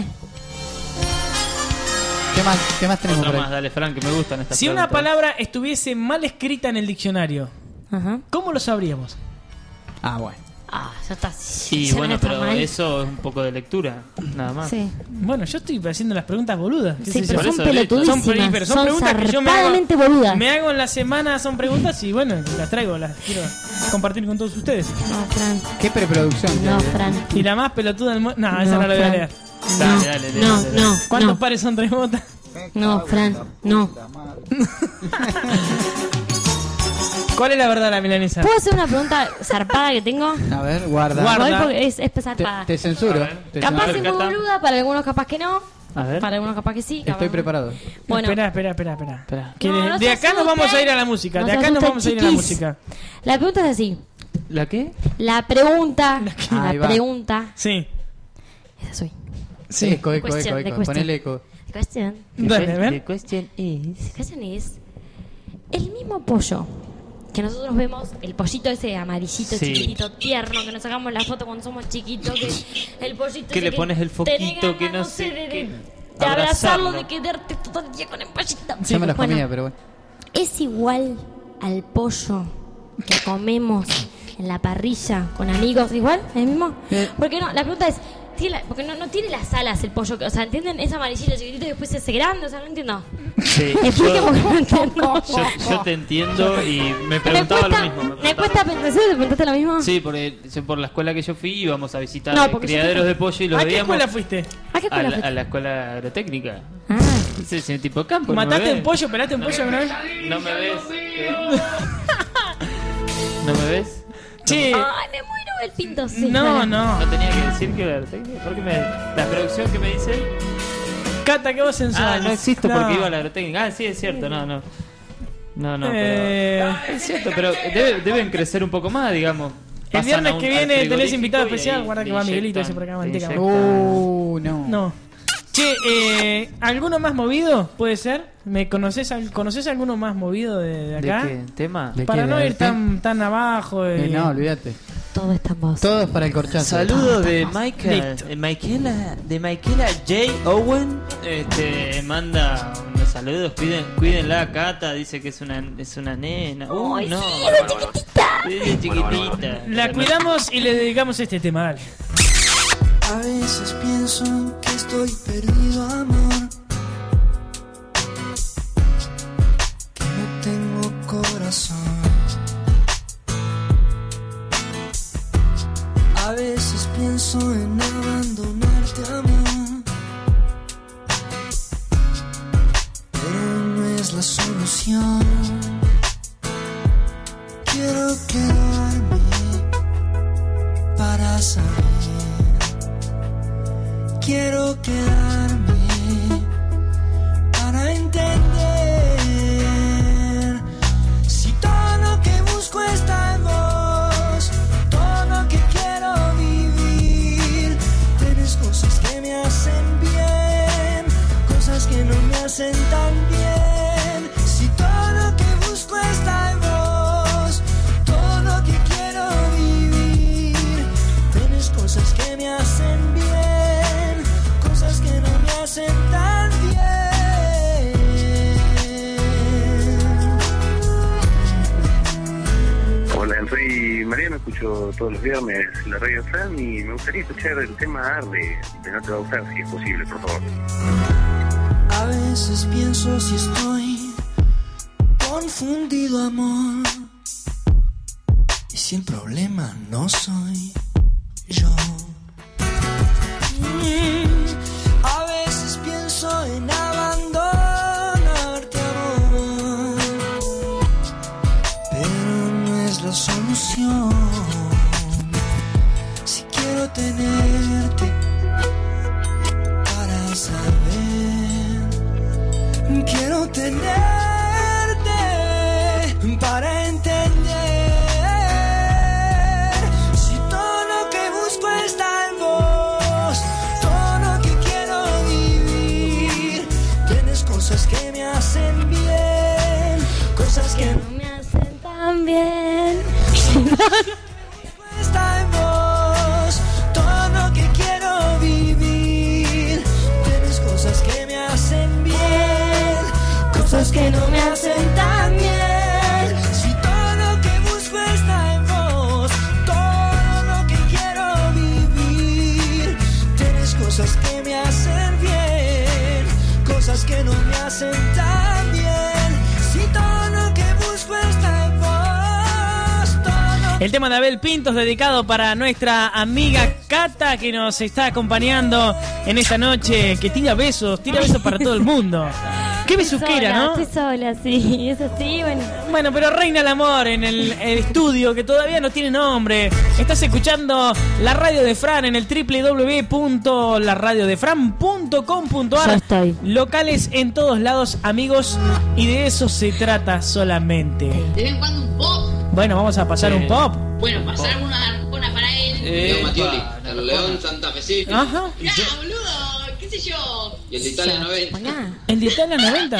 ¿Qué más, qué más tenemos Otra por ahí? más, dale, Frank, que me gustan estas Si una preguntas. palabra estuviese mal escrita en el diccionario, Ajá. ¿cómo lo sabríamos? Ah, bueno. Ah, ya está. Sí, Ya bueno, está pero mal. eso es un poco de lectura, nada más. Sí. Bueno, yo estoy haciendo las preguntas boludas. ¿Qué Sí, sé pero yo? son Por eso, listo. pelotudísimas. Son, pre- pero son Son preguntas que yo me hago, zarpadamente boludas. me hago en la semana, son preguntas y bueno, las traigo, las quiero compartir con todos ustedes. No, Fran. ¿Qué preproducción? No, que- Fran. Y la más pelotuda del mundo... No, esa No, no la voy a Fran. leer. Dale, No, dale, dale, no, dale. no, ¿Cuántos no. pares son tres botas? No, Fran, no. ¿Cuál es la verdad, la milanesa? ¿Puedo hacer una pregunta zarpada que tengo? A ver, guarda. Guarda. Igual porque es, es Te, zarpada. te censuro. A ver. Te Capaz censuro. es muy Cata. boluda, para algunos capaz que no. A ver. Para algunos capaz que sí. capaz Estoy no. preparado. Bueno, Espera, espera, espera, espera. Espera. Que No, de, no de se acá nos vamos a ir a la música. no de se acá nos asusten, vamos a ir a la chiquis. música. la pregunta es así. ¿La qué? La pregunta, la Ahí va. pregunta, Sí. esa soy. Sí. Eco, eco, Question, eco, the eco. question. Ponele eco. The question, Dale, a ver. The question is... the question is, el mismo pollo que nosotros vemos, el pollito ese amarillito, Sí. chiquitito, tierno, que nos sacamos la foto cuando somos chiquitos, que el pollito Que ese le pones el tenés foquito, ganas, que no sé de, de, qué, de abrazarlo, abrazarlo. de quedarte todo el día con el pollito. Yo me los Bueno, comía, pero bueno. ¿es igual al pollo que comemos en la parrilla con amigos? ¿Igual? ¿El mismo? Eh. Porque no, la pregunta es, ¿tiene la- porque no, no tiene las alas el pollo, que- o sea, ¿entienden? Es amarillito, chiquitito y después se hace grande, o sea, no entiendo. Sí, Explique yo, porque no entiendo. yo, yo te entiendo y me Me preguntaba cuesta, lo mismo. me me preguntaba cuesta pensar, ¿sí? ¿Te preguntaste lo mismo? Sí, porque yo por la escuela que yo fui íbamos a visitar No, eh, porque yo criaderos fui- de pollo y los ¿A qué veíamos escuela fuiste? ¿A qué a escuela la, fuiste? a la escuela agrotécnica. Ah, Sí, sí, tipo campo. ¿no me ¿Mataste ves? un pollo? ¿Pelaste un pollo alguna vez? ¿No me ves? ¿Qué? ¿No me ves? Che, Ay, me muero el pinto, sí. no, dale. no. No tenía que decir que era agrotécnica. ¿Por qué me, la producción que me dice? Cata, que vos sensual. Ah, no existo No. porque iba a la agrotécnica. Ah, sí, es cierto, no, no. No, no, Eh, pero... Es cierto, pero debe- deben crecer un poco más, digamos. El Pasan viernes a un- que al viene tenés frigorífico invitado y especial. ahí Guarda que le va Miguelito ese inyectan- por acá, le manteca. inyectan- Uh, no. No. Che, eh, ¿alguno más movido? ¿Puede ser? ¿Me conoces, al- ¿Conoces alguno más movido de, de ¿De acá? qué tema? ¿De Para qué? no ¿De ir arte? tan, tan abajo. Eh, eh. no, olvídate. Todo está en vos. Todos para el corchazo. Saludos de Michael, Listo. eh, Michaela, de Michaela J. Owen, este, manda unos saludos, cuiden, cuídenla a Cata, dice que es una, es una nena. Uh, Ay, no, sí, es de chiquitita. es chiquitita. La cuidamos y le dedicamos este tema, dale. A veces pienso que estoy perdido, amor, que no tengo corazón. A veces pienso en abandonarte, amor, pero no es la solución. Quiero quedarme para saber. Quiero quedarme para entender si todo lo que busco está en vos, todo lo que quiero vivir. Tienes cosas que me hacen bien, cosas que no me hacen tan bien. Si todo lo que busco está en vos, todo lo que quiero vivir. Tienes cosas que me hacen bien, cosas que no me hacen tan bien. Hola, soy Mariano, escucho todos los viernes la radio Fran y me gustaría escuchar el tema Arde de No Te Va a Gustar, si es posible, por favor. A veces pienso si estoy confundido, amor, y si el problema no soy yo. Mm, A veces pienso en abandonarte, amor, pero no es la solución. Si quiero tenerte para saber, quiero tenerte para entender si todo lo que busco está Está en vos todo lo que quiero vivir. Tienes cosas que me hacen bien, cosas que no me hacen tan bien. Si todo lo que busco está en vos, todo lo que quiero vivir. Tienes cosas que me hacen bien, cosas que no me hacen tan bien. Si todo lo que busco está en vos, todo. El tema de Abel Pintos dedicado para nuestra amiga Cata que nos está acompañando en esta noche, que tira besos, tira besos para todo el mundo. Qué besuquera, sola, ¿no? Estoy sola, sí, es así, bueno. Bueno, pero reina el amor en el, el estudio que todavía no tiene nombre. Estás escuchando la radio de Fran en el doble u doble u doble u punto la radio de fran punto com punto a r. Ya estoy. Locales en todos lados, amigos, y de eso se trata solamente. De vez en cuando un pop. Bueno, vamos a pasar Sí. un pop. Bueno, pasar una, una para él. Eh, Matioli, pa, el León santafesino. Ajá. Ya, boludo, qué sé yo. Y el de Italia noventa. ¿El de Italia noventa?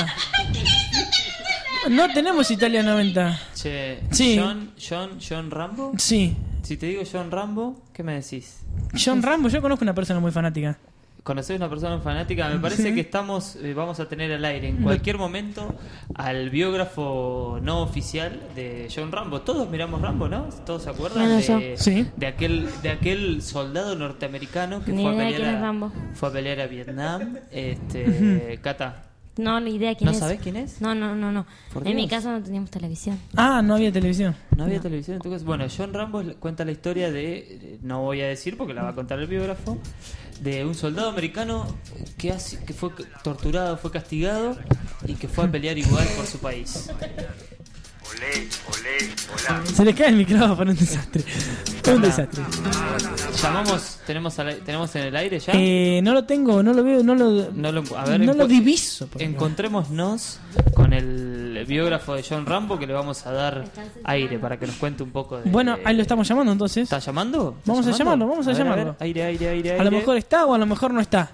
No tenemos Italia noventa. Che, Sí. John, John, John Rambo. Sí. Si te digo John Rambo, ¿qué me decís? John Rambo, yo conozco una persona muy fanática. ¿Conocés una persona fanática? Me parece Sí. que estamos, eh, vamos a tener al aire en cualquier momento al biógrafo no oficial de John Rambo. Todos miramos Rambo, ¿no? ¿Todos se acuerdan Bueno, yo. de, Sí. de aquel de aquel soldado norteamericano que Ni fue a, idea de pelear quién a, es Rambo. fue a pelear a Vietnam? Este, Cata, No, ni idea quién ¿no es. sabés quién es? No, no, no, no. Por En mi Dios. casa no teníamos televisión. Ah, no había televisión. No había televisión, entonces, bueno, John Rambo cuenta la historia de, no voy a decir porque la va a contar el biógrafo, de un soldado americano que, hace, que fue torturado, fue castigado y que fue a pelear igual por su país. Olé, olé, hola. Se le cae el micrófono, un desastre. Un desastre. Llamamos, tenemos, al- tenemos en el aire ya. Eh, no lo tengo, no lo veo, no lo, No lo, a ver, no lo encu- diviso. por favor. Encontrémonos con el biógrafo de John Rambo que le vamos a dar aire para que nos cuente un poco de... Bueno, ahí lo estamos llamando entonces. ¿Está llamando? ¿Está Vamos a llamando? llamarlo, vamos a, ver, llamarlo. ver, aire, aire, aire, A lo aire. mejor está o a lo mejor no está.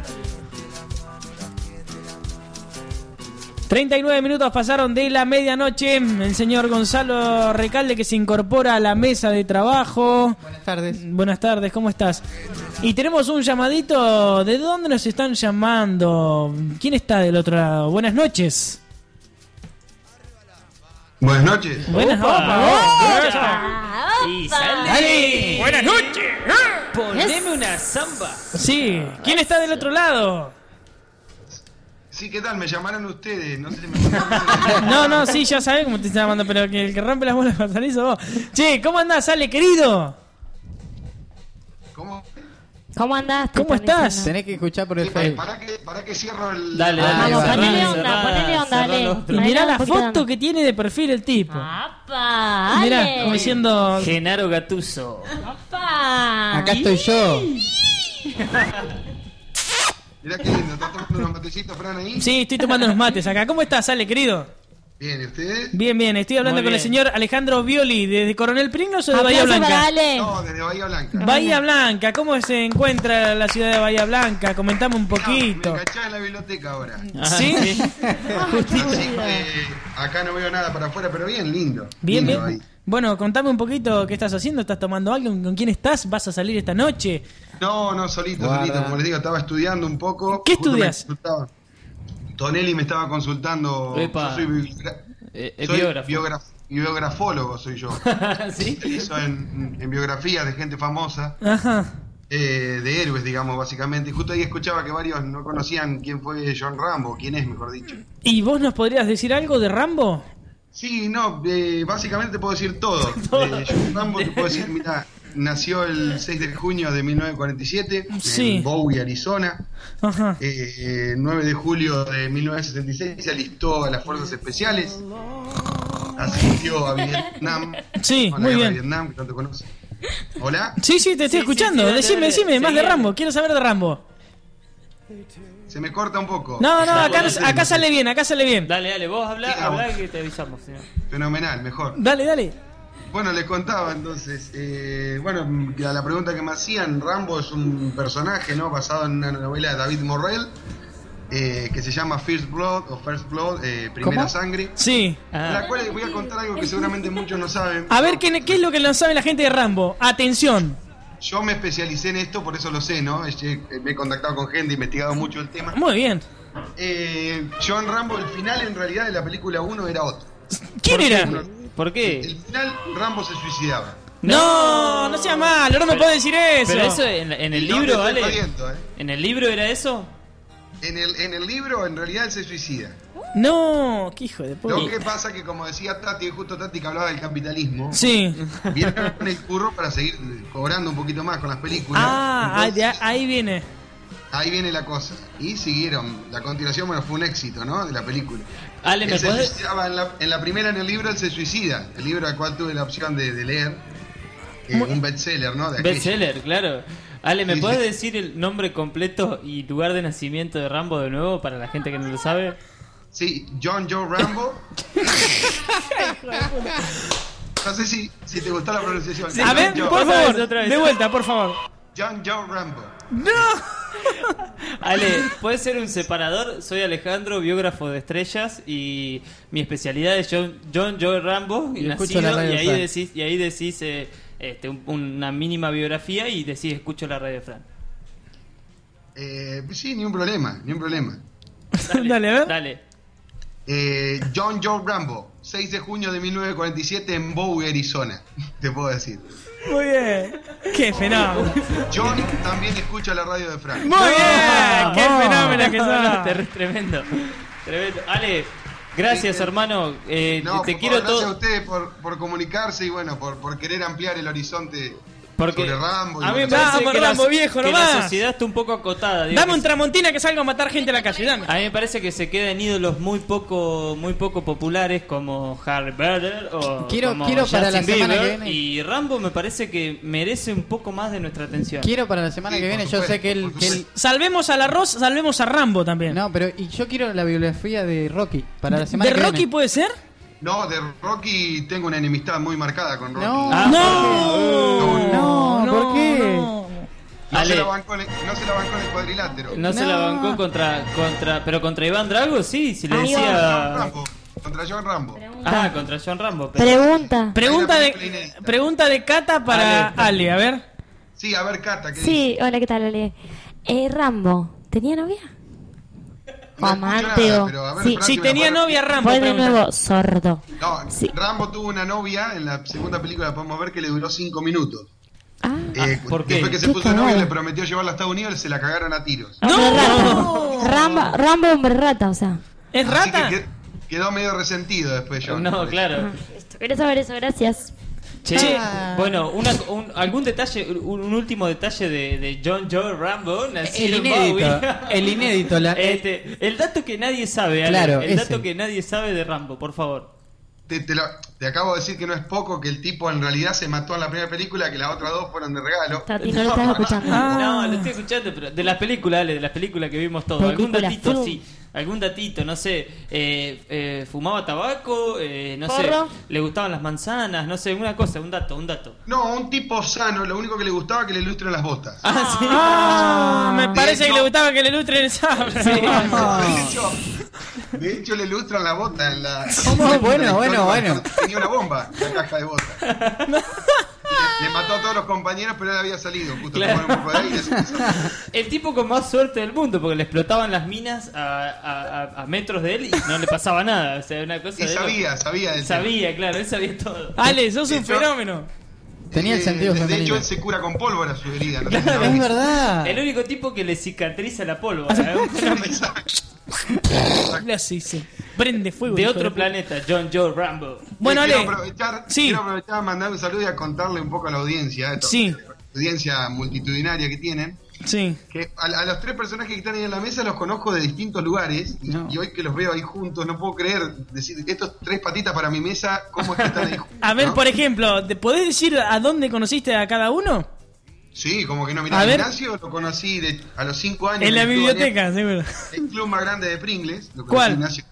treinta y nueve minutos pasaron de la medianoche. El señor Gonzalo Recalde que se incorpora a la mesa de trabajo. Buenas tardes. Buenas tardes, ¿cómo estás? Y tenemos un llamadito. ¿De dónde nos están llamando? ¿Quién está del otro lado? Buenas noches. Buenas noches. Buenas Opa, noches. Ah, Y opa. sale. Dale. Buenas noches. Poneme una samba. Sí, ¿quién está del otro lado? Sí, ¿qué tal? Me llamaron ustedes. No sé si me No, no, sí, ya sabés cómo te está llamando, pero que el que rompe las bolas para salir sos vos. Che, ¿cómo andás, Ale, querido? ¿Cómo? ¿Cómo andás? ¿Cómo estás? Tenés que escuchar por el Sí, para, Facebook. para que, para que cierro el... Dale, Ah, dale. Vamos, cerrá, ponele cerrá, onda, cerrá, ponele onda, cerrá Ale. los Y otros. mirá Dale, la un poquito de foto onda. que tiene de perfil el tipo. ¡Apa! Mirá, Ale. como diciendo... Genaro Gattuso. ¡Apa! Acá estoy yo. Mirá qué lindo, ¿estás tomando unos matecitos, Fran, ahí? Sí, estoy tomando unos mates acá. ¿Cómo estás, Ale, querido? Bien, ¿y ustedes? Bien, bien. Estoy hablando Muy con el bien. señor Alejandro Violi, ¿desde Coronel Pringles o de Bahía Aplauso para Blanca? Ale. No, desde Bahía Blanca. Bahía Blanca, ¿cómo se encuentra la ciudad de Bahía Blanca? Comentame un poquito. Me cachás en la biblioteca ahora. Ah, ¿Sí? Así que acá no veo nada para afuera, pero bien lindo. Bien, Lindo bien. ahí. Bueno, contame un poquito qué estás haciendo. ¿Estás tomando algo? ¿Con quién estás? ¿Vas a salir esta noche? No, no, solito, Guarda. solito. Como les digo, estaba estudiando un poco. ¿Qué Justo me estudias? consultaba. Tonelli me estaba consultando. Epa. Yo soy, bibliogra- Eh, eh, soy biógrafo. biograf- biografólogo, soy yo. ¿Sí? Especializo en, en biografías de gente famosa, Ajá. eh, de héroes, digamos, básicamente. Y justo ahí escuchaba que varios no conocían quién fue John Rambo, quién es, mejor dicho. ¿Y vos nos podrías decir algo de Rambo? Sí, no, eh, básicamente te puedo decir todo. De John Rambo te puedo decir, mira, nació el seis de junio de mil novecientos cuarenta y siete Sí. en Bowie, Arizona. Ajá. Eh, nueve de julio de mil novecientos sesenta y seis se alistó a las fuerzas especiales. Asistió a Vietnam. Sí, a la muy guerra bien. de Vietnam, que tanto conoce. ¿Hola? Sí, sí, te estoy Sí, sí, escuchando. sí, dale, decime, dale. decime, más de Seguí. Rambo. Quiero saber de Rambo. Se me corta un poco. No, no, acá, Dale, acá sale bien, acá sale bien. Dale, dale, vos habla, Sí, habla vamos. que te avisamos. ¿sí? Fenomenal, mejor. Dale, dale. Bueno, les contaba entonces, eh, bueno, a la pregunta que me hacían, Rambo es un personaje, ¿no? Basado en una novela de David Morrell, eh, que se llama First Blood o First Blood, eh, Primera ¿Cómo? Sangre. Sí. En la cual les voy a contar algo que seguramente muchos no saben. A ver, ¿qué, qué es lo que no sabe la gente de Rambo? Atención. Yo me especialicé en esto, por eso lo sé, ¿no? Eh, Me he contactado con gente, he investigado mucho el tema. Muy bien. Eh, John Rambo, el final en realidad de la película uno era otro. ¿Quién ¿Por era? qué? ¿Por qué? El final, Rambo se suicidaba. No, no sea malo, no me puedo decir eso. Pero eso en, en el No te libro, estoy ¿vale? jodiendo, ¿eh? ¿En el libro era eso? En el, en el libro, en realidad, él se suicida. No, qué hijo de puta. Lo que pasa que, como decía Tati, justo Tati que hablaba del capitalismo, Sí. vieron el curro para seguir cobrando un poquito más con las películas. Ah, ahí, Entonces, ahí viene. ahí viene la cosa. Y siguieron. La continuación, bueno, fue un éxito, ¿no? De la película. Ale, Él ¿me se podés? suicidaba en la, en la primera, en el libro, él se suicida. El libro al cual tuve la opción de, de leer. Eh, un bestseller, ¿no? De aquello. Bestseller, claro. Ale, ¿me Sí, podés sí. decir el nombre completo y lugar de nacimiento de Rambo de nuevo para la gente que no lo sabe? Sí, John Joe Rambo. No sé si, si te gustó la pronunciación. A ver, John por Joe- favor, otra vez. de vuelta, por favor. John Joe Rambo. Ale, ¿puedes ser un separador? Soy Alejandro, biógrafo de estrellas y mi especialidad es John, John Joe Rambo Y y, escucho la nacido, radio y ahí Fran. decís, y ahí decís eh, este, un- una mínima biografía y decís escucho la radio de Fran. Eh, sí, ni un problema, ni un problema. Dale, a ver. Dale. Eh, John Joe Rambo, seis de junio de mil novecientos cuarenta y siete en Bowie, Arizona. Te puedo decir. Muy bien. Qué fenómeno. John también escucha la radio de Frank. Muy bien. Qué fenómeno que No, sos. no, ter- tremendo. Tremendo. Ale, gracias hermano. Eh, No, te por quiero favor, gracias a todo. ustedes por, por comunicarse y bueno, por, por querer ampliar el horizonte Porque sobre Rambo. y a mí bueno, me parece Parece que la- Rambo viejo que la nomás. sociedad está un poco acotada. digo, Dame que un tramontina que salga a matar gente a la calle, dame. A mí me parece que se quedan ídolos muy poco muy poco populares como Harry Potter o Quiero- como quiero para Justin la semana Bieber, que viene. y Rambo me parece que merece un poco más de nuestra atención. Quiero para la semana Sí, que por viene, yo supuesto, sé que él, por que él- supuesto. Salvemos al arroz, salvemos a Rambo también. No, pero y yo quiero la bibliografía de Rocky para la semana ¿De que Rocky viene. puede ser? No, de Rocky tengo una enemistad muy marcada con Rocky. No, Ah, No, no, ¿por qué? no. No, Ale. se la bancó en el, no se la bancó en el cuadrilátero. No, se la No. bancó contra contra pero contra Iván Drago sí, si le Ahí John decía Rambo, contra John Rambo. Ah, contra John Rambo. pero- Pregunta. Pregunta Hay de, una película inédita. pregunta de Cata para Ale. Ale, a ver. Sí, a ver, Cata, ¿qué Sí, dice? hola, ¿qué tal, Ale? Eh, Rambo, ¿tenía novia? No O escucho amante nada, o... pero a ver, Sí, Fran, Si me la tenía puede- novia Rambo, fue de pregunta. nuevo sordo. No, Sí. Rambo tuvo una novia en la segunda película, podemos ver que le duró cinco minutos. Ah, Eh, ¿por qué? Después que se Qué puso de novio cagada. le prometió llevarla a Estados Unidos, se la cagaron a tiros. hombre rata. Rambo, Rambo, hombre rata, o sea. ¿Es Así rata? que qued- quedó medio resentido después John. No, claro. Listo, quería saber eso, gracias. Che, Ah. bueno, una, un- algún detalle, un, un último detalle de, de John Joe Rambo, nacido El en inédito, Bowie. el inédito, la- Este, el dato que nadie sabe, Ale, Claro, el ese. dato que nadie sabe de Rambo, por favor. Te, te lo- te acabo de decir que no es poco, que el tipo en realidad se mató en la primera película, que las otras dos fueron de regalo. Tati, no lo estás escuchando. Ah. No, lo estoy escuchando, pero de las películas, Ale, de las películas que vimos todos. Algún Película, datito, film. sí. Algún datito, no sé. Eh, eh, fumaba tabaco, eh, no Porro. sé. Le gustaban las manzanas, no sé, una cosa, un dato, un dato. No, un tipo sano, lo único que le gustaba que le ilustren las botas. Ah, sí. Ah, me De parece que hecho- le gustaba que le ilustren el sable. De hecho, de hecho le ilustran la bota en la... ¿Cómo? en la Bueno, historia bueno, cuando bueno. Tenía una bomba en la caja de botas. Le, le mató a todos los compañeros, pero él había salido. Justo Claro. tomaron un poco de aire. se empezó. El tipo con más suerte del mundo, porque le explotaban las minas a, a- a- a metros de él y no le pasaba nada. O sea, una cosa Y de sabía, loco. sabía del Sabía, claro, él sabía todo. Ale, sos un De hecho- fenómeno. Tenía el Eh, sentido de, de femenino. hecho, él se cura con pólvora su herida. No sé si Claro, lo Es viste. verdad. El único tipo que le cicatriza la pólvora. ¿eh? Un fenómeno. Le así se prende fuego. De hijo otro de puta. planeta, John Joe Rambo. Bueno, Eh, Ale. quiero aprovechar, Sí. quiero aprovechar a mandar un saludo y a contarle un poco a la audiencia, esto, Sí. la audiencia multitudinaria que tienen, Sí. que a, a los tres personajes que están ahí en la mesa los conozco de distintos lugares y, No. y hoy que los veo ahí juntos no puedo creer decir que estos tres patitas para mi mesa, ¿cómo es que están ahí juntos? A ver, ¿no? por ejemplo, ¿te podés decir a dónde conociste a cada uno? Sí, como que no, A mira, ver. Ignacio lo conocí de, a los cinco años. En la el club biblioteca, seguro. Añe- El club más grande de Pringles. Lo conocí ¿Cuál? a Ignacio.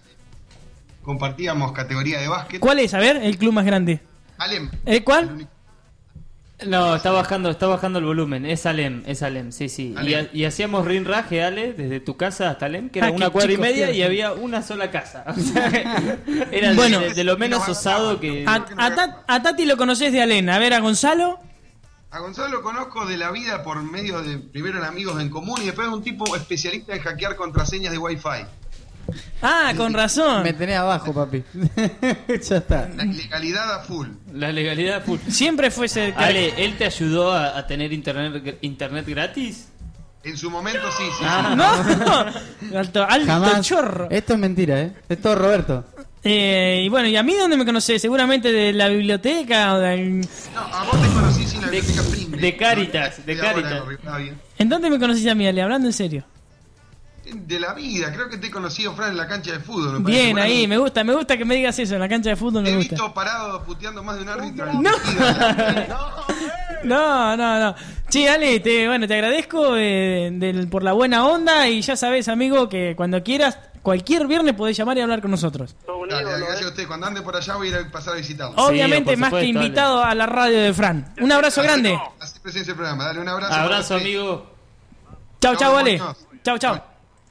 Compartíamos categoría de básquet. ¿Cuál es? A ver, el club más grande. Alem. ¿El El cuál? único- No, está bajando, está bajando el volumen. Es Alem, es Alem, sí, sí. Y, ha- y hacíamos rinraje, Ale, desde tu casa hasta Alem, que era Ah, una qué cuadra y chicos, media tío. y había una sola casa. O sea, era Bueno. de, de lo menos osado que... A, a Ta- a Tati lo conocés de Alén. A ver, a Gonzalo. A Gonzalo lo conozco de la vida por medio de, primero en amigos en común y después un tipo especialista en hackear contraseñas de Wi-Fi. Ah, con razón. Me tenés abajo, papi. Ya está. La legalidad a full. La legalidad a full. Siempre fuese... Ale, ¿él te ayudó a, a tener internet internet gratis? En su momento sí, sí. Ah, sí. No, alto, alto Jamás. chorro. Esto es mentira, ¿eh? Es todo Roberto. Eh, y bueno, ¿y a mí dónde me conocés? Seguramente de la biblioteca o del... No, a vos te conocí sin la De, biblioteca Pringle. de Caritas, de Estoy ahora Caritas. en Rivadavia. ¿En dónde me conociste a mí, Ale? Hablando en serio. De la vida, creo que te he conocido, Fran, en la cancha de fútbol. me parece. Bien, Bueno, ahí, me gusta, me gusta que me digas eso. En la cancha de fútbol Te me he gusta. visto parado puteando más de un árbitro. No. No, no, no. Che, Ale, te, bueno, te agradezco eh, del- por la buena onda y ya sabes, amigo, que cuando quieras, cualquier viernes podés llamar y hablar con nosotros. Dale, gracias a usted. Cuando ande por allá voy a ir a pasar a visitarlo. Obviamente, más que invitado a la radio de Fran. Un abrazo grande. Así presencia el programa. Dale un abrazo. Abrazo, para usted. amigo. Chau, chau, Ale. Muñoz. Chau, chau.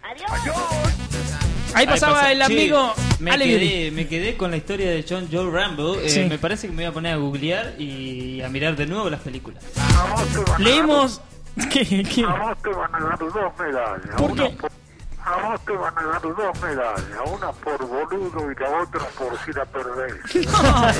Ahí pasaba pasa- el Che, amigo me Ale quedé, Guiri. me quedé con la historia de John Joe Rambo. Eh, Sí. Me parece que me voy a poner a googlear y a mirar de nuevo las películas. Leímos... ¿Qué, qué? A vos te van a dar dos medallas. ¿Por una qué? por- a vos te van a dar dos medallas. Una por boludo y la otra por si la perdés.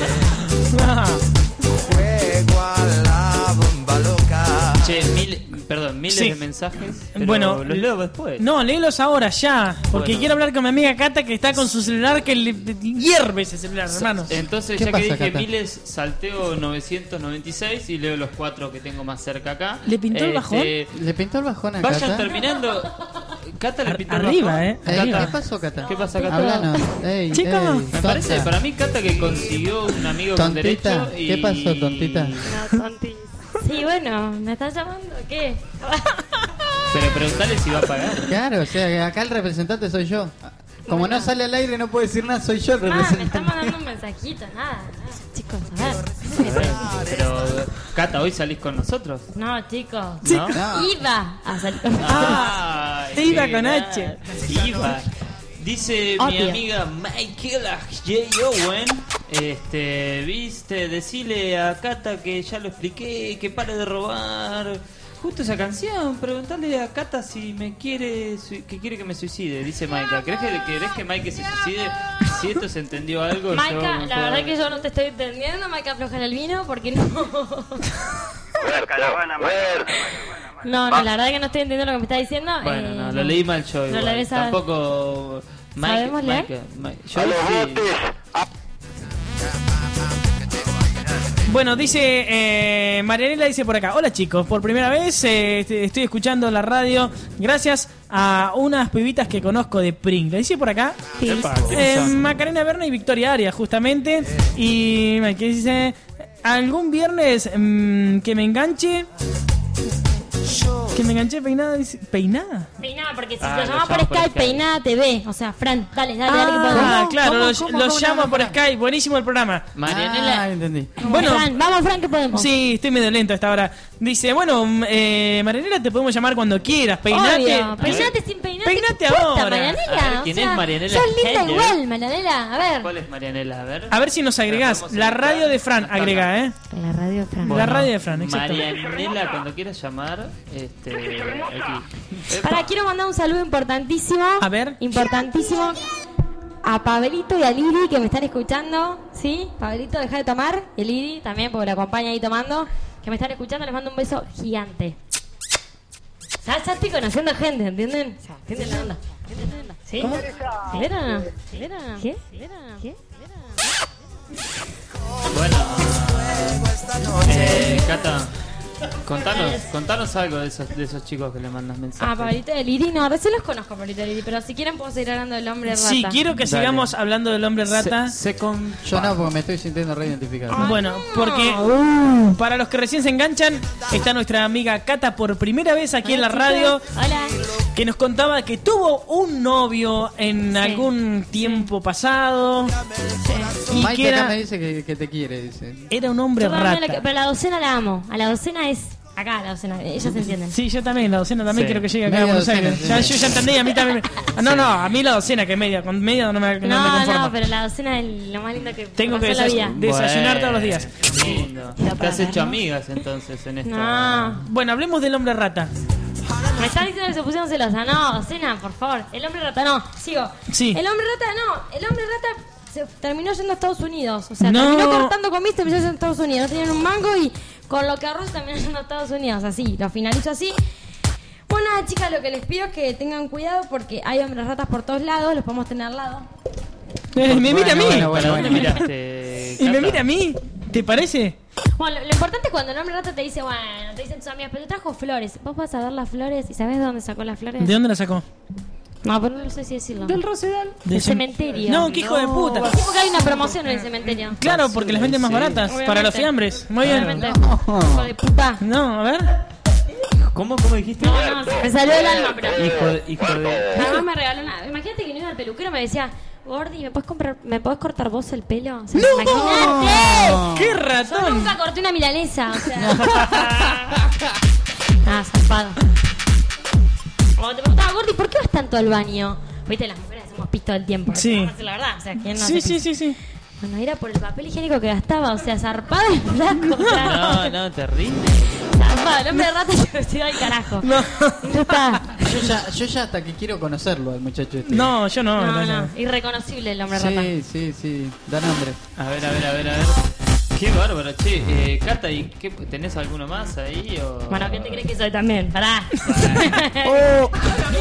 Juego a la bomba loca. Che, mil, perdón, miles Sí. de mensajes. Pero Bueno, los leo después. No, léelos ahora, ya. Porque Bueno. quiero hablar con mi amiga Cata que está con su celular que le hierve ese celular, hermano. Entonces, ¿Qué ya pasa, que dije Cata? miles, salteo novecientos noventa y seis y leo los cuatro que tengo más cerca acá. ¿Le pintó el bajón? ¿Le pintó el bajón a Vayan Cata? terminando. Cata le Ar- pintó el arriba, bajón. eh. Ey, Cata. ¿Qué pasó, Cata? ¿Qué pasa, Cata? Hablanos. Ey, Chicos, ey, Me parece, tonta. para mí, Cata que consiguió un amigo con Tontita, derecho y... ¿qué pasó, tontita? No, tontis. Sí, bueno, ¿me estás llamando? ¿Qué? Pero preguntale si va a pagar. Claro, o sea, acá el representante soy yo. Como no sale al aire no puede decir nada, soy yo el Ah, me representante. están mandando un mensajito, nada, nada. Chicos, a ver. A ver, pero, Cata, ¿hoy salís con nosotros? No, chicos. ¿No? No. Iba a salir con Ay, Iba qué con gran- H. Iba. Dice mi Obvio. amiga Michael J. Owen, este, viste, decile a Cata que ya lo expliqué, que pare de robar. Justo esa canción, preguntarle a Cata si me quiere, sui- que quiere que me suicide, dice Maika. ¿Crees que, querés que Mike se suicide? Si esto se entendió algo, yo Maika, no la puedo- verdad que yo no te estoy entendiendo, Maika, afloja el vino porque no. No, no, la verdad que no estoy entendiendo lo que me está diciendo. Bueno, eh, no, lo leí mal yo No igual. lo debes saber. Tampoco... Mike, ¿Sabemos leer? Mike, Mike- yo sí- Bueno, dice eh, Marianela dice por acá: hola chicos, por primera vez eh, est- estoy escuchando la radio gracias a unas pibitas que conozco de Pring. Le dice por acá Epa, eh, ¿quiénes son? Macarena Berna y Victoria Arias, justamente. Y que dice: algún viernes mm, que me enganche. Que me enganché peinada. Dice, ¿peinada? Peinada, porque si Ah, lo lo llama por llama por Skype, Skype. Peinada T V. O sea, Fran, dale, dale, dale. que podemos. Ah, claro, ¿Cómo, los, cómo, los cómo, llamo cómo, por cómo? Skype. Buenísimo el programa. Marianela. Ah, entendí. Bueno, Fran, vamos, Fran, que podemos. sí, estoy medio lento a esta hora. Dice, bueno, mm, eh, Marianela, te podemos llamar cuando quieras. Peinate. Obvio, peinate sin peinarte. Peinate puta, ahora. Marianela. A ver, o ¿quién sea, es Marianela Sos linda Heller? igual, Marianela. A ver. ¿Cuál es Marianela? A ver. A ver si nos agregás. Vamos a La buscar. radio de Fran, agrega, ¿eh? La radio Fran. La radio de Fran, exacto. Marianela, cuando quieras llamar, este, aquí. Epa. Para, quiero mandar un saludo importantísimo. A ver. Importantísimo. A Pablito y a Lili que me están escuchando. ¿Sí? Pablito, deja de tomar. Y Lili también, porque la acompaña ahí tomando. Que me están escuchando, les mando un beso gigante. Ya, ya estoy conociendo gente, ¿entienden? O sea, ¿entienden la onda? ¿Entienden la onda? ¿Sí? ¿Cómo? ¿Sí vieron o no? ¿Sí vieron o no? ¿Qué? ¿Qué? Bueno, eh, Cata, contanos, contanos algo de esos, de esos chicos que le mandas mensajes. Ah, Pablito y Lili, no, recién los conozco, Pablito y Lili, pero si quieren puedo seguir hablando del hombre rata. Sí, quiero que Dale. sigamos hablando del hombre rata. Se, se con... Yo no, porque me estoy sintiendo reidentificado. Bueno, porque uh, para los que recién se enganchan, está nuestra amiga Cata por primera vez aquí en la radio. Hola. que nos contaba que tuvo un novio en Sí. algún tiempo pasado y Maite que acá era, me dice que, que te quiere, dice. era un hombre Yo también rata. lo que- pero la docena la amo. A la docena es acá, la docena. Ellos se entienden. Sí, yo también, la docena también Sí. quiero que llegue acá a Media Buenos docena, Aires. sí. Ya, yo ya entendí, a mí también. me- No, no, a mí la docena que es media. Con media no me, no me No, conformo. no, pero la docena es lo más lindo que Tengo que pasó en la desay- vida. desayunar todos los días. Qué lindo. Lo Te para has ver, hecho ¿no? amigas entonces en esta. No. Bueno, hablemos del hombre rata. Me están diciendo que se pusieron celosa. No, docena, por favor. El hombre rata, no. Sigo. Sí. El hombre rata, no. El hombre rata se terminó yendo a Estados Unidos. O sea, No. terminó cortando con y terminó yendo a Estados Unidos. No tenían un mango y con lo que ahorró se terminó yendo a Estados Unidos. Así, lo finalizo así. Bueno, nada, chicas, lo que les pido es que tengan cuidado porque hay hombres ratas por todos lados. Los podemos tener al lado. Eh, me mira a mí. bueno, bueno, ¿Para bueno. dónde miraste? Y me Cata? mira a mí. ¿Te parece? Bueno, lo, lo importante es cuando el hombre rata te dice, bueno, te dicen tus amigas, pero te trajo flores. ¿Vos vas a ver las flores y sabés de dónde sacó las flores? ¿De dónde la sacó? No, pero no sé si decirlo. Del Rosedal. Del cementerio. No, qué hijo de puta. Sí, porque hay una promoción en el cementerio. Claro, porque las venden más Sí. baratas. Obviamente. Para los fiambres. Muy bien. Obviamente. Hijo de puta. No, a ver. ¿Cómo, cómo dijiste? No, no, se me salió del alma, pero. Hijo de, hijo de. Mi mamá me regaló una. Imagínate que no iba al peluquero y me decía, Gordi, ¿me puedes comprar, me podés cortar vos el pelo? O sea, imagínate. ¡Qué Yo ratón! nunca corté una milanesa, o sea. Ah, zafado. Cuando te preguntaba, Gordi, ¿por qué vas tanto al baño? Viste, las mujeres hacemos pis todo el tiempo. Sí. Vamos a decir la verdad, o sea, ¿quién no Sí, hace sí, pis? sí, sí. Bueno, era por el papel higiénico que gastaba, o sea, zarpado y flaco. O sea, No, no, te rindes. zarpado, el hombre de rata se vestido al carajo. No. Y ya está. Yo ya, yo ya hasta que quiero conocerlo al muchacho este. No, yo no. No, no, no, no. irreconocible el hombre rata. Sí, sí, sí. Da nombre. A ver, a ver, a ver, a ver. Qué bárbaro, che. Eh, Cata, ¿y qué, tenés alguno más ahí? O... Bueno, ¿qué te crees que soy también? Pará. Oh.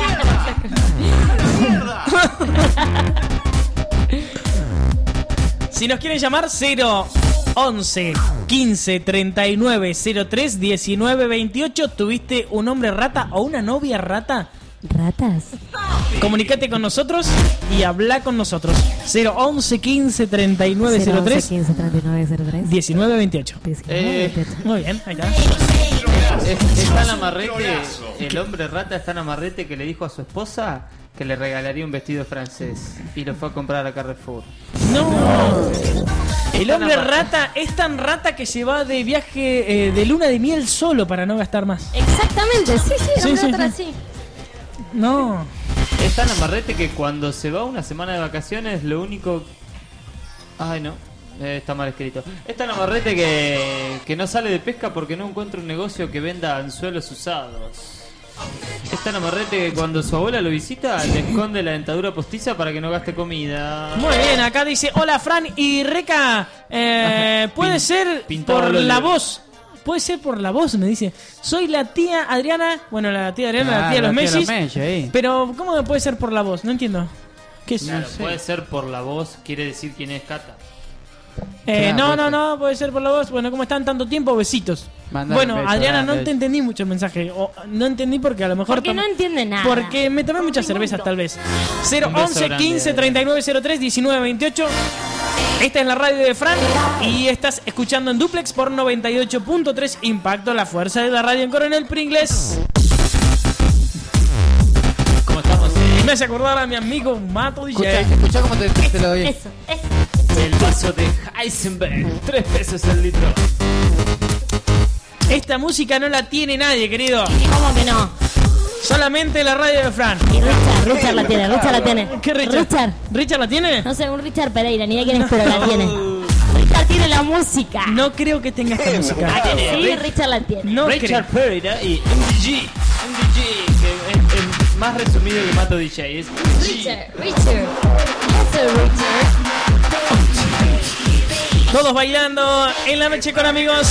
Si nos quieren llamar, cero once quince treinta y nueve cero tres diecinueve veintiocho. ¿Tuviste un hombre rata o una novia rata? ¿Ratas? Comunicate con nosotros y habla con nosotros. cero once quince treinta y nueve cero tres quince treinta y nueve cero tres diecinueve veintiocho. Eh, Muy bien, ahí está. es, es tan amarrete, el hombre rata es tan amarrete que le dijo a su esposa que le regalaría un vestido francés y lo fue a comprar a Carrefour. No. El tan hombre ama- rata es tan rata que se va de viaje eh, de luna de miel solo para no gastar más. Exactamente, sí, sí, el Sí, hombre sí, rata sí. así. No. Es tan amarrete que cuando se va una semana de vacaciones, lo único... Ay, no. Eh, está mal escrito. Es tan amarrete que, que no sale de pesca porque no encuentra un negocio que venda anzuelos usados. Es tan amarrete que cuando su abuela lo visita, le esconde la dentadura postiza para que no gaste comida. Muy bien, acá dice, hola Fran y Reca, eh, puede Pin- ser pintado por al óleo. la voz. Puede ser por la voz, me dice. Soy la tía Adriana, bueno, la tía Adriana, la Ah, tía de los la tía de Messis. los Messi, ahí. Pero, ¿cómo puede ser por la voz? No entiendo. ¿Qué es? Claro, puede ser por la voz, quiere decir quién es Cata. Eh, Claro, no, puede no, ser. no, puede ser por la voz. Bueno, ¿cómo están tanto tiempo? Besitos. Mandale Bueno, un beso, Adriana, no dale. te entendí mucho el mensaje. O, no entendí porque a lo mejor... Porque tom- no entiende nada. Porque me tomé muchas cervezas, tal vez. cero once quince treinta y nueve cero tres diecinueve veintiocho. Esta es la radio de Fran y estás escuchando en Duplex por noventa y ocho punto tres Impacto, la fuerza de la radio en Coronel Pringles. ¿Cómo estamos? Y me hace acordar a mi amigo Mato D J. Escucha, escucha cómo te, te lo doy. Eso, eso. El vaso de Heisenberg, tres pesos el litro. Esta música no la tiene nadie, querido. ¿Cómo que no? Solamente la radio de Fran. Y Richard, Richard la tiene, Richard la tiene. ¿Qué Richard? Richard. ¿Richard la tiene? No sé, un Richard Pereira, ni de quién es, pero la tiene. Richard tiene la música. No creo que tenga esta música. Sí, Richard la tiene. No Richard creo. Pereira y M D G. M D G, que es el más resumido que Mato D J. Es Richard, Richard. Eso, Richard. Todos bailando en la noche con amigos.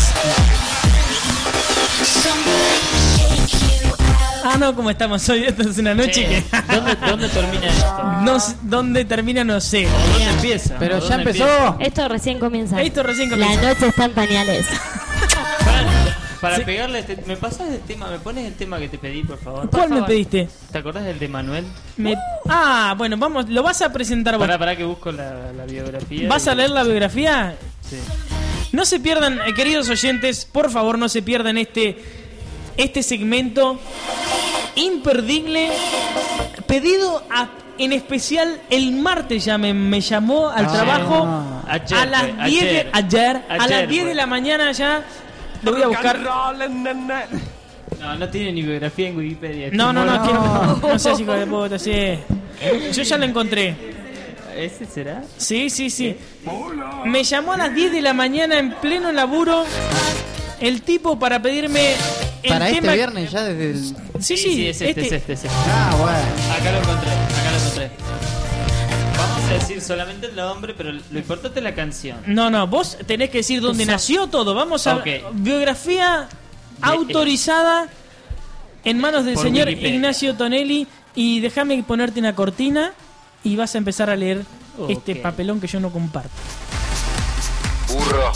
Ah, no, como estamos hoy. Esta es una noche Che, que... ¿dónde, ¿Dónde termina esto? No sé dónde termina, no sé. ¿O dónde empieza? Pero ¿O ya dónde empezó. Esto recién comienza. Esto recién La comienza. noche está en pañales. Fran, para Sí. pegarle este, ¿me pasas el tema? ¿Me pones el tema que te pedí, por favor? ¿Cuál me pediste? ¿Te acordás del de Manuel? Me- Ah, bueno, vamos, lo vas a presentar vos. Para, para que busco la, la biografía. ¿Vas y- a leer la biografía? Sí. No se pierdan, eh, queridos oyentes, por favor, no se pierdan este, este segmento imperdible. Pedido a, en especial el martes ya me, me llamó al Ah, trabajo ayer, a las fue, diez de, ayer. ayer, a Ayer las diez fue. de la mañana ya. Lo voy a buscar. No, no tiene ni biografía en Wikipedia. No, no, no, no. quiero, no seas hijo de puta, sí. Yo ya lo encontré. ¿Ese será? Sí, sí, sí. Me llamó a las diez de la mañana en pleno laburo el tipo para pedirme el Para tema. este viernes ya desde el... Sí, sí, es este, este- es este, es este. Ah, bueno. Acá lo encontré, acá lo encontré. Vamos a decir solamente el nombre, pero lo importante es la canción. No, no, vos tenés que decir dónde Eso. nació todo. Vamos a Ok. biografía autorizada en manos del Por señor Wikipedia. Ignacio Tonelli. Y déjame ponerte una cortina y vas a empezar a leer Ok. este papelón que yo no comparto. Burro.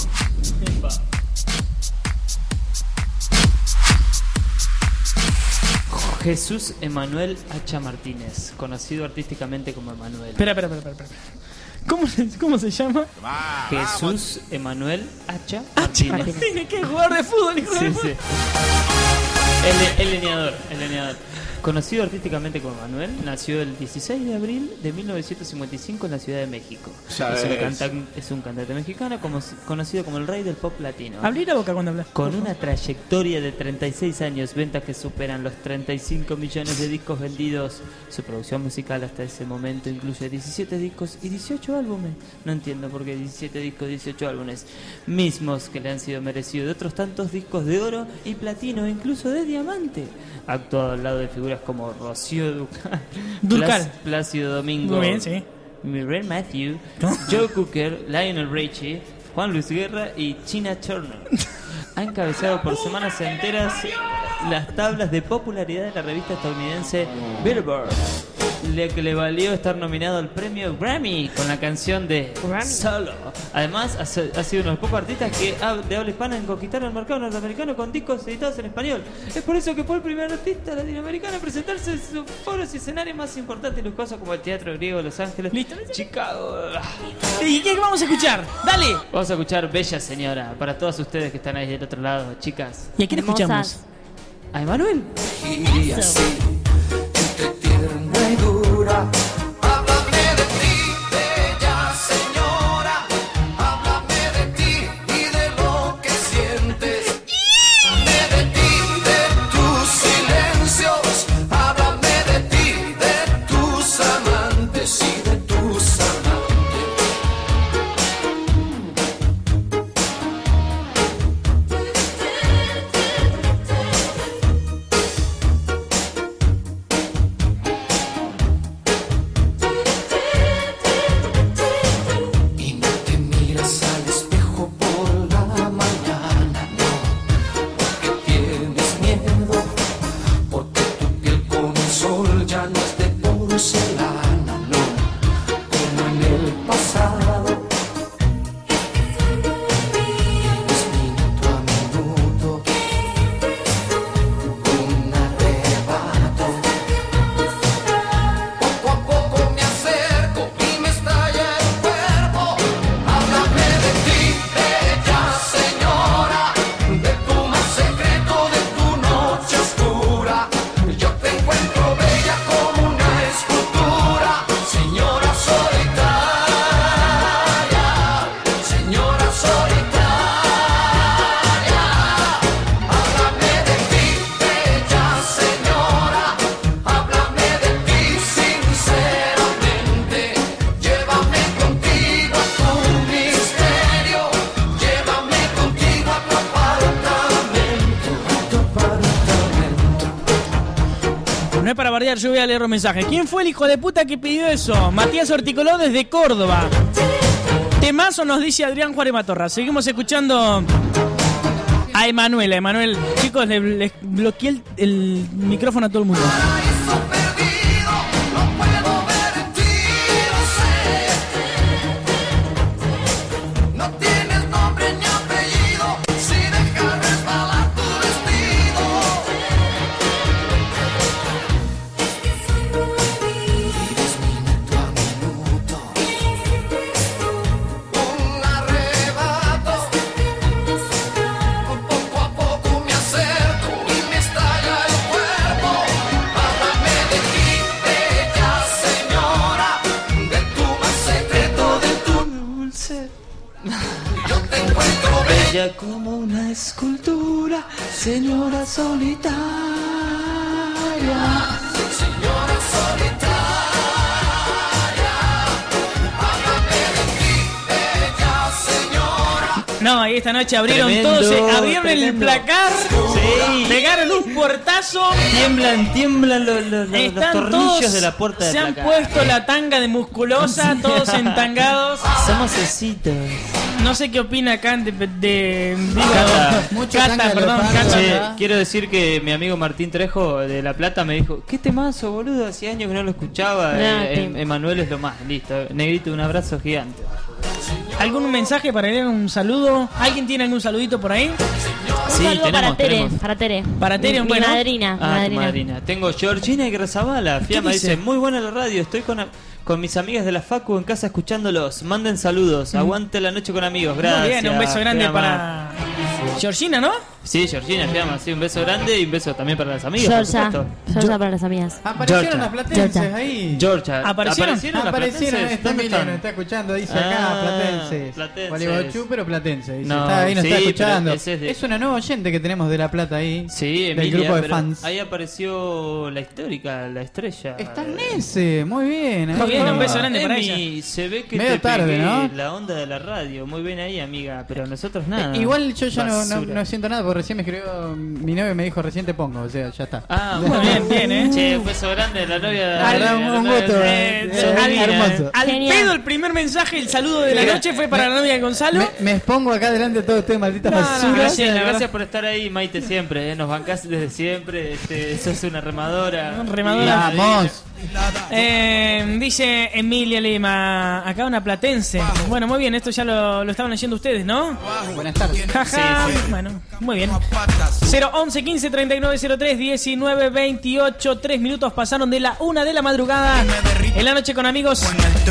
Jesús Emanuel Hacha Martínez, conocido artísticamente como Emanuel. Espera, espera, espera, espera. ¿Cómo, se- ¿Cómo se llama? Jesús Emanuel Hacha Hacha Martínez. Martínez, que es jugador de fútbol, hijo Sí, de sí. puta. El, el leñador, el leñador. Conocido artísticamente como Manuel, nació el dieciséis de abril de mil novecientos cincuenta y cinco en la Ciudad de México. Ya Es un, ves. cantan- es un cantante mexicano como- conocido como el rey del pop latino. Abrí la boca cuando hablas. Con una trayectoria de treinta y seis años, ventas que superan los treinta y cinco millones de discos vendidos. Su producción musical hasta ese momento incluye diecisiete discos y dieciocho álbumes. No entiendo por qué diecisiete discos y dieciocho álbumes. Mismos que le han sido merecidos de otros tantos discos de oro y platino, e incluso de diamante. Ha actuado al lado de figuras como Rocío Dúrcal, Dúrcal. Plás- Plácido Domingo, Muy bien, sí. Mireille Matthew, Joe Cooker, Lionel Richie, Juan Luis Guerra y Tina Turner. Ha encabezado por semanas enteras las tablas de popularidad de la revista estadounidense Billboard, le que le valió estar nominado al premio Grammy con la canción de Solo. Además, ha, se- ha sido uno de los pocos artistas que ha- de habla hispana en conquistar el mercado norteamericano con discos editados en español. Es por eso que fue el primer artista latinoamericano en presentarse en sus foros y escenarios más importantes y lujosos como el Teatro Griego de Los Ángeles, Chicago. ¿Y qué vamos a escuchar? Dale. Vamos a escuchar Bella Señora para todas ustedes que están ahí del otro lado, chicas. ¿Y a quién escuchamos? A Emanuel. Y así, entre tierna y dura, háblame de ti, bella señora, háblame de ti y de lo que sientes, háblame de ti, de tus silencios, háblame de ti, de tus amantes y de tus amantes. Y no te miras al espejo por la mañana, no, porque tienes miedo, porque tu piel con el sol ya no es de porcelana, no, como en el pasado. Vives minuto a minuto, un arrebato. Poco a poco me acerco y me estalla el cuerpo. Háblame de ti, bella señora, de tu más secreto, de tu noche oscura. Yo te encuentro bella como una escultura, señora solitaria, señora solitaria. Háblame de ti, bella señora, háblame de ti sinceramente. Llévame contigo a tu misterio, llévame contigo a tu apartamento, a tu apartamento. No es para bardear, yo voy a leer los mensajes. ¿Quién fue el hijo de puta que pidió eso? Matías Horticoló desde Córdoba. Temazo nos dice Adrián Juárez Matorra. Seguimos escuchando a Emanuel. A Emanuel, chicos, le, le bloqueé el, el micrófono a todo el mundo. No tienes nombre ni apellido, si dejas resbalar tu vestido. Vives minuto a minuto, un arrebato. Poco a poco me acerco y me estalla el cuerpo. sé. Bella como una escultura, señora solitaria. Señora solitaria, hágame de ti, bella señora. No, y esta noche abrieron Tremendo, todos, eh, abrieron el tremendo. placar, Sí. pegaron un puertazo. Tiemblan, tiemblan los, los, los Están tornillos todos, de la puerta de se han placar. puesto la tanga de musculosa, todos entangados. Somos ositos. No sé qué opina acá de, de digo, Cata. Mucho Cata, tanga de perdón, leopardo. Cata. Che, ¿verdad? quiero decir que mi amigo Martín Trejo de La Plata me dijo: ¿qué temazo, boludo? Hacía años que no lo escuchaba. No, Eh, sí. em- Emanuel es lo más, listo. Negrito, un abrazo gigante. ¿Algún mensaje para leer un saludo? ¿Alguien tiene algún saludito por ahí? Un Sí, saludo tenemos, para Tere, tenemos. para Tere. Para Tere, mi, bueno. mi madrina, mi Ah, tu madrina. madrina. Tengo Georgina y Grazabala. Fiamma dice? dice: muy buena la radio. Estoy con, con mis amigas de la Facu en casa escuchándolos. Manden saludos. Aguante la noche con amigos. Gracias. Muy bien, un beso grande Fiamma. para Georgina, ¿no? Sí, Georgina, Fiamma. Sí, un beso grande y un beso también para las amigas. por Georgia, supuesto. Georgia para las amigas. Aparecieron Georgia. las platenses Georgia. ahí. Georgia. ¿Aparecieron? las Aparecieron, platenses? está ¿Dónde Emilia, están? nos está escuchando, dice Ah, acá, platenses. platenses. Gualeguaychú, pero platense. Dice, No, está ahí, nos sí, está pero escuchando. ese es de- Es una nueva oyente que tenemos de La Plata ahí. Sí, del Emilia, grupo de pero fans. ahí apareció la histórica, la estrella. Está en ese, muy bien. Muy ahí. bien, un beso grande para Emi, se ve que Medio te tarde, pegué ¿no? la onda de la radio. Muy bien ahí, amiga, pero nosotros nada. Eh, Igual yo ya no, no, Basura. no siento nada porque recién me escribió mi novio y me dijo recién te pongo, o sea, ya está. Ah, Muy bien, bien, ¿eh? Che, un beso grande, la novia. Al- la un novia- gusto, Eh, eh, eh, al- al, hermoso. al Genial. pedo el primer mensaje, el saludo de la Mira, noche fue para la novia de Gonzalo. Me, me expongo acá delante de todos ustedes, malditas No, no, basuras. Gracias, la verdad. gracias por estar ahí, Maite, siempre. eh, Nos bancás desde siempre. Este, sos una remadora. Remadora. Vamos. Eh, dice Emilia Lima, acá una platense. Bueno, muy bien, esto ya lo, lo estaban leyendo ustedes, ¿no? Buenas tardes. Jaja. Sí, sí. Bueno, muy bien. cero once quince treinta y nueve cero tres diecinueve veintiocho. Tres minutos pasaron de la una de la madrugada. En la noche con amigos.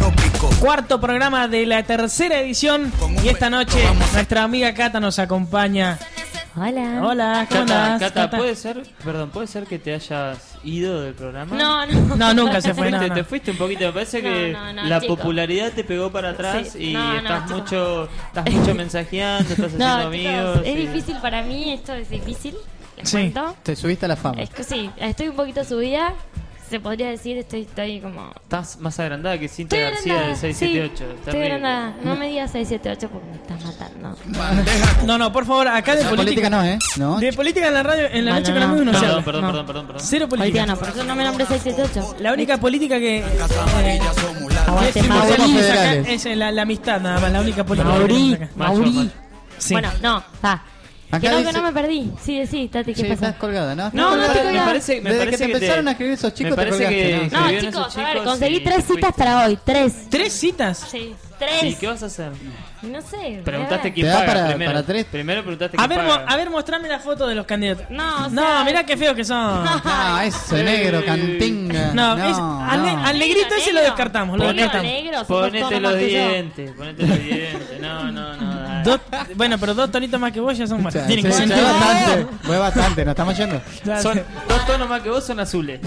Cuarto programa de la tercera edición. Y esta noche nuestra amiga Cata nos acompaña. Hola. Hola, ¿cómo Cata, andás? Cata, Cata? ¿puede ser, perdón, puede ser que te hayas ido del programa? No, no. No, nunca se Te fue. fuiste, no, te no. fuiste un poquito, me parece No, que no, no, la chico. popularidad te pegó para atrás Sí. y No, no, estás chico. mucho estás mucho mensajeando, estás haciendo No, amigos. chicos, es y- difícil para mí, esto es difícil. Les Sí. cuento. Te subiste a la fama. Es que sí, estoy un poquito subida. Se podría decir, estoy, estoy como. Estás más agrandada que Cintia Estoy García agrandada, de seis sí, siete ocho. Estoy Terrible. agrandada. No me digas seis siete ocho porque me estás matando. No, no, por favor, acá de La política. política no, ¿eh? No. De política en la radio, en la No, noche no, con no. amigos no se Perdón, habla. perdón, No. perdón, perdón, perdón. Cero política. Política no, por eso no me nombré seis siete ocho. La única política que. eh, Aguante, que Mauri. tenemos acá federales. es la, la amistad, nada más, la única política. que Mauri. tenemos acá. Macho, Mauri. macho. Sí. Bueno, no, está. Acá Que no, que dice- no me perdí. Sí, sí, Tati, ¿qué Sí, pasa? estás colgada, ¿no? No, no me, estoy pare- me colgada. parece, me Desde parece que te empezaron a escribir esos chicos, me te parece colgaste, que ¿no? No, escribieron chicos, esos a ver, chicos conseguí y tres te citas fuiste. para hoy. Tres. ¿Tres citas? Sí, ¿Y tres. qué vas a hacer? No sé. Preguntaste voy quién Te da paga para- primero. para tres. Primero preguntaste A quién ver, mo- paga. a ver, mostrame la foto de los candidatos. a ver. No, o No, sea, mirá qué feos que son. Ah, ese negro, cantinga. No, No, es- al, ne- no. al negrito ese lo negro. descartamos. Lo Negro, descartamos. negro, somos Ponete todos los más que yo. dientes, ponete los dientes. No, no, no. dale. Dos- bueno, pero dos tonitos más que vos ya son más. Sí, Tienen que sí, ser. ya bastante, fue bastante, nos estamos yendo. Son dos tonos más que vos, son azules.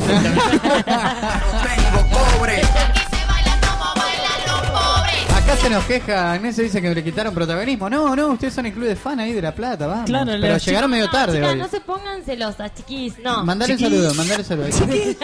Acá se nos queja, Agnés se dice que le quitaron protagonismo. No, no, ustedes son el club de fan ahí de La Plata, vamos. Claro, pero las llegaron medio tarde Chicas, hoy. no se pongan celosas, chiquis. No. Mandale un saludo, mandale un saludo.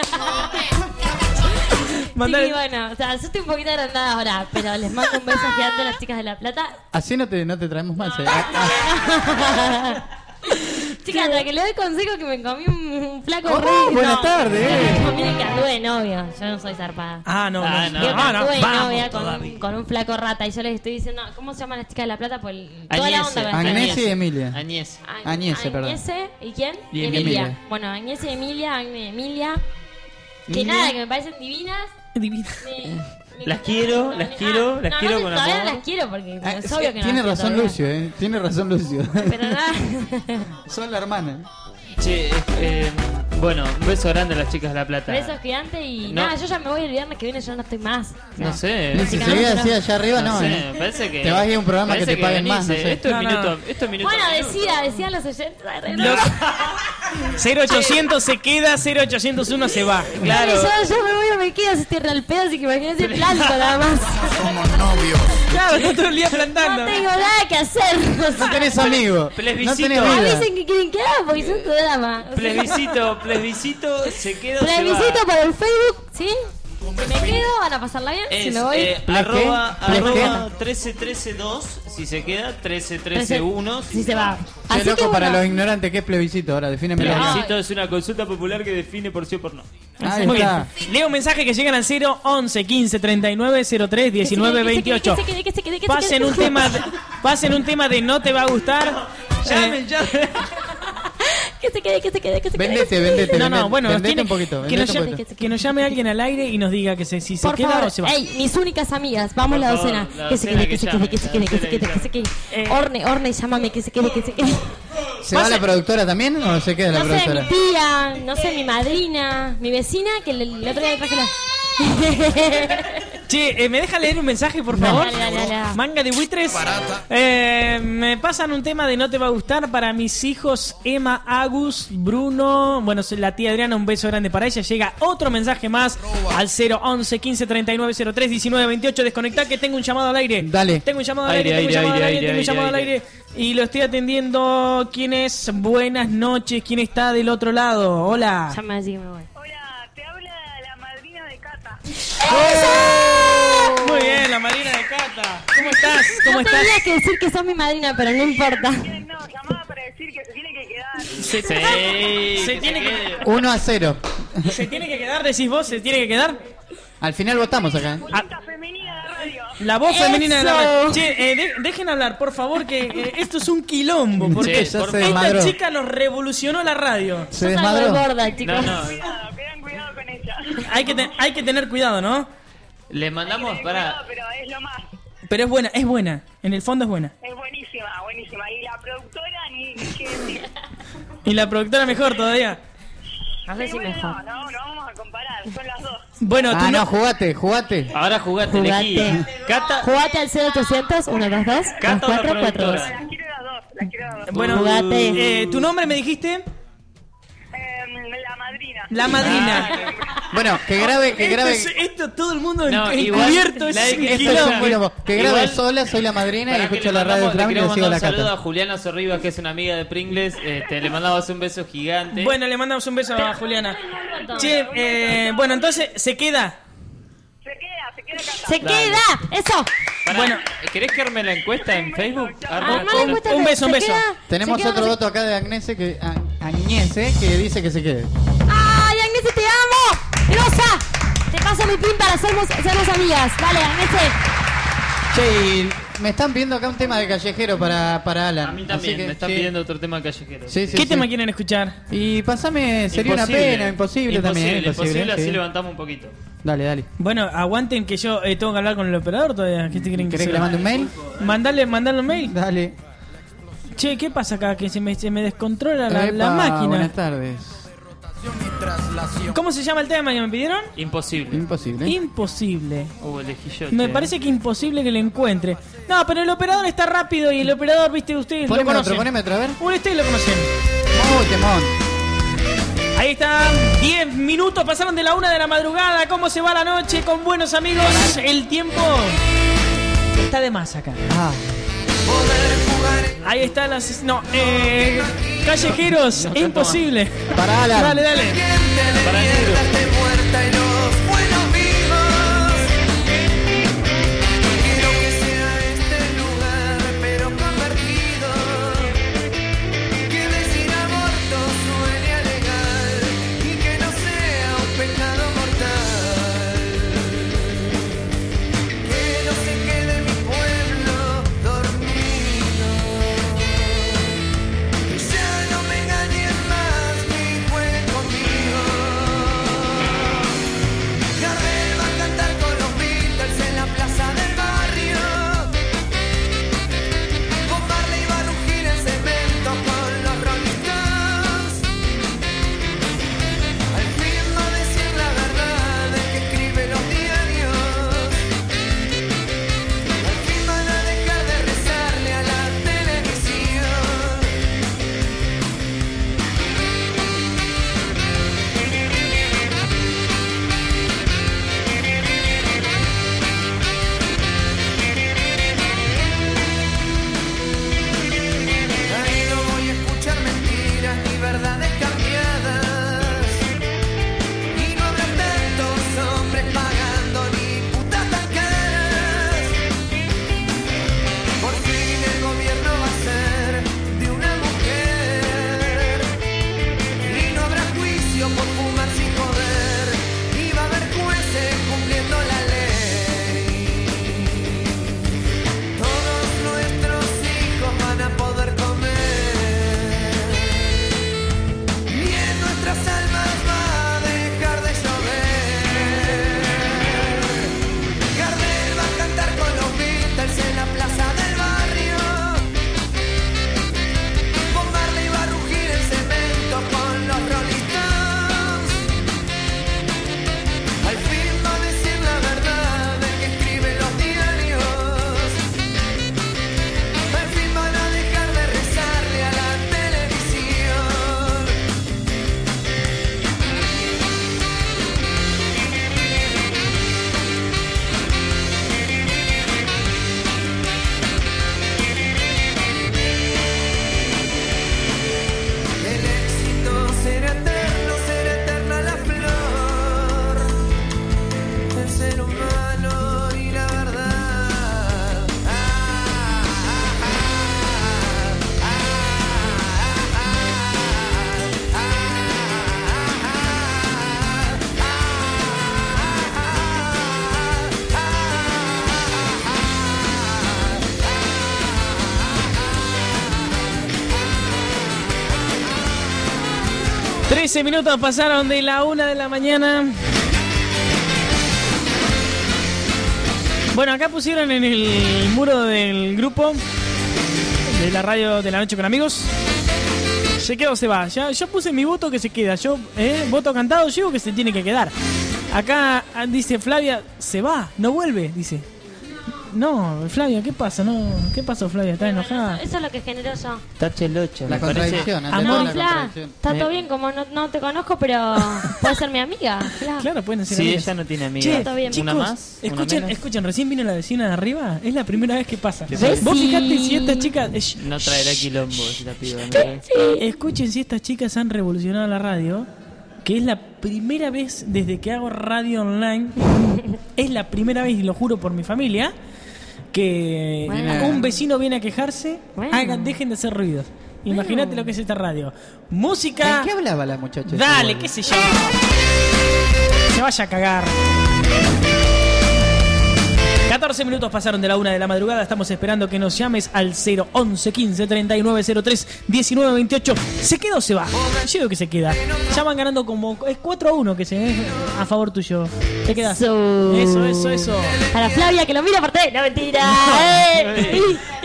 Mandale- Sí, bueno, o sea, yo estoy un poquito agrandada ahora, pero les mando un beso gigante a las chicas de La Plata. Así no te, no te traemos más. eh. Ah, ah. Chicas, hasta que le doy consejo que me comí un, un flaco Oh, rico. buenas tardes, eh. No, miren que anduve de novio, yo no soy zarpada. Ah, no, Ah, no. no. Yo Ah, no. anduve de Vamos novia con, todavía. un- con un flaco rata y yo les estoy diciendo, ¿cómo se llaman las chicas de La Plata? Pues toda la Agnese. onda con las Agnese chicas. y Emilia. Añez. Añ- Agnese, perdón. Agnese, ¿y quién? Y Emilia. Emilia. Bueno, Agnese y Emilia, Agne y Emilia. Que Emilia. nada, que me parecen divinas. Divina. Me- me- Las quiero, las Ah, quiero, las no, quiero no, con todavía amor. no las quiero porque Ah, es sí, obvio que no tiene las quiero razón todavía. Lucio, eh. Tiene razón Lucio. Pero nada. Son la hermana. Che, eh, bueno, un beso grande a las chicas de La Plata. Besos gigantes y No. nada, yo ya me voy el viernes que viene, yo no estoy más. O sea, No sé. Y si seguís así allá arriba, no, sé, eh. me parece que Te vas a ir a un programa que parece te paguen venís, más, no eh, sé. Esto es No, no, minuto, no. esto es minuto. Bueno, a minuto. decía, decían los oyentes. Los- cero ochocientos se queda, cero ochocientos uno se va. Claro. Yo, yo me voy a me quedo si estoy real pedo, así que imagínense el planto nada más. Somos novios. Claro, está todo el día plantando. No tengo nada que hacer. No tenés amigos. Plebiscito. No tenés Ah, vida. dicen que quieren que haga porque son tu drama. O sea, Plebiscito, plebiscito, se queda o se va. Plebiscito por el Facebook, ¿sí? Si me quedo, van a pasarla bien. Es Si me voy. eh, ¿Ples arroba, qué? ¿Ples arroba trece trece dos si se queda, trece trece uno Si se va. Che, Así loco, que para bueno. los ignorantes, ¿qué es plebiscito? Ahora, defínemelo. Plebiscito es una consulta popular que define por sí o por no. Ahí Muy está. bien. Leo mensajes que llegan al cero once quince treinta y nueve cero tres diecinueve veintiocho. Que se quede, que se quede, que se quede, que se Pasen quede. un tema de, pasen un tema de no te va a gustar. Llamen, Eh, llamen. Que se quede, que se quede, que se quede. Vendete, vendete. No, no, vendete, bueno, nos vendete tiene un poquito. que, nos vendete un llame, poquito. que nos llame alguien al aire y nos diga que se, si se Por queda favor, o se va. ey, mis únicas amigas, vamos Por la favor, docena. la Que se docena quede, que que se llame, quede, que se la quede, que se docena quede, que se quede. Eh, Orne, Orne, llámame, que se quede, que se quede. ¿Se va la productora también o se queda la No sé, productora? mi tía, no sé, mi madrina, mi vecina, que el, el otro día le traje la... Che, eh, ¿me deja leer un mensaje, por favor? Dale, dale, dale. Manga de buitres. Eh, me pasan un tema de no te va a gustar para mis hijos Emma, Agus, Bruno. Bueno, la tía Adriana, un beso grande para ella. Llega otro mensaje más al cero once quince treinta y nueve cero tres diecinueve veintiocho. Desconectá que tengo un llamado al aire. Dale. Tengo un llamado al Aire, aire, tengo un aire, llamado al aire, aire, tengo un aire, llamado al aire. aire. Y lo estoy atendiendo. ¿Quién es? Buenas noches. ¿Quién está del otro lado? Hola. Ya me decís que me voy. Hola, te habla la madrina de Cata. Muy bien, la madrina de Cata. ¿Cómo estás? ¿Cómo No estás? tendría que decir que sos mi madrina, pero no importa. No, llamaba para decir que se tiene que quedar. Se, Sí, se que tiene se que, quede. uno a cero. se tiene que quedar, decís vos, se tiene que quedar. Al final votamos acá. ¿eh? Ah, La femenina de radio. la voz Eso. femenina de la radio. Che, eh, de- dejen hablar, por favor, que eh, esto es un quilombo. Porque Sí, ya por se esta desmadró. chica nos revolucionó la radio. Se Sos algo desmadró. gorda, chicos. No, no. Cuidado, tengan cuidado con ella. Hay que, te- hay que tener cuidado, ¿no? Le mandamos Tengan para. cuidado, pero es lo más. Pero es buena, es buena. En el fondo es buena. Es buenísima, buenísima. Y la productora ni, ni qué decir. Y la productora mejor todavía. No sé Sí, si bueno, mejor. no, no, no vamos a comparar. Son las dos. Bueno, tú Ah, no, no. jugate, jugate. Ahora jugate, elegí. Jugate. Cata, Jugate al cero ochocientos, uno dos dos, dos Cata o la cuatro cuatro dos. productora. Las quiero las dos, las quiero las dos. Bueno, Jugate. eh, ¿tu nombre me dijiste? Em, la madrina. La madrina. Bueno, que grabe, que Esto, grabe. es- esto todo el mundo No, en- igual, encubierto es la de un que- Esto es quilombo. un quilombo. Que grabe Igual- sola, soy la madrina y para que escucho le la radio mandamos- Fran le y le queremos sigo mandar la un saludo a cata. Juliana Sorribas, que es una amiga de Pringles. Este, le mandamos un beso gigante. Bueno, le mandamos un beso a Juliana. Che, eh, bueno, entonces se queda. Se queda, se queda Cata. ¡Se Dale. queda! ¡Eso! Pará, bueno. ¿querés que arme la encuesta en Facebook? Arma la Armá la encuesta. Un beso, un ¿Se beso. queda? Tenemos ¿Se queda? otro voto acá de Agnese que, a- Agnese que dice que se quede. ¡Ay, Agnese, te amo! ¡Grosa! Te paso mi pin para sermos, sermos amigas. Dale, Agnese. Che, y me están pidiendo acá un tema de callejero para, para Alan. A mí Así también, que, me están sí. pidiendo otro tema callejero. Sí, sí, ¿Qué sí. tema quieren escuchar? Y pasame, sería una Imposible. pena, imposible, también. Imposible, imposible, así sí. levantamos un poquito. Dale, dale. Bueno, aguanten que yo eh, tengo que hablar con el operador todavía. ¿Qué te creen ¿Querés que soy? le mande un mail? Mandale, mandale un mail. Dale. Che, ¿qué pasa acá? Que se me, se me descontrola la, Epa, la máquina. Buenas tardes. ¿Cómo se llama el tema que me pidieron? Imposible. Imposible. Imposible. Uh, elegí yo. Me che. parece que imposible que lo encuentre. No, pero el operador está rápido y el operador, viste, ustedes lo Poneme conocen. otro, poneme otro, a ver. Uy, ustedes lo conocen. Uy, temón. Ahí están, diez minutos pasaron de la una de la madrugada. ¿Cómo se va la noche con buenos amigos? El tiempo está de más acá. Ah, Ahí están las... No, eh... Callejeros, No, es imposible. para Alan. Dale, dale. Para el negro. muerta y los buenos vivos. Quiero que sea este lugar, pero convertido. Que decir aborto suene a legal y que no sea un pecado mortal. Que no se quede mi pueblo dormido. Que ya no me engañen más ni jueguen conmigo. trece minutos pasaron de la una de la mañana. Bueno, acá pusieron en el muro del grupo de la radio de la noche con amigos. Se queda o se va. Ya, yo puse mi voto que se queda. Yo, eh, voto cantado, yo digo que se tiene que quedar. Acá dice Flavia, se va, no vuelve, dice. No, Flavia, ¿qué pasa? No, ¿qué pasó, Flavia? ¿Estás enojada? Eso es lo que generó yo. Tache el ocho. La me parece. contradicción, Amor, ¿entendés? La Fla, contradicción. está todo Eh. bien, como no, no te conozco, pero puedes ser mi amiga. Fla. Claro, pueden ser Sí, amigas. ella no tiene amigas. Che, Está bien. chicos, ¿Una más? ¿Una escuchen, menos? escuchen, recién vino la vecina de arriba. Es la primera vez que pasa. ¿Ves? Vos Sí. fijate si estas chicas... eh, sh- No traerá quilombo si la pido. Escuchen si estas chicas han revolucionado la radio, que es la primera vez desde que hago radio online, es la primera vez, y lo juro por mi familia, que Bueno. un vecino viene a quejarse, Bueno. hagan, dejen de hacer ruidos. Imagínate lo que es esta radio. Música... ¿En qué hablaba la muchacha? Dale, esa? qué sé yo. Se vaya a cagar. catorce minutos pasaron de la una de la madrugada. Estamos esperando que nos llames al cero once quince treinta y nueve cero tres diecinueve veintiocho. ¿Se queda o se va? Yo digo que se queda. Ya van ganando como... Es cuatro a uno que se... a favor tuyo. Te quedas. Eso. Eso, eso, eso. Para Flavia, que lo mira por tele. No, mentira. Eh.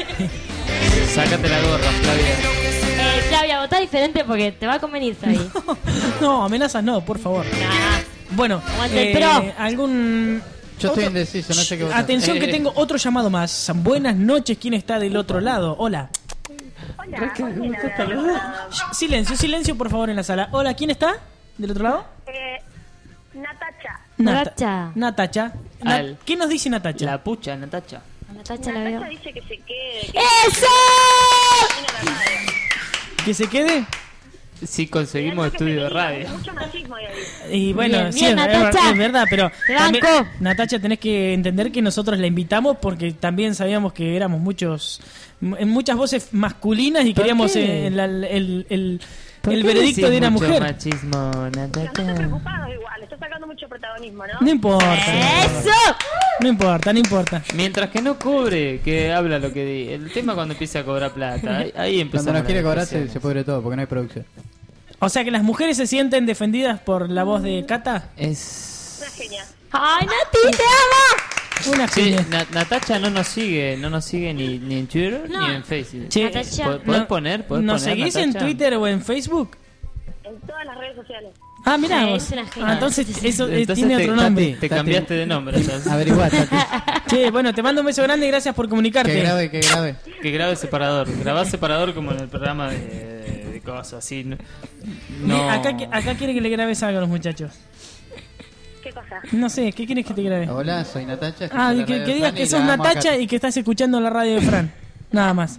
Sácate la gorra, Flavia. Eh, Flavia, votá diferente porque te va a convenir, Flavia. No, amenazas no, por favor. Bueno, Aguante el eh, pro. algún... Yo estoy otro- indeciso, no sé qué votar. Atención que Eh, tengo otro llamado más. Buenas noches, ¿quién está del otro lado? Hola. Hola, Shh, Silencio, silencio por favor en la sala. Hola, ¿quién está del otro lado? eh, Natacha. Natacha. Natacha. Na- Al- ¿Qué nos dice Natacha? La pucha, Natacha. Natacha la veo. Natacha dice que se quede. Que ¡Eso! termine la radio. ¿Que se quede? Si conseguimos estudio de radio. Mucho machismo hay ahí. Y bueno, Bien, sí, bien, es, Natacha. es verdad, pero Te también, banco. Natacha, tenés que entender que nosotros la invitamos porque también sabíamos que éramos muchos, m- muchas voces masculinas y ¿Por queríamos qué? eh, el, el, el, el- ¿Por el qué veredicto decís de una mucho mujer. machismo, No están Natacha? preocupados igual, está sacando mucho protagonismo, ¿no? No importa. ¡Eso! No importa, no importa. Mientras que no cobre, que habla lo que di. El tema cuando empieza a cobrar plata. Ahí, ahí empezamos. Cuando nos quiere las cobrar se, discusiones. se pudre todo porque no hay producción. O sea que las mujeres se sienten defendidas por la voz de Cata. Es. Una genia. ¡Ay, Nati, te amo! Una Sí, genia. Na- Natacha no nos sigue, no nos sigue ni, ni en Twitter No. ni en Facebook. Che, Natacha. ¿Pod- ¿Podés no- poner? ¿Podés ¿Nos poner, seguís en Natacha? Twitter o en Facebook? En todas las redes sociales. Ah, mirá Sí, vos. es una genia. Ah, entonces eso eh, Entonces tiene te, otro nombre. Te cambiaste de nombre. Entonces. Averiguá, Tati. Che, bueno, te mando un beso grande y gracias por comunicarte. Que grave, que grave. Que grabe separador. Grabás separador como en el programa de, de, de cosas así. No. no- Acá, acá quiere que le grabes algo a los muchachos. ¿Qué cosa? No sé, ¿qué quieres que te grabe? Hola, soy Natacha. escucho Ah, la y que, radio que de digas Fran que y sos la amo Natacha acá. y que estás escuchando la radio de Fran. Nada más.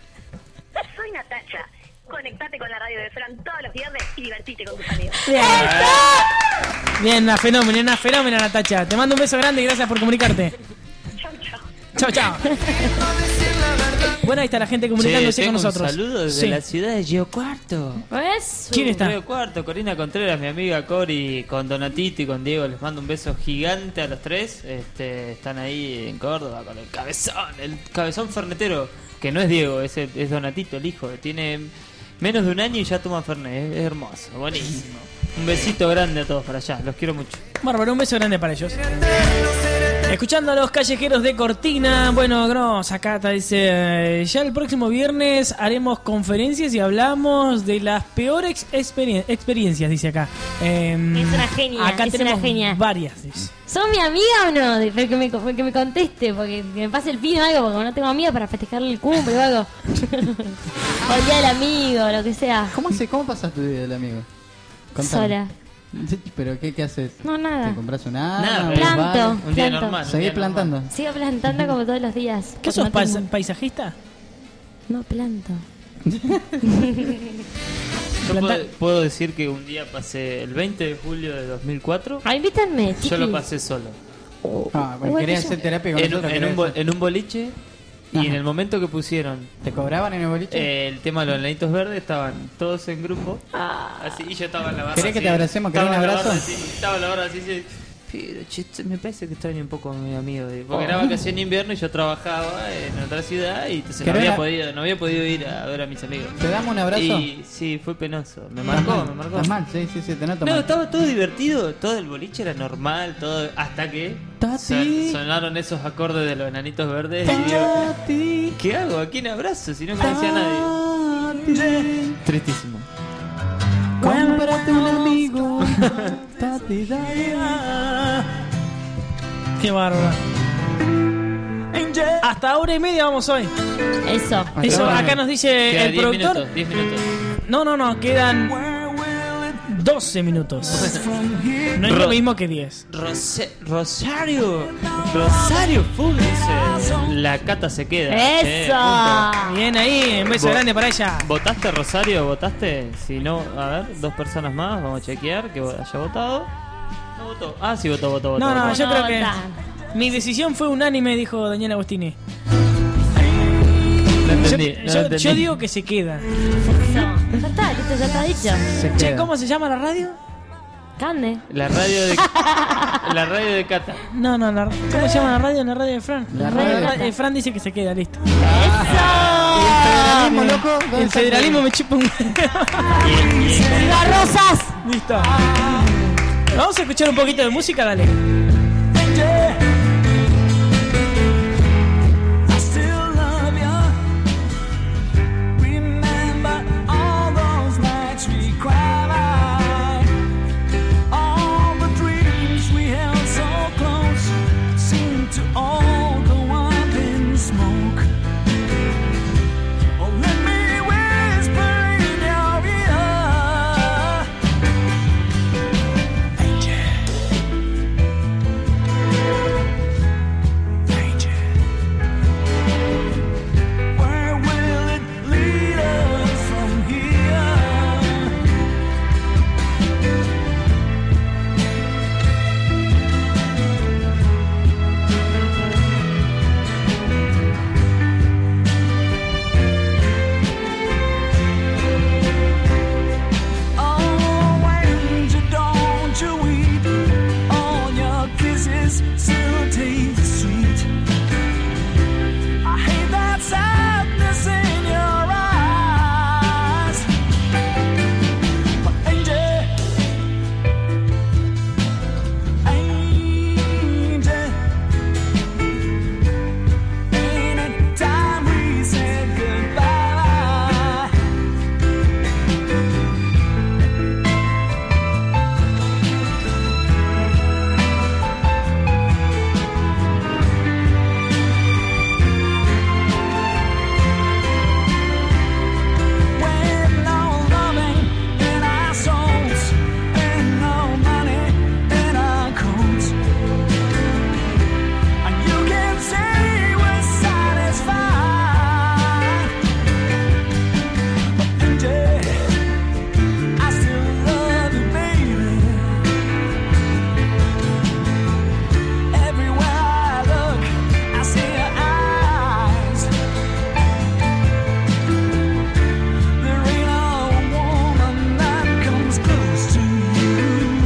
Soy Natacha. Conectate con la radio de Fran todos los viernes y divertite con tus amigos. Bien. Bien, una fenómena, una fenómena, Natacha. Te mando un beso grande y gracias por comunicarte. Chau, chau. Chao, chao. Bueno, ahí está la gente comunicándose Che, con tengo nosotros. Un saludo desde Sí. la ciudad de Río Cuarto. ¿Ves? ¿Quién está? Río Cuarto, Corina Contreras, mi amiga Cori, con Donatito y con Diego. Les mando un beso gigante a los tres. Este, están ahí en Córdoba con el cabezón, el cabezón fernetero, que no es Diego, es, el- es Donatito, el hijo. Tiene menos de un año y ya toma Fernet. Es, es hermoso, buenísimo. Un besito grande a todos para allá, los quiero mucho. Bárbaro, un beso grande para ellos. Escuchando a los callejeros de Cortina. Bueno, Gross, acá te dice: ya el próximo viernes haremos conferencias y hablamos de las peores experien- experiencias, dice acá. Eh, Es una genia, Acá es tenemos una genia. varias. dice. ¿Sos mi amiga o no? De- Que me, que me conteste, porque que me pase el pin o algo, porque no tengo amiga para festejarle el cumple o algo. O el día del amigo, lo que sea. ¿Cómo, se, ¿Cómo pasas tu día del amigo? Contame. Sola. ¿Pero qué, qué haces? No, nada. ¿Te compras un arma? Nada, un Planto, bar? Un día planto. normal. un ¿Seguís día plantando? normal. Sigo plantando como todos los días. ¿Qué porque sos no pais- tengo- paisajista? No, planto. Yo puedo, puedo decir que un día pasé el veinte de julio de dos mil cuatro. Ah, invítanme, chiquis. Yo lo pasé solo. Ah, bueno, Igual querías que yo. hacer terapia con En, un- nosotros. en un, querías bo- hacer- en un boliche. Y en el momento que pusieron ¿Te cobraban en el boliche? eh, el tema de los lanitos verdes, estaban todos en grupo. Así, y yo estaba en la barra. ¿Querés que así, te abracemos? ¿Querés estaba un en la abrazo? barra así, estaba en la barra así, así, Pero che, me parece que extraño un poco a mi amigo. Porque era vacación de invierno y yo trabajaba en otra ciudad y entonces no había, podido, no había podido ir a ver a mis amigos. ¿Te damos un abrazo? Y sí, fue penoso. Me marcó, me marcó. Estás mal, sí, sí, sí, te noto No, mal. estaba todo divertido, todo el boliche era normal, todo hasta que son- sonaron esos acordes de los enanitos verdes y digo, ¿qué hago? ¿A quién abrazo? Si no me decía nadie. Tristísimo. Cómprate un amigo. Qué bárbaro. Hasta hora y media vamos hoy. Eso. Eso acá nos dice Queda el diez productor. minutos, diez minutos. No, no, no, quedan doce minutos. No es lo Ro- mismo que diez. Rose- Rosario, Rosario Full dice, la Cata se queda. ¡Eso! punto. Bien ahí, un beso Vo- grande para ella. ¿Votaste, Rosario? ¿Votaste? Si no, a ver, dos personas más, vamos a chequear que haya votado. No votó. Ah, sí, votó, votó, votó. No, no, votó. yo creo que mi decisión fue unánime, dijo Daniel Agostini. No entendí, yo, no yo- entendí. yo digo que se queda. Ya está, listo, ya está dicho. Che, ¿cómo se llama la radio? Cande. La radio de la radio de Cata. No, no, la, ¿cómo se llama la radio? La radio de Fran. La radio de ra- Cata. eh, Fran dice que se queda, listo. ¿Y el federalismo, loco? ¿Dónde El está federalismo me chupa un... ¡Cigarrosas! Listo. Vamos a escuchar un poquito de música, dale. I still love you. Remember all those nights we cried. All the dreams we held so close seemed to all go up in smoke. Oh, let me whisper in your ear. Where will it lead us from here? Oh, angel, don't you weep. All your kisses still taste sweet. I hate that sadness in your eyes. But angel, angel, ain't it time we said goodbye? With no loving in our souls and no money in our coats, and you can say we're satisfied. But angel, I still love you, baby. Everywhere I look, I see your eyes. There ain't a woman that comes close to you.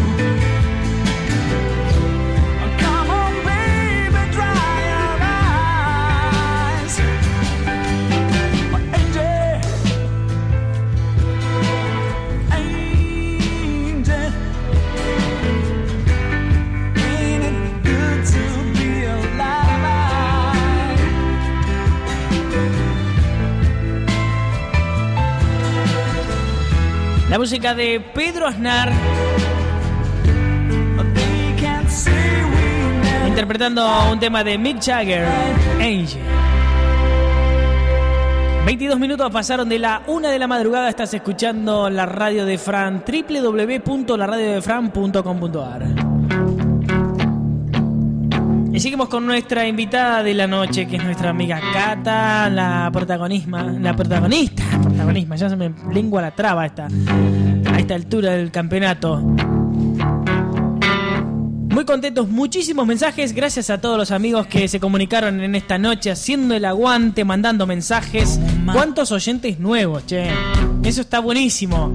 Come on, baby, dry your eyes. Angel, angel, ain't it good to be alive? La música de Pedro Aznar They can't say we never interpretando un tema de Mick Jagger, Angel. veintidós minutos pasaron de la una de la madrugada. Estás escuchando la radio de Fran, doble u doble u doble u punto la radio de fran punto com punto a r. Y seguimos con nuestra invitada de la noche, que es nuestra amiga Cata, la protagonisma, la protagonista, protagonisma, ya se me lengua la traba esta, a esta altura del campeonato. Muy contentos, muchísimos mensajes, gracias a todos los amigos que se comunicaron en esta noche, haciendo el aguante, mandando mensajes. ¿Cuántos oyentes nuevos, che? Eso está buenísimo.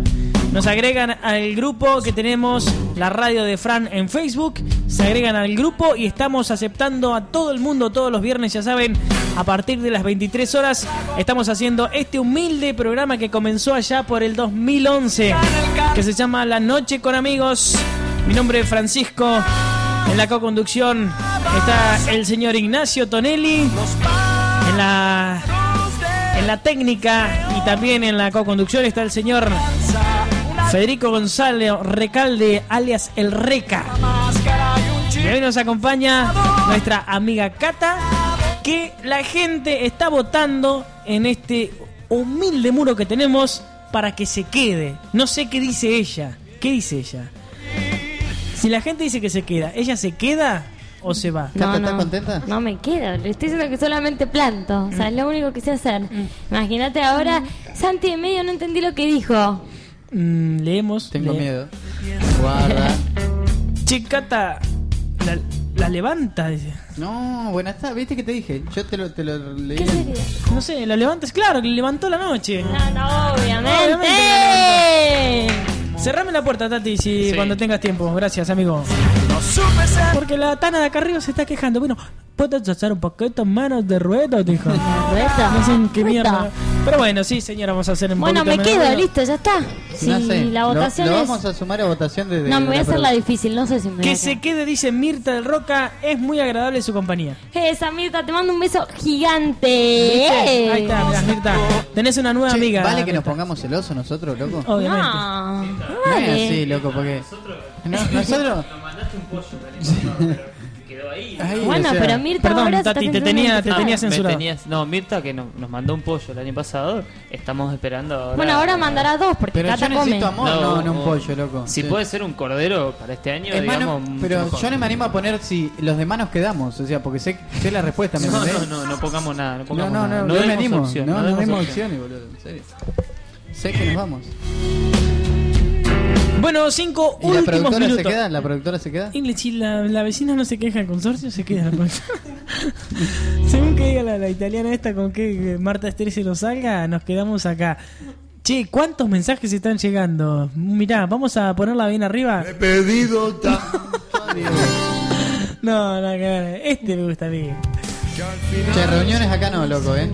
Nos agregan al grupo que tenemos la radio de Fran en Facebook. Se agregan al grupo y estamos aceptando a todo el mundo todos los viernes, ya saben, a partir de las veintitrés horas. Estamos haciendo este humilde programa que comenzó allá por el dos mil once, que se llama La Noche con Amigos. Mi nombre es Francisco. En la co-conducción está el señor Ignacio Tonelli. En la, en la técnica y también en la co-conducción está el señor Federico González Recalde, alias El Reca. Y hoy nos acompaña nuestra amiga Cata, que la gente está votando en este humilde muro que tenemos para que se quede. No sé qué dice ella. ¿Qué dice ella? Si la gente dice que se queda, ¿ella se queda o se va? No, ¿Cata, no, estás contenta? No me quedo, le estoy diciendo que solamente planto. O sea, es lo único que sé hacer. Imagínate ahora, Santi de medio no entendí lo que dijo. Mm, leemos. Tengo le- miedo. Guarda. Che, Cata, la, la levanta, dice. No, buenas tardes. ¿Viste que te dije? Yo te lo, te lo leí. ¿Qué sería? No sé, la levantas, claro, que le levantó la noche. No, no, obviamente. Obviamente Cerrame la puerta, Tati, si Sí. cuando tengas tiempo. Gracias, amigo. Porque la Tana de acá arriba se está quejando. Bueno, ¿puedes hacer un poquito menos de ruedo? Dijo. ¿Ruedo? No sé qué ¿Ruedo? mierda. Pero bueno, sí, señora, vamos a hacer un Bueno, poquito me menos de quedo, ruido. listo, ya está. Sí, No sé, la lo- votación lo, es... vamos a sumar a votación de, de No, me de voy a la hacer la produ- difícil, no sé si me voy Que a se quede, dice Mirta del Roca. Es muy agradable su compañía. Esa Mirta, te mando un beso gigante. ¿Viste? Ahí está, mirá, Mirta. Tenés una nueva Che, amiga. ¿vale que Mirta. nos pongamos celosos nosotros, loco? Obviamente. No, no No es vale. así, loco, porque... No, nosotros... Ay, Bueno, o sea, pero Mirta Perdón, ahora se Tati, está te tenía, te censurando. tenía Me censurado. tenías- no, Mirta que no- nos mandó un pollo el año pasado. Estamos esperando ahora. Bueno, ahora mandará dos porque Pero yo Cata come. necesito amor, no, no, un o- pollo, loco. Si Sí. puede ser un cordero para este año, Hermano, digamos. mucho pero mejor. yo no me animo a poner si los demás nos quedamos, o sea, porque sé, sé la respuesta, ¿me No, entendés? no, no, no pongamos nada. No, No, pongamos no, nada. no, no me demos animo. opción, no, no, demos demos opción. opciones, boludo, en serio. Sé que nos vamos. Bueno, cinco ¿Y la últimos productora minutos. se queda? ¿La productora se queda? Y si la, la vecina no se queja del consorcio, se queda la productora. Según que diga la, la italiana esta con que Marta Esther se nos salga, nos quedamos acá. Che, ¿cuántos mensajes están llegando? Mirá, vamos a ponerla bien arriba. He pedido tanto. No, no, que ver. Este me gusta a mí. Che, reuniones acá no, loco, ¿eh?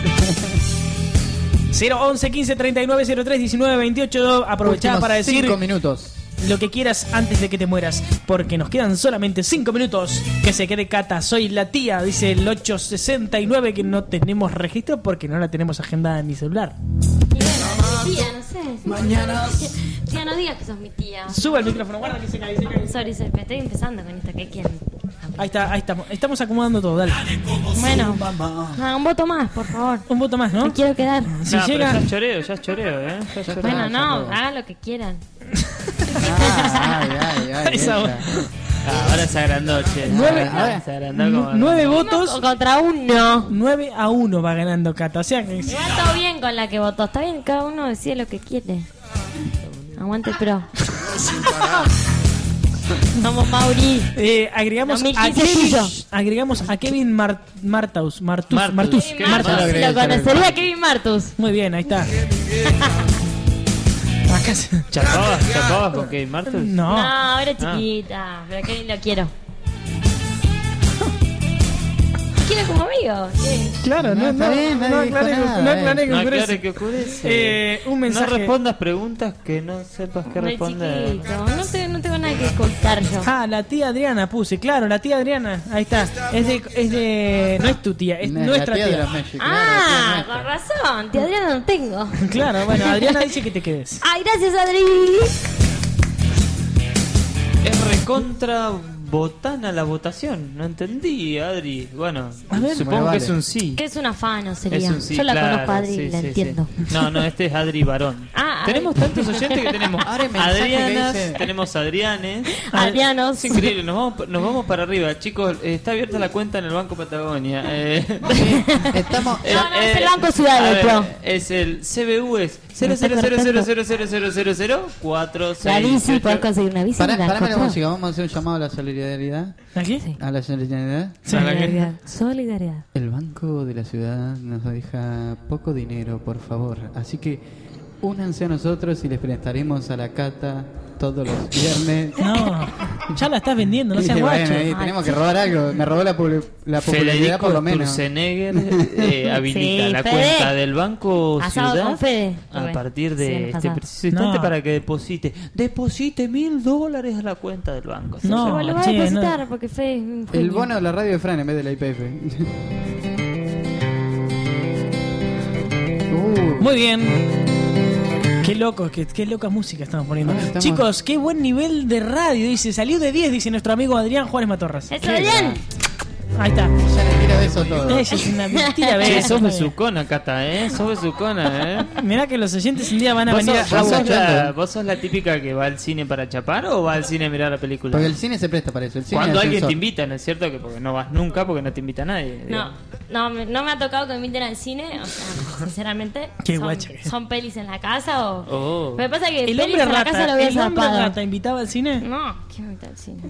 cero once quince treinta y nueve cero tres diecinueve veintiocho. Aprovechá Últimos para decir cinco minutos. lo que quieras antes de que te mueras, porque nos quedan solamente cinco minutos. Que se quede Cata, soy la tía, dice el ocho sesenta y nueve, que no tenemos registro porque no la tenemos agendada en mi celular. Y bueno, tía, no sé. Mañana. Tía, no digas que sos mi tía. Suba el micrófono, guarda que se cae, se cae. Sorry, sorry, me estoy empezando con esto que quieren. Ahí está, ahí estamos. Estamos acomodando todo, dale. Bueno, ah, un voto más, por favor. Un voto más, ¿no? Me quiero quedar. Si No, pero llega- ya es choreo, ya es choreo, ¿eh? Ya es choreo. Bueno, no, todo. hagan lo que quieran. Ah, ay, ay, ay. Esa- ella. Ah, ahora se agrandó, che. Nueve- Ahora se agrandó como- Nueve Uno votos, contra uno. nueve a uno va ganando Cata. O sea que Igual todo bien con la que votó. Está bien, cada uno decide lo que quiere. Aguante pro. Vamos, Mauri. eh, agregamos a dos mil quince Kevin, tuyo. agregamos a Kevin Mar- Martaus, Martus, Martus. Martus, Kevin Martus. Martus. Martus, agregué, lo ya lo conocería agregué. Kevin Martus. Muy bien, ahí está. Acá se- ¿Chapabas, chapabas con Kevin Martus? No, No. ahora chiquita. Pero Kevin lo quiero. Quiero como amigo. ¿Qué? Claro, no, No, no, está bien, no, nadie dijo aclaré, nada, no eh. aclaré que No oscurece. aclare que oscurece. Eh, un mensaje. No respondas preguntas que no sepas qué Muy responder. chiquito. No, te- no tengo nada que ocultar yo. Ah, la tía Adriana puse, claro, la tía Adriana, ahí está. Es de, es de, no es tu tía, es La nuestra tía de tía. los Messi, claro, Ah, la tía con razón. Tía Adriana no tengo. Claro, bueno, Adriana dice que te quedes. Ay, gracias, Adri. Es recontra botana la votación. No entendí, Adri. Bueno, A ver. supongo Bueno, vale. que es un sí. Que es un afano, sería. Es un sí, yo la claro, conozco a Adri, sí, la sí, entiendo. sí. No, no, este es Adri Varón. Ah, tenemos Adri. tantos oyentes que tenemos Ahora el mensaje que Adrianas, dice- tenemos Adrianes. Adrianos. Es increíble, nos vamos, nos vamos para arriba. Chicos, eh, está abierta la cuenta en el Banco Patagonia. Eh, Sí, estamos... eh, No, no, es eh, el Banco Ciudad a del ver, Pro. Es el C B U es cero está cero cero cero cortando. cero cero cero cero cero cuatro La seis bici, ocho. podés conseguir una bici. Pará, la pará, la encontrás. música, vamos a hacer un llamado a la solidaridad. ¿Aquí? Sí. A la solidaridad. Solidaridad. Solidaridad. El Banco de la Ciudad nos deja poco dinero, por favor. Así que únanse a nosotros y les prestaremos a la Cata todos los viernes. No, ya la estás vendiendo, no Y seas bueno, guacho. ahí tenemos que robar algo. Me robó la, publi- la popularidad Federico por lo menos. Sturzenegger eh, habilita Sí, la Fede. cuenta del Banco Asado Ciudad con Fede. a Rubén. partir Sí, de en este pasado. preciso instante No. para que deposite. Deposite mil dólares a la cuenta del banco. No, Pero lo va a che, depositar no. porque Fede es un El genio. bono de la radio de Fran en vez de la I P F. uh, Muy bien. Qué locos, qué, qué loca música estamos poniendo. Ah, estamos- Chicos, qué buen nivel de radio. Dice, salió de diez, dice nuestro amigo Adrián Juárez Matorras. ¡Eso bien! Ahí está. Ya le tira besos todo. Ella es una mentira, Che, beso. sos besucona, Cata, ¿eh? Sos besucona, ¿eh? Mirá que los oyentes un día van a ¿Vos venir sos, a... vos sos Aguachando. la, vos sos la típica que va al cine para chapar o va al cine a mirar la película? Porque el cine se presta para eso. El cine Cuando es alguien ascensor. te invita, ¿no es cierto? Que porque no vas nunca porque no te invita nadie. No, no, me- no me ha tocado que me inviten al cine, o sea, sinceramente. Qué son, guacha que es. son pelis en la casa o. Oh. Lo que pasa es que El pelis hombre en la casa lo rata, voy a el hombre zapado. rata invitaba al cine. No, ¿quién me invita al cine?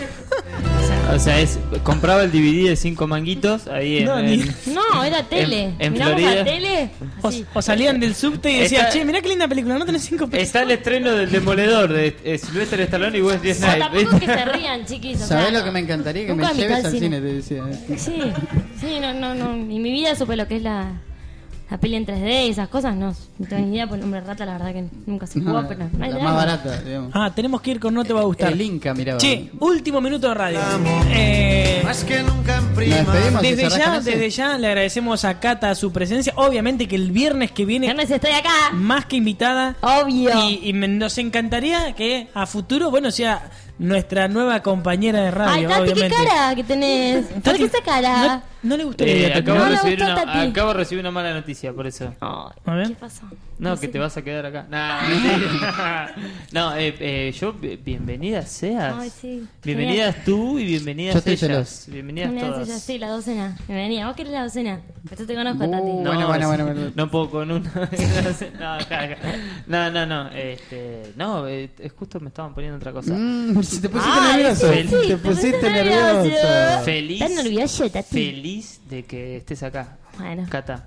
O sea, es, compraba el D V D de cinco manguitos ahí en... No, ni- en- No, era tele. En- en Miramos Florida. la tele. O, Así. o salían del subte y decían, Está- che, mirá qué linda película, no tenés cinco pesos. Está el estreno del Demoledor de eh, Sylvester Stallone y Wesley O tampoco Snipes. que se rían, chiquis. O ¿Sabés sea, lo que me encantaría? Que nunca me invité lleves al al cine. cine, te decía. Sí, sí, no, no, no. En mi vida supe lo que es la, la peli en tres D y esas cosas. No, no tengo ni idea, por el hombre rata, la verdad que nunca se jugó, No, pero no hay la drama. más barata, digamos. Ah, tenemos que ir con No Te Va a Gustar. El Inca, miraba. Che, último minuto de radio. Eh, Más que nunca en Nos prima. despedimos y desde se ya, rajan ese. desde ya le agradecemos a Cata su presencia. Obviamente que el viernes que viene, Viernes estoy acá. más que invitada. Obvio. Y, y me- nos encantaría que a futuro, bueno, sea nuestra nueva compañera de radio. Ay, Tati, qué obviamente. cara que tenés. ¿Por Tati, qué esa cara? No, no le gustó la Eh, idea, Tati. acabo, No de le recibir gustó, una, Tati. acabo de recibir una mala noticia, por eso. Ay, A ver. ¿qué pasó? No, que sé. te vas a quedar acá. Nah, mentira. No, eh, eh, yo, bi- bienvenida seas. Ay, sí. Bienvenidas tú y bienvenidas Yo estoy ellas. celoso. Bienvenidas Mira, todas. ya sí, la docena. Bienvenida. ¿Vos querés la docena? Yo te conozco, Uh, Tati. No, Bueno, bueno, sí, bueno, bueno. No puedo con una. no, ja, ja. no, no, no. Este, no, eh, es justo me estaban poniendo otra cosa. Mm, si te pusiste Ay, nervioso. sí, sí, te te pusiste pusiste nervioso. nervioso. Feliz. Estás nervioso, Tati. Feliz de que estés acá, Bueno. Cata.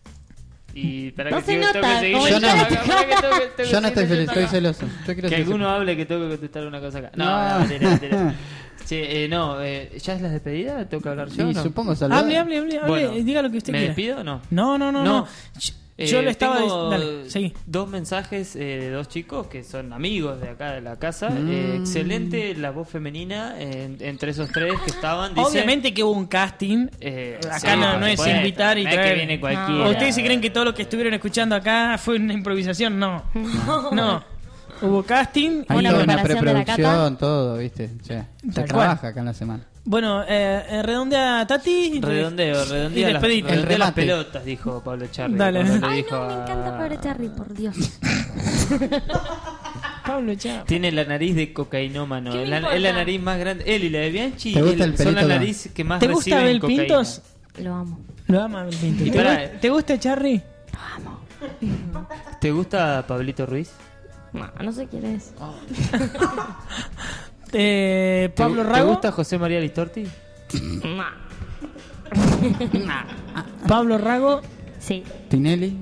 Y para No que se siga- tengo nota, que seguir como Yo leyendo no. acá, para que tengo que- tengo que Yo no estoy seguir feliz, leyendo estoy acá. celoso. Yo quiero Que ser alguno celoso. hable que tengo que contestar una cosa acá. No, No. no, mentira, mentira. Che, eh, no, eh, ¿ya es la despedida? ¿Tengo que hablar yo? Y no? supongo saludar. Hable, hable, hable, hable, Bueno, diga lo que usted ¿me quiera. despido o no? No, no, no, No. no. Yo- Yo Eh, le estaba tengo diciendo. Dale, seguí. dos mensajes eh, de dos chicos que son amigos de acá de la casa. Mm. Eh, excelente la voz femenina en- entre esos tres que estaban. Dice, Obviamente que hubo un casting. eh, Acá sí, no, por no es supuesto, invitar y no es traer. que viene cualquiera. ¿O ustedes se creen que todo lo que estuvieron escuchando acá fue una improvisación? No. No. Hubo casting. Hay y toda bueno, una preparación de la preproducción, todo, ¿viste? O sea, se Tal trabaja cual. acá en la semana. Bueno, eh, eh, redondea Tati. Redondeo, Y redondea las, despedite. redondea El las remate. pelotas, dijo Pablo Charri. Dale. cuando le Ay, dijo no, me a- encanta Pablo Charri, por Dios. Pablo Chá. Tiene la nariz de cocainómano. ¿Qué Es me la, importa? es la nariz más grande. Él y la de Bianchi ¿Te gusta él- el son la pelito, no? nariz que más ¿Te gusta reciben Abel cocaína. Pintos? Lo amo. Lo ama Abel Pintos. Y ¿Te, pará, gu- ¿Te gusta Charry? ¿Te gusta Pablito Ruiz? No, no sé quién es. Eh, ¿Te, Pablo gu- Rago. ¿Te gusta José María Listorti? No. Pablo Rago. Sí. Tinelli,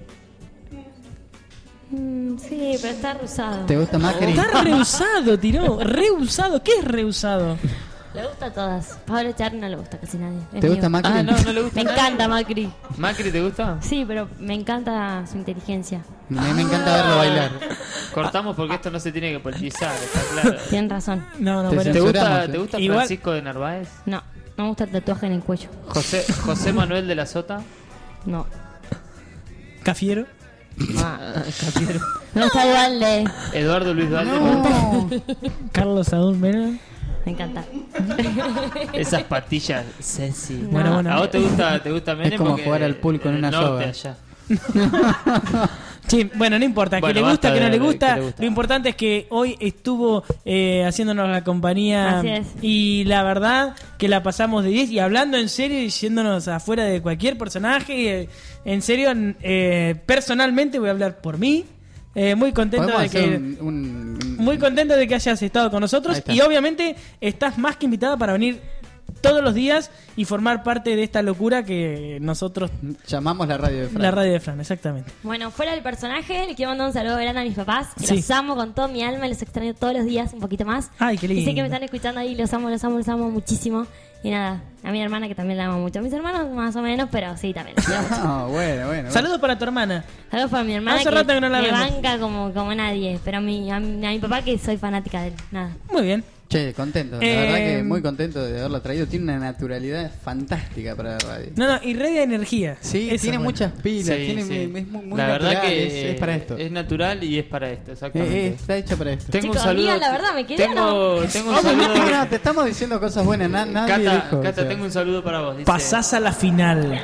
Mm, sí, pero está rosado. ¿te gusta Macri? Está rehusado, tiró. Rehusado. ¿Qué es rehusado? Le gusta a todas. Pablo Charri no le gusta casi nadie. Es ¿Te gusta mío. Macri? Ah, no, no le gusta Me nada. encanta Macri. ¿Macri te gusta? Sí, pero me encanta su inteligencia. Me, me encanta verlo bailar. Cortamos porque esto no se tiene que politizar, está claro. Tienen razón. No, no, Te pero. ¿Te gusta, censuramos, eh. ¿te gusta Igual- Francisco de Narváez? No, no me gusta el tatuaje en el cuello. José, José Manuel de la Sota. No. Cafiero. Ah, Capiero. me gusta el balde. Eduardo Luis Dualde. No. Carlos Saúl Mena. Me encanta. Esas patillas sexy. Bueno, bueno. ¿A vos te gusta, te gusta Menem? Es como Porque jugar al pool con en el una norte soga. allá. Sí, bueno, no importa, que Bueno, le gusta, basta que no de- le de- gusta. que le gusta. Lo importante es que hoy estuvo eh, haciéndonos la compañía. Así es. Y la verdad que la pasamos de diez. Y hablando en serio y yéndonos afuera de cualquier personaje. eh, en serio, eh, personalmente voy a hablar por mí. Eh, muy contento Podemos de hacer que. un, un- Muy contento de que hayas estado con Ahí nosotros. está. Y obviamente estás más que invitada para venir todos los días y formar parte de esta locura que nosotros llamamos la radio de Fran. La radio de Fran, exactamente. Bueno, fuera del personaje, le quiero mandar un saludo grande a mis papás. Que Sí. los amo con toda mi alma, los extraño todos los días, un poquito más. Ay, qué lindo. Y sé que me están escuchando ahí, los amo, los amo, los amo muchísimo. Y nada, a mi hermana que también la amo mucho. A mis hermanos más o menos, pero sí, también los quiero mucho. Ah, bueno, bueno. Saludos para tu hermana. Saludos para mi hermana Hace que rato que no la me vemos. banca como, como nadie. Pero a mi, a, mi, a mi papá que soy fanática de él. Nada. Muy bien. Che, contento. La Eh, verdad que muy contento de haberlo traído. Tiene una naturalidad fantástica para la radio. No, no, y red de energía. Sí, Eso tiene es bueno. muchas pilas. Sí, tiene, sí. Es muy, muy la verdad natural, que es, es para esto. Es natural y es para esto, exactamente. Eh, eh, está hecho para esto. Tengo Chicos, un saludo. amiga, la verdad, ¿me quedé tengo, o no? tengo un No, saludo. no, no, te estamos diciendo cosas buenas. Na- nadie Cata, dijo, Cata o sea. tengo un saludo para vos. Dice, Pasás a la final.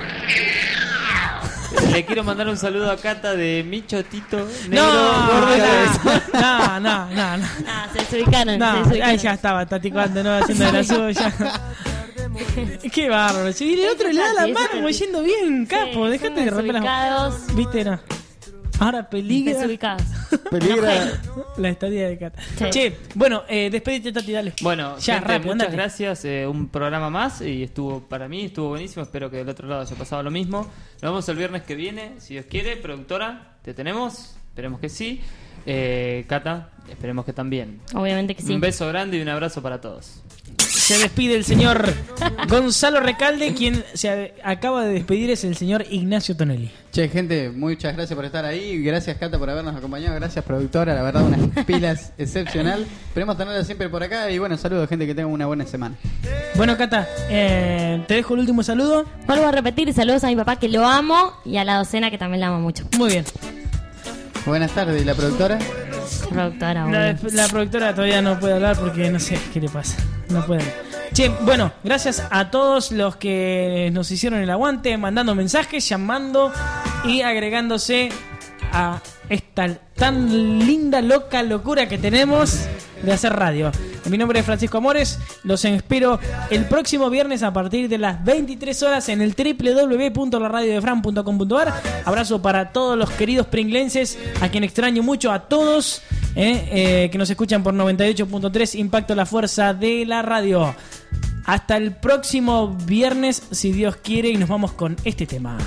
Le quiero mandar un saludo a Cata de Micho Tito Negro. No, Gordo de no, Cabeza. no, no, no, no. Ah, se desubicaron. No, se desubicaron. ahí ya estaba Tati Cuando, no, haciendo de la suya. Qué bárbaro. Si viene el otro le da la Tati, mano ese como Tati. yendo bien, capo. Sí, Dejate son de romper las desubicados. Viste, no. Ahora peligra Desubicados. Peligra. la estadía de Cata. Sí. Che, bueno, eh, despedite, Tati, dale. Bueno, ya, gente, rápido, muchas andate. gracias. eh, un programa más y estuvo para mí, estuvo buenísimo. Espero que del otro lado haya pasado lo mismo. Nos vemos el viernes que viene, si Dios quiere. Productora, ¿te tenemos? Esperemos que sí. Eh, Cata, esperemos que también. Obviamente que sí. Un beso grande y un abrazo para todos. Se despide el señor Gonzalo Recalde. Quien se a- acaba de despedir es el señor Ignacio Tonelli. Che, gente, muchas gracias por estar ahí. Gracias, Cata, por habernos acompañado. Gracias, productora. La verdad, unas pilas excepcional. Esperemos tenerla siempre por acá. Y bueno, saludos, gente, que tengan una buena semana. Bueno, Cata, eh, te dejo el último saludo. Vuelvo a repetir, saludos a mi papá que lo amo y a la docena que también la amo mucho. Muy bien. Buenas tardes. ¿Y la productora? Productora, La, obvio. la productora todavía no puede hablar porque no sé qué le pasa. No puede. Che, bueno, gracias a todos los que nos hicieron el aguante, mandando mensajes, llamando y agregándose a esta tan linda, loca locura que tenemos de hacer radio. Mi nombre es Francisco Amores, los espero el próximo viernes a partir de las veintitrés horas en el doble u doble u doble u punto la radio de fran punto com punto a r. Abrazo para todos los queridos pringlenses, a quien extraño mucho, a todos eh, eh, que nos escuchan por noventa y ocho punto tres Impacto, la fuerza de la radio. Hasta el próximo viernes, si Dios quiere, y nos vamos con este tema.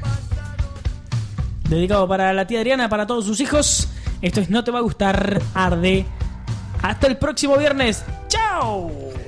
Dedicado para la tía Adriana, para todos sus hijos. Esto es No Te Va a Gustar, Arde. Hasta el próximo viernes. ¡Chao!